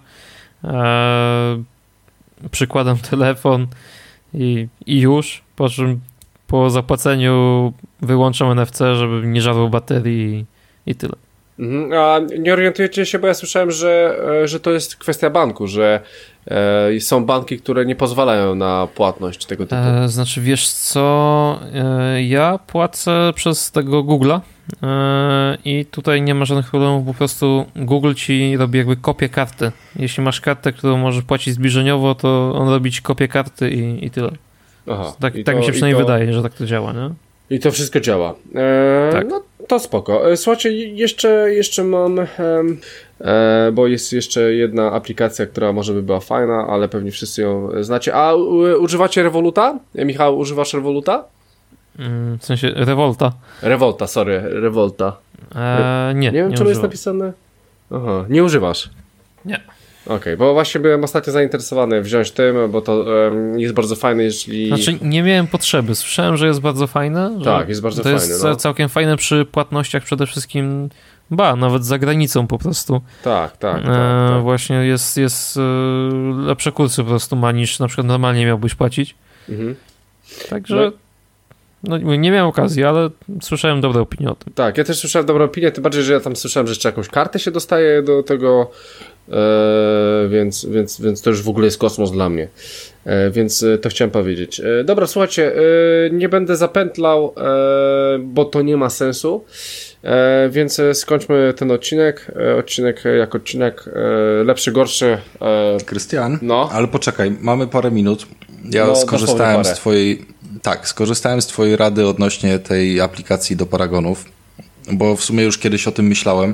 e, przykładam telefon i, i już, po czym po zapłaceniu wyłączam N F C, żeby nie żarło baterii i, i tyle. Mhm. A nie orientujecie się, bo ja słyszałem, że, że to jest kwestia banku, że e, są banki, które nie pozwalają na płatność tego typu. E, znaczy, wiesz co, e, ja płacę przez tego Google'a e, i tutaj nie ma żadnych problemów, po prostu Google ci robi jakby kopię karty. Jeśli masz kartę, którą możesz płacić zbliżeniowo, to on robi ci kopię karty i, i tyle. Aha. Tak, I tak to, mi się przynajmniej to... wydaje, że tak to działa, nie? I to wszystko działa. E, tak. No to spoko. E, słuchajcie, jeszcze, jeszcze mam, e, e, bo jest jeszcze jedna aplikacja, która może by była fajna, ale pewnie wszyscy ją znacie. A u, używacie Revoluta? E, Michał, używasz Revoluta? Mm, w sensie Revolta. Revolta, sorry, Revolta. E, nie, nie wiem, nie czemu jest używam. napisane. Aha, nie używasz. Nie. Okej, okay, bo właśnie byłem ostatnio zainteresowany wziąć tym, bo to um, jest bardzo fajne, jeśli... Znaczy nie miałem potrzeby, słyszałem, że jest bardzo fajne. Tak, jest bardzo to fajne. To jest no. całkiem fajne przy płatnościach przede wszystkim, ba, nawet za granicą po prostu. Tak, tak, tak. E, tak. właśnie jest, jest e, lepsze kursy po prostu ma niż na przykład normalnie miałbyś płacić. Mhm. Także... No. No, nie miałem okazji, ale słyszałem dobre opinie o tym. Tak, ja też słyszałem dobre opinie, tym bardziej, że ja tam słyszałem, że jeszcze jakąś kartę się dostaje do tego, e, więc, więc, więc to już w ogóle jest kosmos dla mnie. E, więc to chciałem powiedzieć. E, dobra, słuchajcie, e, nie będę zapętlał, e, bo to nie ma sensu, e, więc skończmy ten odcinek. E, odcinek jak odcinek, e, lepszy, gorszy. E, Krystian, no. Ale poczekaj, mamy parę minut. Ja no, skorzystałem z twojej... Tak, skorzystałem z twojej rady odnośnie tej aplikacji do paragonów, bo w sumie już kiedyś o tym myślałem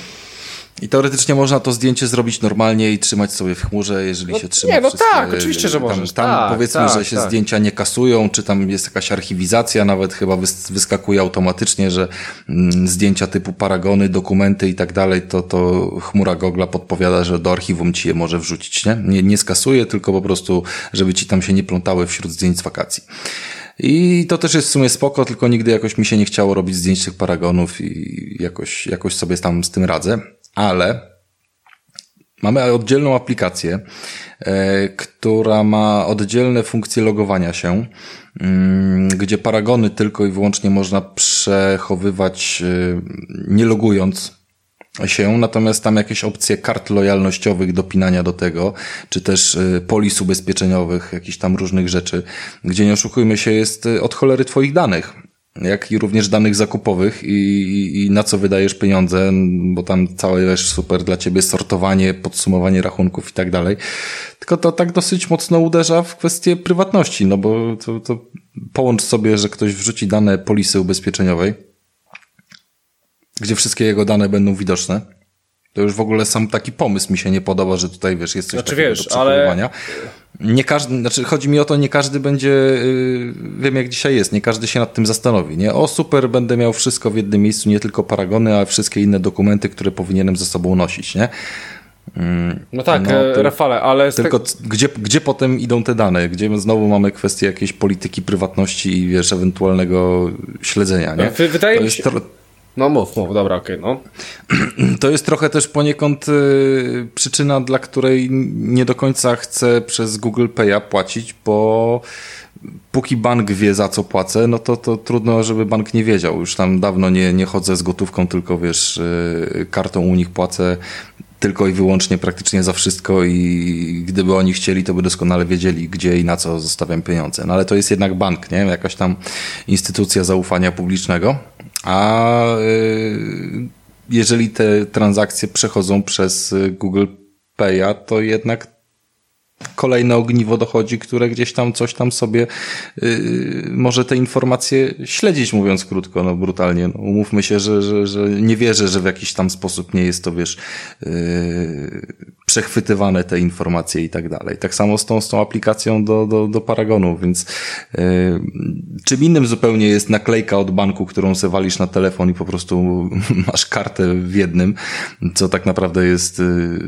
i teoretycznie można to zdjęcie zrobić normalnie i trzymać sobie w chmurze, jeżeli no, się trzyma nie, no wszystkie, tak, oczywiście, że możesz. Tam, tam tak, powiedzmy, tak, że się tak. zdjęcia nie kasują, czy tam jest jakaś archiwizacja, nawet chyba wyskakuje automatycznie, że mm, zdjęcia typu paragony, dokumenty i tak dalej, to, to chmura Google'a podpowiada, że do archiwum ci je może wrzucić, nie? Nie, nie skasuje, tylko po prostu, żeby ci tam się nie plątały wśród zdjęć z wakacji. I to też jest w sumie spoko, tylko nigdy jakoś mi się nie chciało robić zdjęć tych paragonów i jakoś, jakoś sobie tam z tym radzę, ale mamy oddzielną aplikację, e, która ma oddzielne funkcje logowania się, m, gdzie paragony tylko i wyłącznie można przechowywać e, nie logując się, natomiast tam jakieś opcje kart lojalnościowych, dopinania do tego, czy też y, polis ubezpieczeniowych, jakichś tam różnych rzeczy, gdzie nie oszukujmy się, jest y, od cholery twoich danych, jak i również danych zakupowych i, i, i na co wydajesz pieniądze, bo tam całe wiesz, super dla ciebie sortowanie, podsumowanie rachunków i tak dalej. Tylko to tak dosyć mocno uderza w kwestię prywatności, no bo to, to połącz sobie, że ktoś wrzuci dane polisy ubezpieczeniowej, gdzie wszystkie jego dane będą widoczne. To już w ogóle sam taki pomysł mi się nie podoba, że tutaj, wiesz, jest coś znaczy, takiego wiesz, do przechowywania. Ale... Nie każdy, znaczy chodzi mi o to, nie każdy będzie, yy, wiem jak dzisiaj jest, nie każdy się nad tym zastanowi, nie? O super, będę miał wszystko w jednym miejscu, nie tylko paragony, a wszystkie inne dokumenty, które powinienem ze sobą nosić, nie? Mm, no tak, no, to, Rafale, ale... Tylko tak... gdzie, gdzie potem idą te dane? Gdzie znowu mamy kwestię jakiejś polityki prywatności i, wiesz, ewentualnego śledzenia, nie? W, wydaje to mi się... To... No mów, mów, dobra, okej, okay, no. To jest trochę też poniekąd y, przyczyna, dla której nie do końca chcę przez Google Pay'a płacić, bo póki bank wie, za co płacę, no to, to trudno, żeby bank nie wiedział. Już tam dawno nie, nie chodzę z gotówką, tylko wiesz, y, kartą u nich płacę tylko i wyłącznie praktycznie za wszystko i gdyby oni chcieli, to by doskonale wiedzieli, gdzie i na co zostawiam pieniądze. No ale to jest jednak bank, nie? Jakaś tam instytucja zaufania publicznego. A y, jeżeli te transakcje przechodzą przez Google Pay'a, to jednak kolejne ogniwo dochodzi, które gdzieś tam coś tam sobie y, może te informacje śledzić, mówiąc krótko, no brutalnie. No, umówmy się, że, że, że nie wierzę, że w jakiś tam sposób nie jest to, wiesz, y, przechwytywane te informacje i tak dalej. Tak samo z tą, z tą aplikacją do, do, do Paragonu, więc y, czym innym zupełnie jest naklejka od banku, którą se walisz na telefon i po prostu masz kartę w jednym, co tak naprawdę jest y,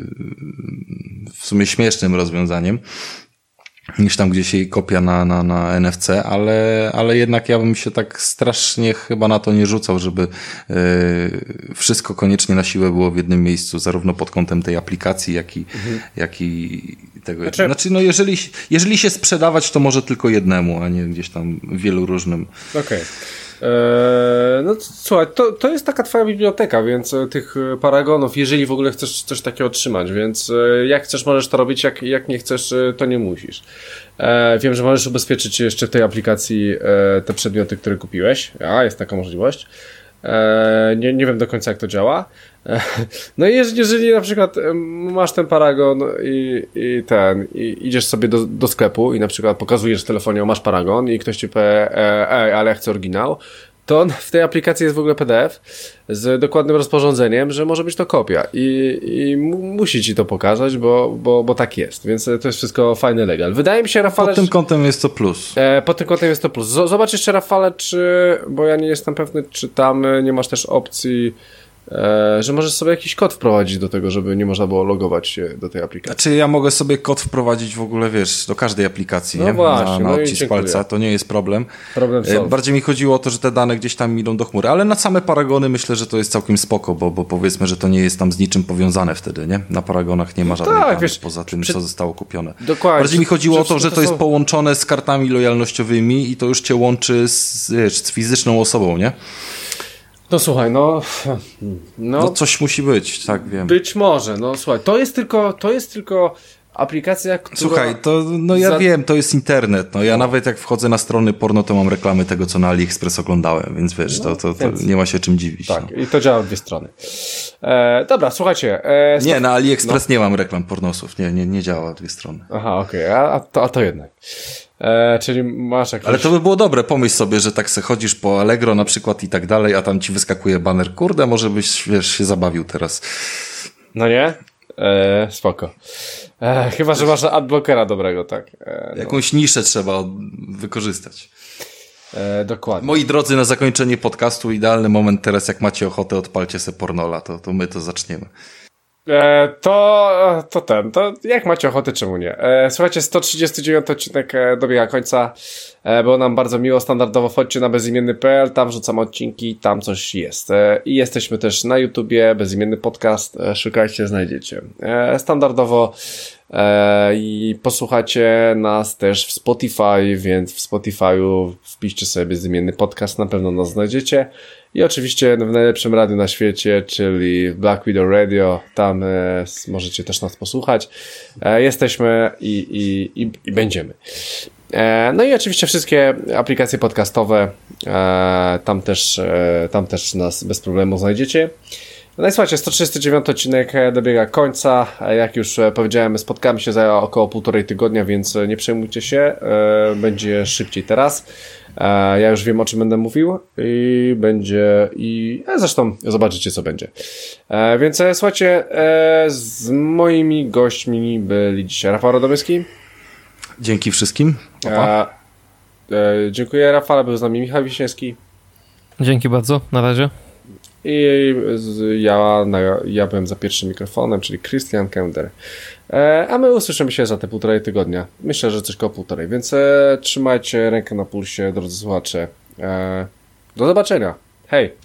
w sumie śmiesznym rozwiązaniem, niż tam gdzieś jej kopia na, na, na N F C, ale, ale jednak ja bym się tak strasznie chyba na to nie rzucał, żeby yy, wszystko koniecznie na siłę było w jednym miejscu, zarówno pod kątem tej aplikacji, jak i, mhm. jak i tego. Znaczy, znaczy no jeżeli, jeżeli się sprzedawać, to może tylko jednemu, a nie gdzieś tam wielu różnym. Okej. Okay. No słuchaj, to, to jest taka twoja biblioteka, więc tych paragonów, jeżeli w ogóle chcesz coś takiego otrzymać, więc jak chcesz, możesz to robić, jak, jak nie chcesz, to nie musisz. Wiem, że możesz ubezpieczyć jeszcze w tej aplikacji te przedmioty, które kupiłeś, a jest taka możliwość. Nie, nie wiem do końca, jak to działa. No i jeżeli, jeżeli na przykład masz ten paragon i, i ten, i idziesz sobie do, do sklepu i na przykład pokazujesz w telefonie, o masz paragon i ktoś ci powie, ej, ale ja chcę oryginał, to on w tej aplikacji jest w ogóle P D F z dokładnym rozporządzeniem, że może być to kopia i, i mu, musi ci to pokazać, bo, bo, bo tak jest, więc to jest wszystko fajny legal. Wydaje mi się, Rafale... Pod tym kątem jest to plus. E, pod tym kątem jest to plus. Zobacz jeszcze, Rafale, czy, bo ja nie jestem pewny, czy tam nie masz też opcji e, że możesz sobie jakiś kod wprowadzić do tego, żeby nie można było logować się do tej aplikacji. Znaczy ja mogę sobie kod wprowadzić w ogóle, wiesz, do każdej aplikacji, no nie? Właśnie, na, na no odcisk palca, to nie jest problem. Problem solve. Bardziej mi chodziło o to, że te dane gdzieś tam idą do chmury, ale na same paragony myślę, że to jest całkiem spoko, bo, bo powiedzmy, że to nie jest tam z niczym powiązane wtedy, nie? Na paragonach nie ma żadnych tak, danych wiesz, poza tym, przy... co zostało kupione. Dokładnie. Bardziej mi chodziło o to, że to jest są... połączone z kartami lojalnościowymi i to już cię łączy z, wiesz, z fizyczną osobą, nie? No słuchaj, no, no... No coś musi być, tak wiem. Być może, no słuchaj, to jest tylko, to jest tylko aplikacja, która... Słuchaj, to no ja za... wiem, to jest internet, no ja no. nawet jak wchodzę na strony porno, to mam reklamy tego, co na AliExpress oglądałem, więc wiesz, no, to, to, to więc... nie ma się czym dziwić. Tak, no. i to działa w dwie strony. E, dobra, słuchajcie... E, nie, na AliExpress no. nie mam reklam pornosów, nie, nie, nie działa w dwie strony. Aha, okej, okay. a, a, to, a to jednak. E, czyli masz jakieś... Ale to by było dobre, pomyśl sobie, że tak se chodzisz po Allegro na przykład i tak dalej, a tam ci wyskakuje baner, kurde, może byś, wiesz, się zabawił teraz. No nie? E, spoko. E, chyba, że masz adblockera dobrego, tak? E, no. Jakąś niszę trzeba wykorzystać. E, dokładnie. Moi drodzy, na zakończenie podcastu idealny moment teraz, jak macie ochotę, odpalcie se pornola, to, to my to zaczniemy. E, to, to ten, to jak macie ochotę, czemu nie? E, słuchajcie, sto trzydziesty dziewiąty odcinek e, dobiega końca. E, było nam bardzo miło, standardowo wchodźcie na bezimienny kropka p l, tam wrzucam odcinki, tam coś jest. E, I jesteśmy też na YouTubie, bezimienny podcast, e, szukajcie, znajdziecie. E, standardowo e, i posłuchacie nas też w Spotify, więc w Spotify'u wpiszcie sobie bezimienny podcast, na pewno nas znajdziecie. I oczywiście w najlepszym radiu na świecie, czyli Black Widow Radio, tam e, możecie też nas posłuchać. E, jesteśmy i, i, i, i będziemy. E, no i oczywiście wszystkie aplikacje podcastowe, e, tam, też, e, tam też nas bez problemu znajdziecie. No i słuchajcie, sto trzydziesty dziewiąty odcinek dobiega końca. Jak już powiedziałem, spotkamy się za około półtorej tygodnia, więc nie przejmujcie się. E, będzie szybciej teraz. E, ja już wiem, o czym będę mówił i będzie i e, zresztą zobaczycie, co będzie. E, więc e, słuchajcie, e, z moimi gośćmi byli dzisiaj Rafał Radomyski. Dzięki wszystkim. E, e, dziękuję, Rafał. Był z nami Michał Wiśniewski. Dzięki bardzo, na razie. I z, ja, na, ja byłem za pierwszym mikrofonem, czyli Christian Kender. E, a my usłyszymy się za te półtorej tygodnia. Myślę, że coś koło półtorej, więc e, trzymajcie rękę na pulsie, drodzy słuchacze. E, do zobaczenia. Hej!